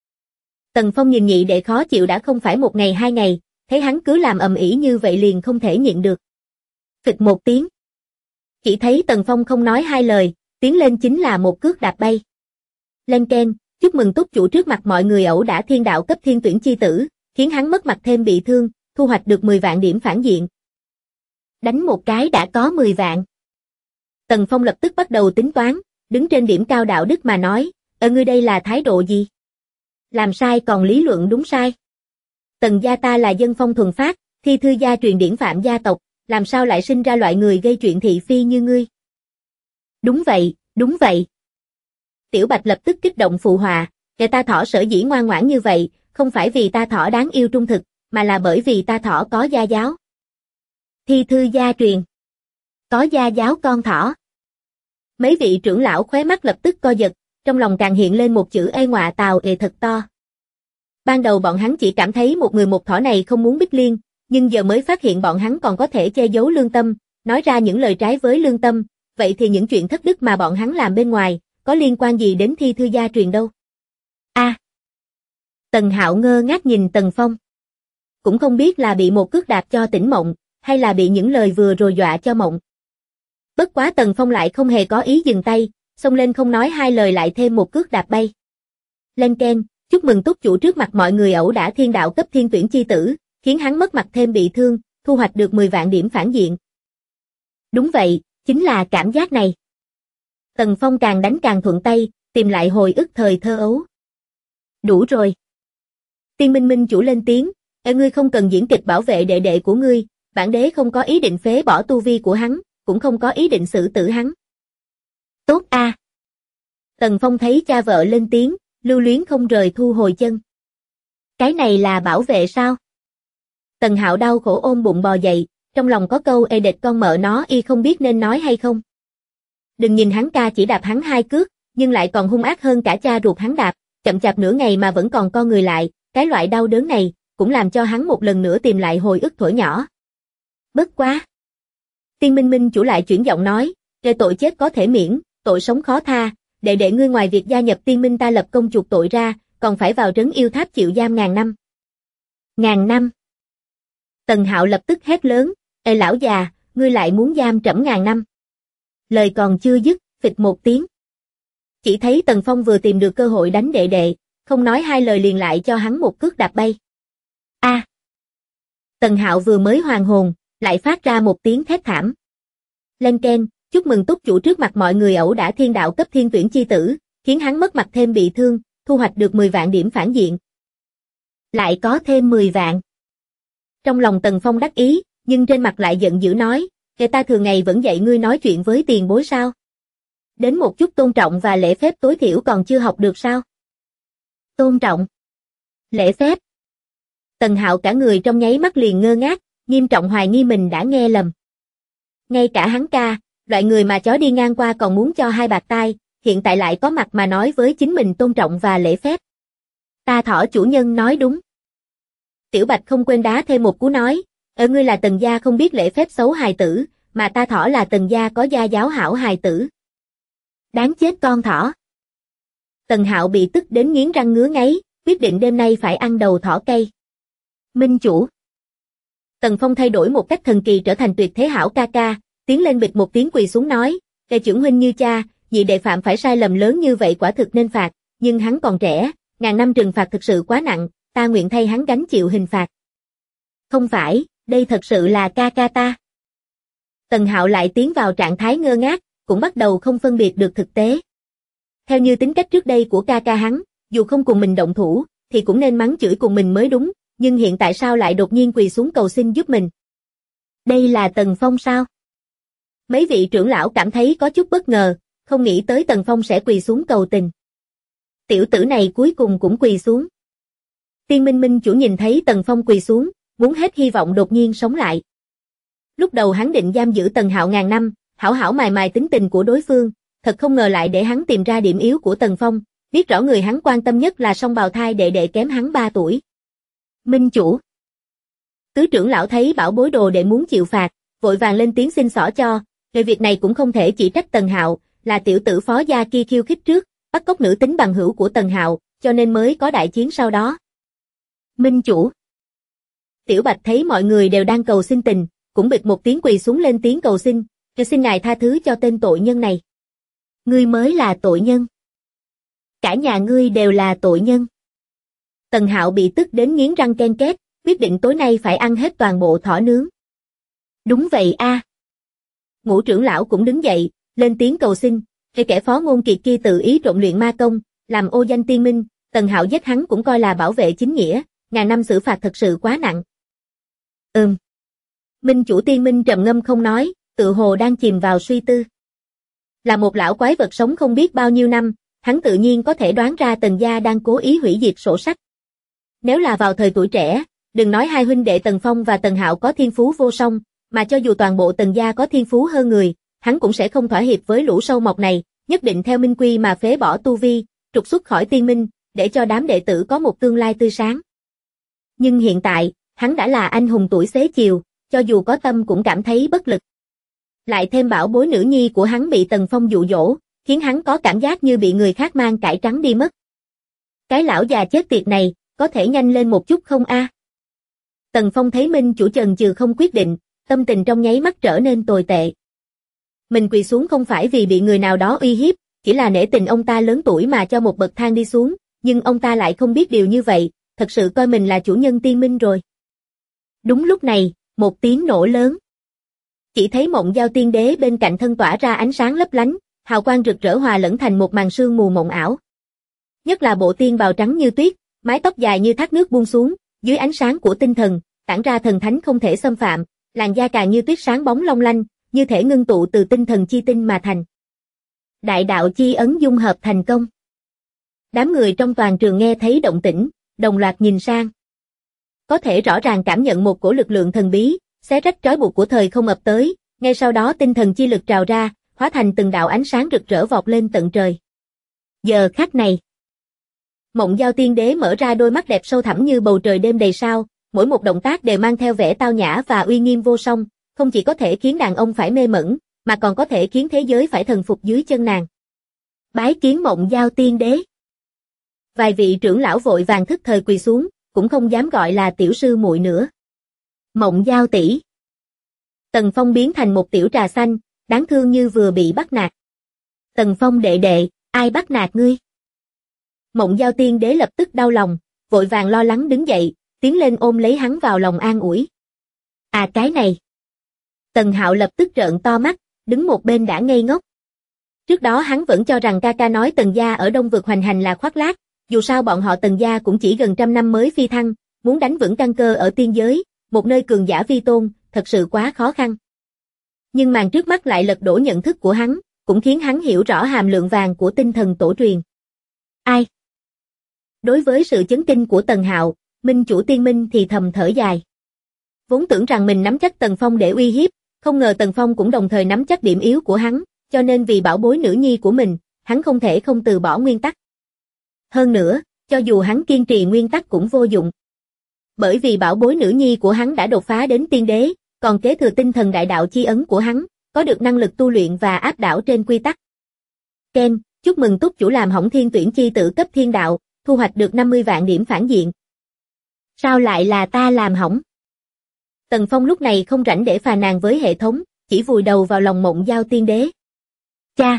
Tần Phong nhìn nhị đệ khó chịu đã không phải một ngày hai ngày, thấy hắn cứ làm ầm ĩ như vậy liền không thể nhịn được. Phịch một tiếng. Chỉ thấy Tần Phong không nói hai lời, tiến lên chính là một cước đạp bay. Lên keng, chúc mừng túc chủ trước mặt mọi người ẩu đả thiên đạo cấp thiên tuyển chi tử, khiến hắn mất mặt thêm bị thương, thu hoạch được 10 vạn điểm phản diện. Đánh một cái đã có 10 vạn. Tần Phong lập tức bắt đầu tính toán, đứng trên điểm cao đạo đức mà nói, ngươi đây là thái độ gì? Làm sai còn lý luận đúng sai. Tần gia ta là dân phong thuần phát, thi thư gia truyền điển phạm gia tộc, làm sao lại sinh ra loại người gây chuyện thị phi như ngươi? Đúng vậy, đúng vậy. Tiểu Bạch lập tức kích động phụ họa, ta thỏ sở dĩ ngoan ngoãn như vậy, không phải vì ta thỏ đáng yêu trung thực, mà là bởi vì ta thỏ có gia giáo. Thi thư gia truyền. Có gia giáo con thỏ. Mấy vị trưởng lão khóe mắt lập tức co giật, trong lòng càng hiện lên một chữ ê ngọa tào ề thật to. Ban đầu bọn hắn chỉ cảm thấy một người một thỏ này không muốn Bích Liên, nhưng giờ mới phát hiện bọn hắn còn có thể che giấu lương tâm, nói ra những lời trái với lương tâm, vậy thì những chuyện thất đức mà bọn hắn làm bên ngoài, có liên quan gì đến thi thư gia truyền đâu? Tần Hạo ngơ ngác nhìn Tần Phong. Cũng không biết là bị một cước đạp cho tỉnh mộng, hay là bị những lời vừa rồi dọa cho mộng. Bất quá Tần Phong lại không hề có ý dừng tay, xông lên không nói hai lời lại thêm một cước đạp bay. Lên keng, chúc mừng túc chủ trước mặt mọi người ẩu đả thiên đạo cấp thiên tuyển chi tử, khiến hắn mất mặt thêm bị thương, thu hoạch được 10 vạn điểm phản diện. Đúng vậy, chính là cảm giác này. Tần Phong càng đánh càng thuận tay, tìm lại hồi ức thời thơ ấu. Đủ rồi. Tiên Minh Minh chủ lên tiếng, ngươi không cần diễn kịch bảo vệ đệ đệ của ngươi, bản đế không có ý định phế bỏ tu vi của hắn, cũng không có ý định xử tử hắn. Tốt a. Tần Phong thấy cha vợ lên tiếng, lưu luyến không rời thu hồi chân. Cái này là bảo vệ sao? Tần Hạo đau khổ ôm bụng bò dậy, trong lòng có câu ê đệt con mợ nó y không biết nên nói hay không. Đừng nhìn hắn ca chỉ đạp hắn 2 cước, nhưng lại còn hung ác hơn cả cha ruột hắn đạp, chậm chạp nửa ngày mà vẫn còn co người lại, cái loại đau đớn này, cũng làm cho hắn một lần nữa tìm lại hồi ức thuở nhỏ. Bất quá. Tiên Minh Minh chủ lại chuyển giọng nói, về tội chết có thể miễn, tội sống khó tha, đệ đệ ngươi ngoài việc gia nhập Tiên Minh ta lập công chuộc tội ra, còn phải vào trấn yêu tháp chịu giam 1000 năm. 1000 năm. Tần Hạo lập tức hét lớn, ê lão già, ngươi lại muốn giam trẫm 1000 năm. Lời còn chưa dứt, phịch một tiếng. Chỉ thấy Tần Phong vừa tìm được cơ hội đánh đệ đệ, không nói hai lời liền lại cho hắn một cước đạp bay. Tần Hạo vừa mới hoàn hồn, lại phát ra một tiếng thét thảm. Lên keng, chúc mừng túc chủ trước mặt mọi người ẩu đả thiên đạo cấp thiên tuyển chi tử, khiến hắn mất mặt thêm bị thương, thu hoạch được 10 vạn điểm phản diện. Lại có thêm 10 vạn. Trong lòng Tần Phong đắc ý, nhưng trên mặt lại giận dữ nói, người ta thường ngày vẫn dạy ngươi nói chuyện với tiền bối sao? Đến một chút tôn trọng và lễ phép tối thiểu còn chưa học được sao? Tôn trọng. Lễ phép. Tần Hạo cả người trong nháy mắt liền ngơ ngác, nghiêm trọng hoài nghi mình đã nghe lầm. Ngay cả hắn ca, loại người mà chó đi ngang qua còn muốn cho 2 bạt tai, hiện tại lại có mặt mà nói với chính mình tôn trọng và lễ phép. Ta thỏ chủ nhân nói đúng. Tiểu Bạch không quên đá thêm một cú nói, ngươi là Tần gia không biết lễ phép xấu hài tử, mà ta thỏ là Tần gia có gia giáo hảo hài tử. Đáng chết con thỏ. Tần Hạo bị tức đến nghiến răng ngứa ngáy, quyết định đêm nay phải ăn đầu thỏ cây. Minh chủ. Tần Phong thay đổi một cách thần kỳ trở thành tuyệt thế hảo ca ca, tiến lên bịch một tiếng quỳ xuống nói, đệ trưởng huynh như cha, nhị đệ phạm phải sai lầm lớn như vậy quả thực nên phạt, nhưng hắn còn trẻ, 1000 năm trừng phạt thực sự quá nặng, ta nguyện thay hắn gánh chịu hình phạt. Không phải, đây thật sự là ca ca ta. Tần Hạo lại tiến vào trạng thái ngơ ngác, cũng bắt đầu không phân biệt được thực tế. Theo như tính cách trước đây của ca ca hắn, dù không cùng mình động thủ, thì cũng nên mắng chửi cùng mình mới đúng, nhưng hiện tại sao lại đột nhiên quỳ xuống cầu xin giúp mình? Đây là Tần Phong sao? Mấy vị trưởng lão cảm thấy có chút bất ngờ, không nghĩ tới Tần Phong sẽ quỳ xuống cầu tình. Tiểu tử này cuối cùng cũng quỳ xuống. Tiên Minh Minh chủ nhìn thấy Tần Phong quỳ xuống, muốn hết hy vọng đột nhiên sống lại. Lúc đầu hắn định giam giữ Tần Hạo ngàn năm, hảo hảo mài mài tính tình của đối phương, thật không ngờ lại để hắn tìm ra điểm yếu của Tần Phong, biết rõ người hắn quan tâm nhất là song bào thai đệ đệ kém hắn 3 tuổi. Minh chủ. Tứ trưởng lão thấy bảo bối đồ đệ muốn chịu phạt, vội vàng lên tiếng xin xỏ cho, về việc này cũng không thể chỉ trách Tần Hạo, là tiểu tử phó gia kia khiêu khích trước, bắt cóc nữ tính bằng hữu của Tần Hạo, cho nên mới có đại chiến sau đó. Minh chủ. Tiểu Bạch thấy mọi người đều đang cầu xin tình, cũng bịch một tiếng quỳ xuống lên tiếng cầu xin, xin ngài tha thứ cho tên tội nhân này. Ngươi mới là tội nhân. Cả nhà ngươi đều là tội nhân. Tần Hạo bị tức đến nghiến răng ken két, quyết định tối nay phải ăn hết toàn bộ thỏ nướng. Đúng vậy a. Ngũ trưởng lão cũng đứng dậy, lên tiếng cầu xin, kẻ phó ngôn kiệt kia tự ý trộn luyện ma công, làm ô danh tiên minh, Tần Hạo giết hắn cũng coi là bảo vệ chính nghĩa, ngàn năm xử phạt thật sự quá nặng. Minh chủ Tiên Minh trầm ngâm không nói, tự hồ đang chìm vào suy tư. Là một lão quái vật sống không biết bao nhiêu năm, hắn tự nhiên có thể đoán ra Tần gia đang cố ý hủy diệt sổ sách. Nếu là vào thời tuổi trẻ, đừng nói hai huynh đệ Tần Phong và Tần Hạo có thiên phú vô song, mà cho dù toàn bộ Tần gia có thiên phú hơn người, hắn cũng sẽ không thỏa hiệp với lũ sâu mọt này, nhất định theo minh quy mà phế bỏ tu vi, trục xuất khỏi tiên minh, để cho đám đệ tử có một tương lai tươi sáng. Nhưng hiện tại, hắn đã là anh hùng tuổi xế chiều, cho dù có tâm cũng cảm thấy bất lực. Lại thêm bảo bối nữ nhi của hắn bị Tần Phong dụ dỗ, khiến hắn có cảm giác như bị người khác mang cải trắng đi mất. Cái lão già chết tiệt này, có thể nhanh lên một chút không a? Tần Phong thấy Minh chủ chần chừ không quyết định, tâm tình trong nháy mắt trở nên tồi tệ. Mình quỳ xuống không phải vì bị người nào đó uy hiếp, chỉ là nể tình ông ta lớn tuổi mà cho một bậc thang đi xuống, nhưng ông ta lại không biết điều như vậy, thật sự coi mình là chủ nhân tiên minh rồi. Đúng lúc này, một tiếng nổ lớn. Chỉ thấy Mộng Giao Tiên Đế bên cạnh thân tỏa ra ánh sáng lấp lánh, hào quang rực rỡ hòa lẫn thành một màn sương mù mộng ảo. Nhất là bộ tiên bào trắng như tuyết, mái tóc dài như thác nước buông xuống, dưới ánh sáng của tinh thần, tản ra thần thánh không thể xâm phạm, làn da càng như tuyết sáng bóng long lanh, như thể ngưng tụ từ tinh thần chi tinh mà thành. Đại đạo chi ấn dung hợp thành công. Đám người trong toàn trường nghe thấy động tĩnh, đồng loạt nhìn sang. Có thể rõ ràng cảm nhận một cổ lực lượng thần bí, xé rách trói buộc của thời không ập tới, ngay sau đó tinh thần chi lực trào ra, hóa thành từng đạo ánh sáng rực rỡ vọt lên tận trời. Giờ khắc này, Mộng Giao Tiên Đế mở ra đôi mắt đẹp sâu thẳm như bầu trời đêm đầy sao, mỗi một động tác đều mang theo vẻ tao nhã và uy nghiêm vô song, không chỉ có thể khiến đàn ông phải mê mẩn, mà còn có thể khiến thế giới phải thần phục dưới chân nàng. Bái kiến Mộng Giao Tiên Đế. Vài vị trưởng lão vội vàng thức thời quỳ xuống, cũng không dám gọi là tiểu sư muội nữa. Mộng Giao tỷ. Tần Phong biến thành một tiểu trà xanh, đáng thương như vừa bị bắt nạt. Tần Phong đệ đệ, ai bắt nạt ngươi? Mộng Giao Tiên Đế lập tức đau lòng, vội vàng lo lắng đứng dậy, tiến lên ôm lấy hắn vào lòng an ủi. À cái này. Tần Hạo lập tức trợn to mắt, đứng một bên đã ngây ngốc. Trước đó hắn vẫn cho rằng ca ca nói Tần gia ở Đông Vực hoành hành là khoác lác, dù sao bọn họ Tần gia cũng chỉ gần trăm năm mới phi thăng, muốn đánh vững căn cơ ở tiên giới, một nơi cường giả vi tôn, thật sự quá khó khăn. Nhưng màn trước mắt lại lật đổ nhận thức của hắn, cũng khiến hắn hiểu rõ hàm lượng vàng của tinh thần tổ truyền. Ai? Đối với sự chấn kinh của Tần Hạo, Minh chủ Tiên Minh thì thầm thở dài. Vốn tưởng rằng mình nắm chắc Tần Phong để uy hiếp, không ngờ Tần Phong cũng đồng thời nắm chắc điểm yếu của hắn, cho nên vì bảo bối nữ nhi của mình, hắn không thể không từ bỏ nguyên tắc. Hơn nữa, cho dù hắn kiên trì nguyên tắc cũng vô dụng. Bởi vì bảo bối nữ nhi của hắn đã đột phá đến tiên đế, còn kế thừa tinh thần đại đạo chi ấn của hắn, có được năng lực tu luyện và áp đảo trên quy tắc. Ken, chúc mừng túc chủ làm hỏng thiên tuyển chi tử cấp thiên đạo, thu hoạch được 50 vạn điểm phản diện. Sao lại là ta làm hỏng? Tần Phong lúc này không rảnh để phàn nàn với hệ thống, chỉ vùi đầu vào lòng Mộng Giao Tiên Đế. Cha!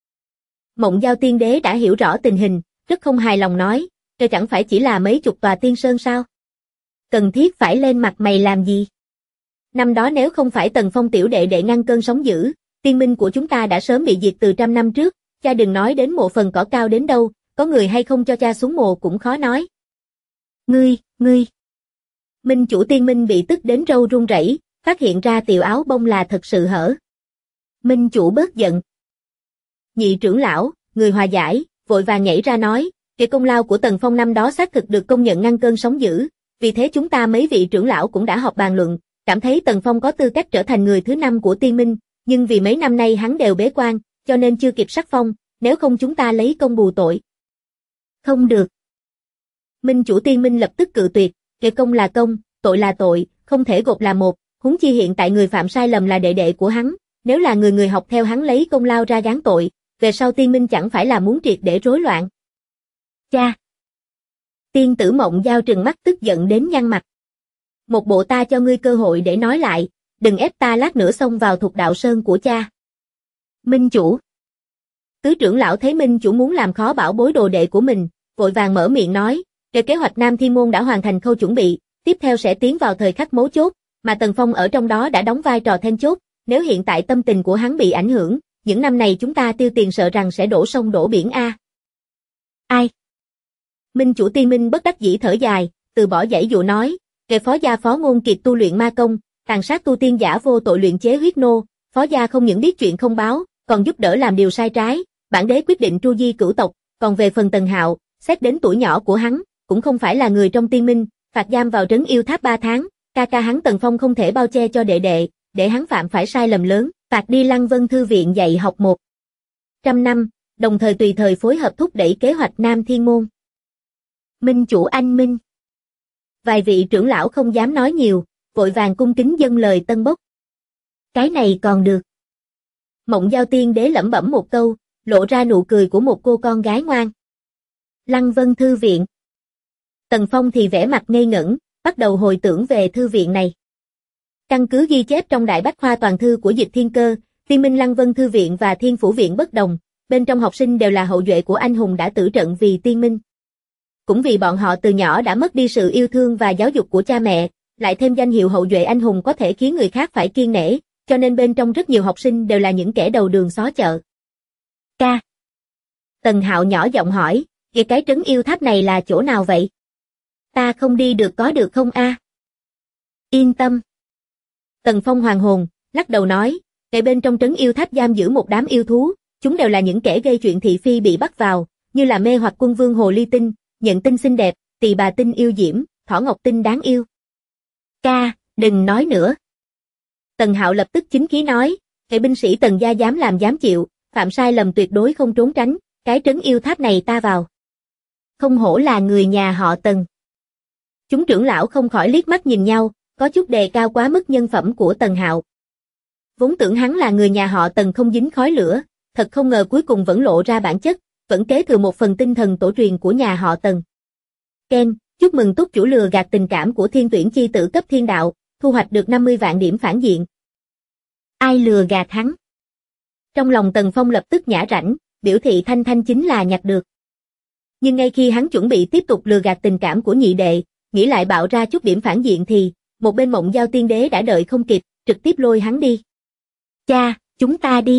Mộng Giao Tiên Đế đã hiểu rõ tình hình, rất không hài lòng nói, đây chẳng phải chỉ là mấy chục tòa tiên sơn sao? Cần thiết phải lên mặt mày làm gì? Năm đó nếu không phải Tần Phong tiểu đệ đệ ngăn cơn sóng dữ, tiên minh của chúng ta đã sớm bị diệt từ trăm năm trước, cha đừng nói đến mộ phần cỏ cao đến đâu, có người hay không cho cha xuống mộ cũng khó nói. Ngươi. Minh chủ tiên minh bị tức đến râu run rẩy, phát hiện ra tiểu áo bông là thật sự hở. Minh chủ bớt giận. Nhị trưởng lão, người hòa giải, vội vàng nhảy ra nói, cái công lao của Tần Phong năm đó xác thực được công nhận ngăn cơn sóng dữ, vì thế chúng ta mấy vị trưởng lão cũng đã họp bàn luận, cảm thấy Tần Phong có tư cách trở thành người thứ 5 của tiên minh, nhưng vì mấy năm nay hắn đều bế quan, cho nên chưa kịp sắc phong, nếu không chúng ta lấy công bù tội. Không được. Minh chủ tiên minh lập tức cự tuyệt, cái công là công, tội là tội, không thể gộp là một, huống chi hiện tại người phạm sai lầm là đệ đệ của hắn, nếu là người học theo hắn lấy công lao ra gán tội, về sau tiên minh chẳng phải là muốn triệt để rối loạn. Cha! Tiên tử Mộng Giao trừng mắt tức giận đến nhăn mặt. Một bộ ta cho ngươi cơ hội để nói lại, đừng ép ta lát nữa xông vào Thục Đạo Sơn của cha. Minh chủ! Tứ trưởng lão thấy Minh chủ muốn làm khó bảo bối đồ đệ của mình, vội vàng mở miệng nói, kế hoạch Nam Thiên Môn đã hoàn thành khâu chuẩn bị, tiếp theo sẽ tiến vào thời khắc mấu chốt, mà Tần Phong ở trong đó đã đóng vai trò then chốt, nếu hiện tại tâm tình của hắn bị ảnh hưởng, những năm này chúng ta tiêu tiền sợ rằng sẽ đổ sông đổ biển a. Ai? Minh chủ tiên minh bất đắc dĩ thở dài, từ bỏ giãy dụ nói, kẻ phó gia Phó Ngôn Kiệt tu luyện ma công, tàn sát tu tiên giả vô tội luyện chế huyết nô, phó gia không những biết chuyện không báo, còn giúp đỡ làm điều sai trái, bản đế quyết định tru di cửu tộc, còn về phần Tần Hạo, xét đến tuổi nhỏ của hắn, cũng không phải là người trong tiên minh, phạt giam vào trấn yêu tháp 3 tháng, ca hắn Tần Phong không thể bao che cho đệ đệ, để hắn phạm phải sai lầm lớn, phạt đi Lăng Vân Thư viện dạy học 100 năm, đồng thời tùy thời phối hợp thúc đẩy kế hoạch Nam Thiên Môn. Minh chủ anh minh. Vài vị trưởng lão không dám nói nhiều, vội vàng cung kính dâng lời tân bốc. Cái này còn được. Mộng Giao tiên đế lẩm bẩm một câu, lộ ra nụ cười của một cô con gái ngoan. Lăng Vân Thư viện. Tần Phong thì vẻ mặt ngây ngẩn, bắt đầu hồi tưởng về thư viện này. Căn cứ ghi chép trong Đại Bách Khoa Toàn Thư của Dịch Thiên Cơ, Tiên Minh Lăng Vân Thư viện và Thiên Phủ viện bất đồng, bên trong học sinh đều là hậu duệ của anh hùng đã tử trận vì tiên minh. Cũng vì bọn họ từ nhỏ đã mất đi sự yêu thương và giáo dục của cha mẹ, lại thêm danh hiệu hậu duệ anh hùng có thể khiến người khác phải kiêng nể, cho nên bên trong rất nhiều học sinh đều là những kẻ đầu đường xó chợ. Ca. Tần Hạo nhỏ giọng hỏi, cái trấn yêu tháp này là chỗ nào vậy? Ta không đi được có được không a? Yên tâm. Tần Phong hoàng hồn, lắc đầu nói, tại bên trong trấn yêu tháp giam giữ một đám yêu thú, chúng đều là những kẻ gây chuyện thị phi bị bắt vào, như là mê hoặc quân vương hồ ly tinh, nhận tinh xinh đẹp, tỳ bà tinh yêu diễm, thỏ ngọc tinh đáng yêu. Ca, đừng nói nữa. Tần Hạo lập tức chính khí nói, cái binh sĩ Tần gia dám làm dám chịu, phạm sai lầm tuyệt đối không trốn tránh, cái trấn yêu tháp này ta vào. Không hổ là người nhà họ Tần. Chúng trưởng lão không khỏi liếc mắt nhìn nhau, có chút đề cao quá mức nhân phẩm của Tần Hạo. Vốn tưởng hắn là người nhà họ Tần không dính khói lửa, thật không ngờ cuối cùng vẫn lộ ra bản chất, vẫn kế thừa một phần tinh thần tổ truyền của nhà họ Tần. Ken, chúc mừng túc chủ lừa gạt tình cảm của thiên tuyển chi tử cấp thiên đạo, thu hoạch được 50 vạn điểm phản diện. Ai lừa gạt hắn? Trong lòng Tần Phong lập tức nhả rãnh, biểu thị thanh thanh chính là nhặt được. Nhưng ngay khi hắn chuẩn bị tiếp tục lừa gạt tình cảm của nhị đệ, nghĩ lại bạo ra chút điểm phản diện thì, một bên Mộng Giao tiên đế đã đợi không kịp, trực tiếp lôi hắn đi. Cha, chúng ta đi.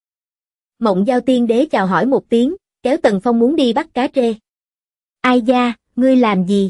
Mộng Giao tiên đế chào hỏi một tiếng, kéo Tần Phong muốn đi bắt cá trê. Ai da, ngươi làm gì?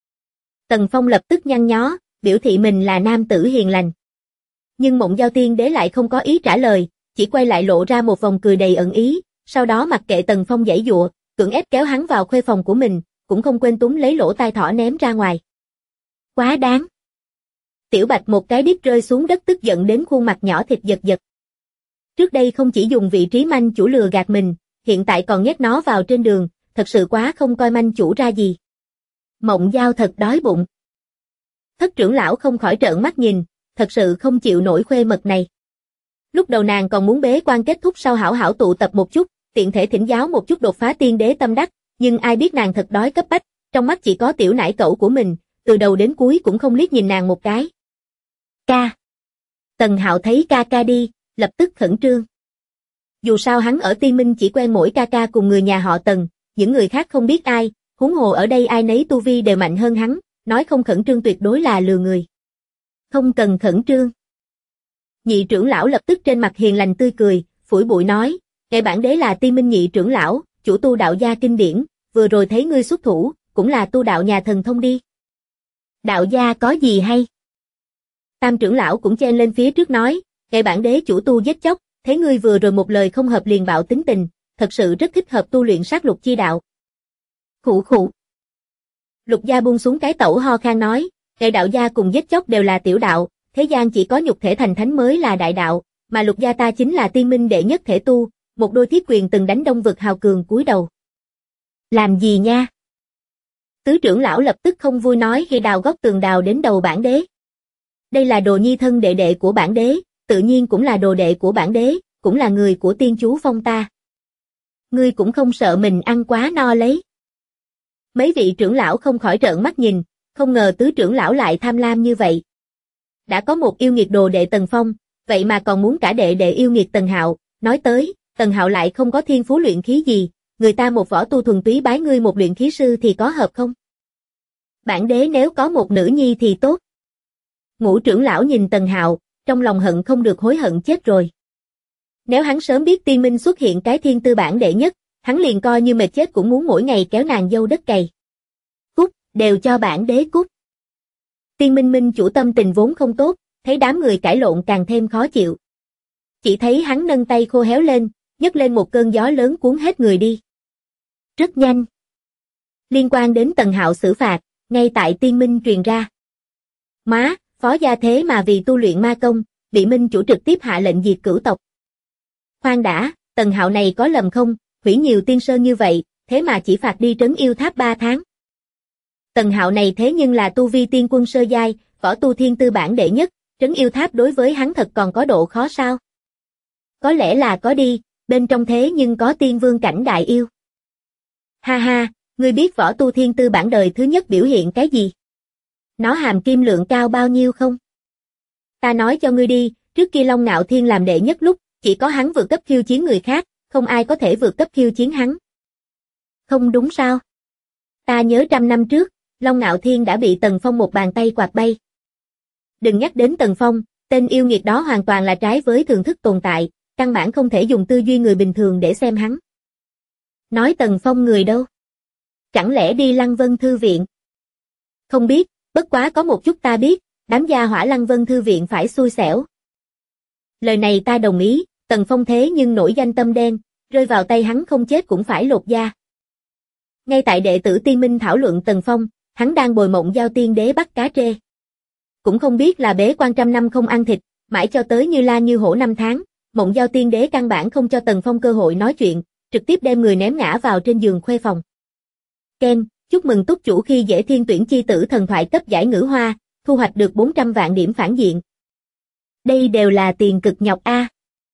Tần Phong lập tức nhăn nhó, biểu thị mình là nam tử hiền lành. Nhưng Mộng Giao tiên đế lại không có ý trả lời, chỉ quay lại lộ ra một vòng cười đầy ẩn ý, sau đó mặc kệ Tần Phong giãy giụa, cưỡng ép kéo hắn vào khuê phòng của mình, cũng không quên túm lấy lỗ tai thỏ ném ra ngoài. Quá đáng. Tiểu Bạch một cái đít rơi xuống đất tức giận đến khuôn mặt nhỏ thịt giật giật. Trước đây không chỉ dùng vị trí manh chủ lừa gạt mình, hiện tại còn nhét nó vào trên đường, thật sự quá không coi manh chủ ra gì. Mộng Giao thật đói bụng. Thất trưởng lão không khỏi trợn mắt nhìn, thật sự không chịu nổi khuê mật này. Lúc đầu nàng còn muốn bế quan kết thúc sau hảo hảo tụ tập một chút, tiện thể thỉnh giáo một chút đột phá tiên đế tâm đắc, nhưng ai biết nàng thật đói cấp bách, trong mắt chỉ có tiểu nải cẩu của mình, từ đầu đến cuối cũng không liếc nhìn nàng một cái. Ca. Tần Hạo thấy ca ca đi, lập tức khẩn trương. Dù sao hắn ở Tiên Minh chỉ quen mỗi ca ca cùng người nhà họ Tần, những người khác không biết ai, huống hồ ở đây ai nấy tu vi đều mạnh hơn hắn, nói không khẩn trương tuyệt đối là lừa người. Không cần khẩn trương. Nhị trưởng lão lập tức trên mặt hiền lành tươi cười, phủi bụi nói, ngài bản đế là Tiên Minh nhị trưởng lão, chủ tu đạo gia kinh điển, vừa rồi thấy ngươi xuất thủ, cũng là tu đạo nhà thần thông đi. Đạo gia có gì hay? Tam trưởng lão cũng chen lên phía trước nói, ngài bản đế chủ tu giết chóc, thấy ngươi vừa rồi một lời không hợp liền bạo tính tình, thật sự rất thích hợp tu luyện sát lục chi đạo. Khụ khụ. Lục gia buông xuống cái tẩu ho khan nói, ngài đạo gia cùng giết chóc đều là tiểu đạo, thế gian chỉ có nhục thể thành thánh mới là đại đạo, mà lục gia ta chính là tiên minh đệ nhất thể tu, một đôi thiết quyền từng đánh đông vực hào cường cúi đầu. Làm gì nha? Tứ trưởng lão lập tức không vui nói khi đào góc tường đào đến đầu bản đế. Đây là đồ nhi thân đệ đệ của bản đế, tự nhiên cũng là đồ đệ của bản đế, cũng là người của tiên chú phong ta. Ngươi cũng không sợ mình ăn quá no lấy. Mấy vị trưởng lão không khỏi trợn mắt nhìn, không ngờ tứ trưởng lão lại tham lam như vậy. Đã có một yêu nghiệt đồ đệ Tần Phong, vậy mà còn muốn cả đệ đệ yêu nghiệt Tần Hạo, nói tới, Tần Hạo lại không có thiên phú luyện khí gì, người ta một võ tu thuần túy bái ngươi một luyện khí sư thì có hợp không? Bản đế nếu có một nữ nhi thì tốt. Ngũ trưởng lão nhìn Tần Hạo, trong lòng hận không được hối hận chết rồi. Nếu hắn sớm biết tiên minh xuất hiện cái thiên tư bản đệ nhất, hắn liền coi như mệt chết cũng muốn mỗi ngày kéo nàng dâu đất cày. Cút, đều cho bản đế cút. Tiên minh minh chủ tâm tình vốn không tốt, thấy đám người cãi lộn càng thêm khó chịu. Chỉ thấy hắn nâng tay khô héo lên, nhấc lên một cơn gió lớn cuốn hết người đi. Rất nhanh. Liên quan đến Tần Hạo xử phạt, ngay tại tiên minh truyền ra. Má, phó gia thế mà vì tu luyện ma công, bị minh chủ trực tiếp hạ lệnh diệt cửu tộc. Khoan đã, Tần Hạo này có lầm không, hủy nhiều tiên sơn như vậy, thế mà chỉ phạt đi trấn yêu tháp 3 tháng. Tần Hạo này thế nhưng là tu vi tiên quân sơ giai, võ tu thiên tư bản đệ nhất, trấn yêu tháp đối với hắn thật còn có độ khó sao? Có lẽ là có đi, bên trong thế nhưng có tiên vương cảnh đại yêu. Ha ha, ngươi biết võ tu thiên tư bản đời thứ nhất biểu hiện cái gì? Nó hàm kim lượng cao bao nhiêu không? Ta nói cho ngươi đi, trước kia Long Ngạo Thiên làm đệ nhất lúc, chỉ có hắn vượt cấp khiêu chiến người khác, không ai có thể vượt cấp khiêu chiến hắn. Không đúng sao? Ta nhớ 100 năm trước, Long Ngạo Thiên đã bị Tần Phong một bàn tay quạt bay. Đừng nhắc đến Tần Phong, tên yêu nghiệt đó hoàn toàn là trái với thường thức tồn tại, căn bản không thể dùng tư duy người bình thường để xem hắn. Nói Tần Phong người đâu? Chẳng lẽ đi Lăng Vân Thư Viện? Không biết, bất quá có một chút ta biết, đám gia hỏa Lăng Vân Thư Viện phải xui xẻo. Lời này ta đồng ý, Tần Phong thế nhưng nổi danh tâm đen, rơi vào tay hắn không chết cũng phải lột da. Ngay tại đệ tử Tiên Minh thảo luận Tần Phong, hắn đang bồi Mộng Giao Tiên Đế bắt cá trê. Cũng không biết là bế quan 100 năm không ăn thịt, mãi cho tới như la như hổ 5 tháng, Mộng Giao Tiên Đế căn bản không cho Tần Phong cơ hội nói chuyện, trực tiếp đem người ném ngã vào trên giường khuê phòng. Ken, chúc mừng túc chủ khi dễ thiên tuyển chi tử thần thoại cấp giải ngữ hoa, thu hoạch được 400 vạn điểm phản diện. Đây đều là tiền cực nhọc a.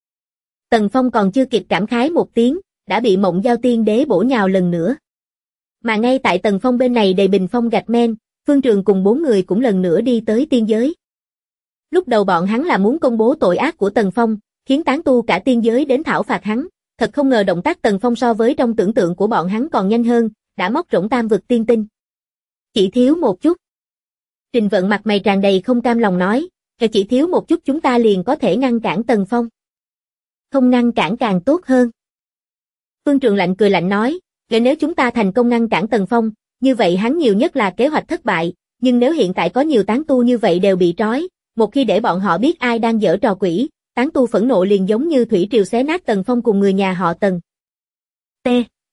Tần Phong còn chưa kịp cảm khái một tiếng, đã bị Mộng Giao Tiên Đế bổ nhào lần nữa. Mà ngay tại Tần Phong bên này đầy bình phong gạch men, Phương Trường cùng 4 người cũng lần nữa đi tới tiên giới. Lúc đầu bọn hắn là muốn công bố tội ác của Tần Phong, khiến tán tu cả tiên giới đến thảo phạt hắn, thật không ngờ động tác Tần Phong so với trong tưởng tượng của bọn hắn còn nhanh hơn, đã móc rỗng tam vực tiên tinh. Chỉ thiếu một chút. Trình Vận mặt mày tràn đầy không cam lòng nói, chỉ thiếu một chút chúng ta liền có thể ngăn cản Tần Phong. Không ngăn cản càng tốt hơn. Phương Trường lạnh cười lạnh nói, nếu chúng ta thành công ngăn cản Tần Phong, như vậy hắn nhiều nhất là kế hoạch thất bại, nhưng nếu hiện tại có nhiều tán tu như vậy đều bị trói, một khi để bọn họ biết ai đang giở trò quỷ, tán tu phẫn nộ liền giống như thủy triều xé nát Tần Phong cùng người nhà họ Tần. T.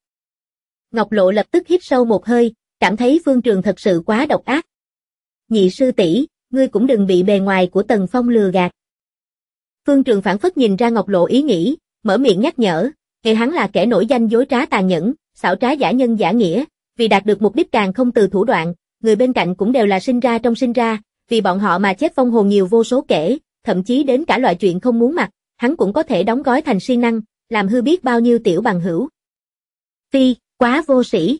Ngọc Lộ lập tức hít sâu một hơi, cảm thấy Phương Trường thật sự quá độc ác. Nhị sư tỷ, ngươi cũng đừng bị bề ngoài của Tần Phong lừa gạt. Phương Trường phảng phất nhìn ra Ngọc Lộ ý nghĩ, mở miệng nhắc nhở, hắn là kẻ nổi danh dối trá tàn nhẫn, xảo trá giả nhân giả nghĩa, vì đạt được mục đích càng không từ thủ đoạn, người bên cạnh cũng đều là sinh ra trong sinh ra, vì bọn họ mà chết vong hồn nhiều vô số kể, thậm chí đến cả loại chuyện không muốn mặc, hắn cũng có thể đóng gói thành siêng năng, làm hư biết bao nhiêu tiểu bằng hữu. Phi, quá vô sĩ.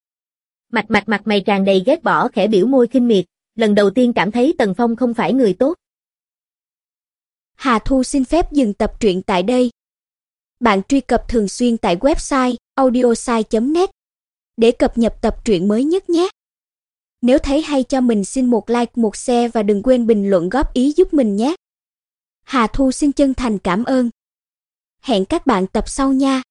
Mặt mày tràn đầy ghét bỏ khẽ biểu môi khinh miệt, lần đầu tiên cảm thấy Tần Phong không phải người tốt. Hà Thu xin phép dừng tập truyện tại đây. Bạn truy cập thường xuyên tại website audiosai.net để cập nhật tập truyện mới nhất nhé. Nếu thấy hay cho mình xin một like, một share và đừng quên bình luận góp ý giúp mình nhé. Hà Thu xin chân thành cảm ơn. Hẹn các bạn tập sau nha.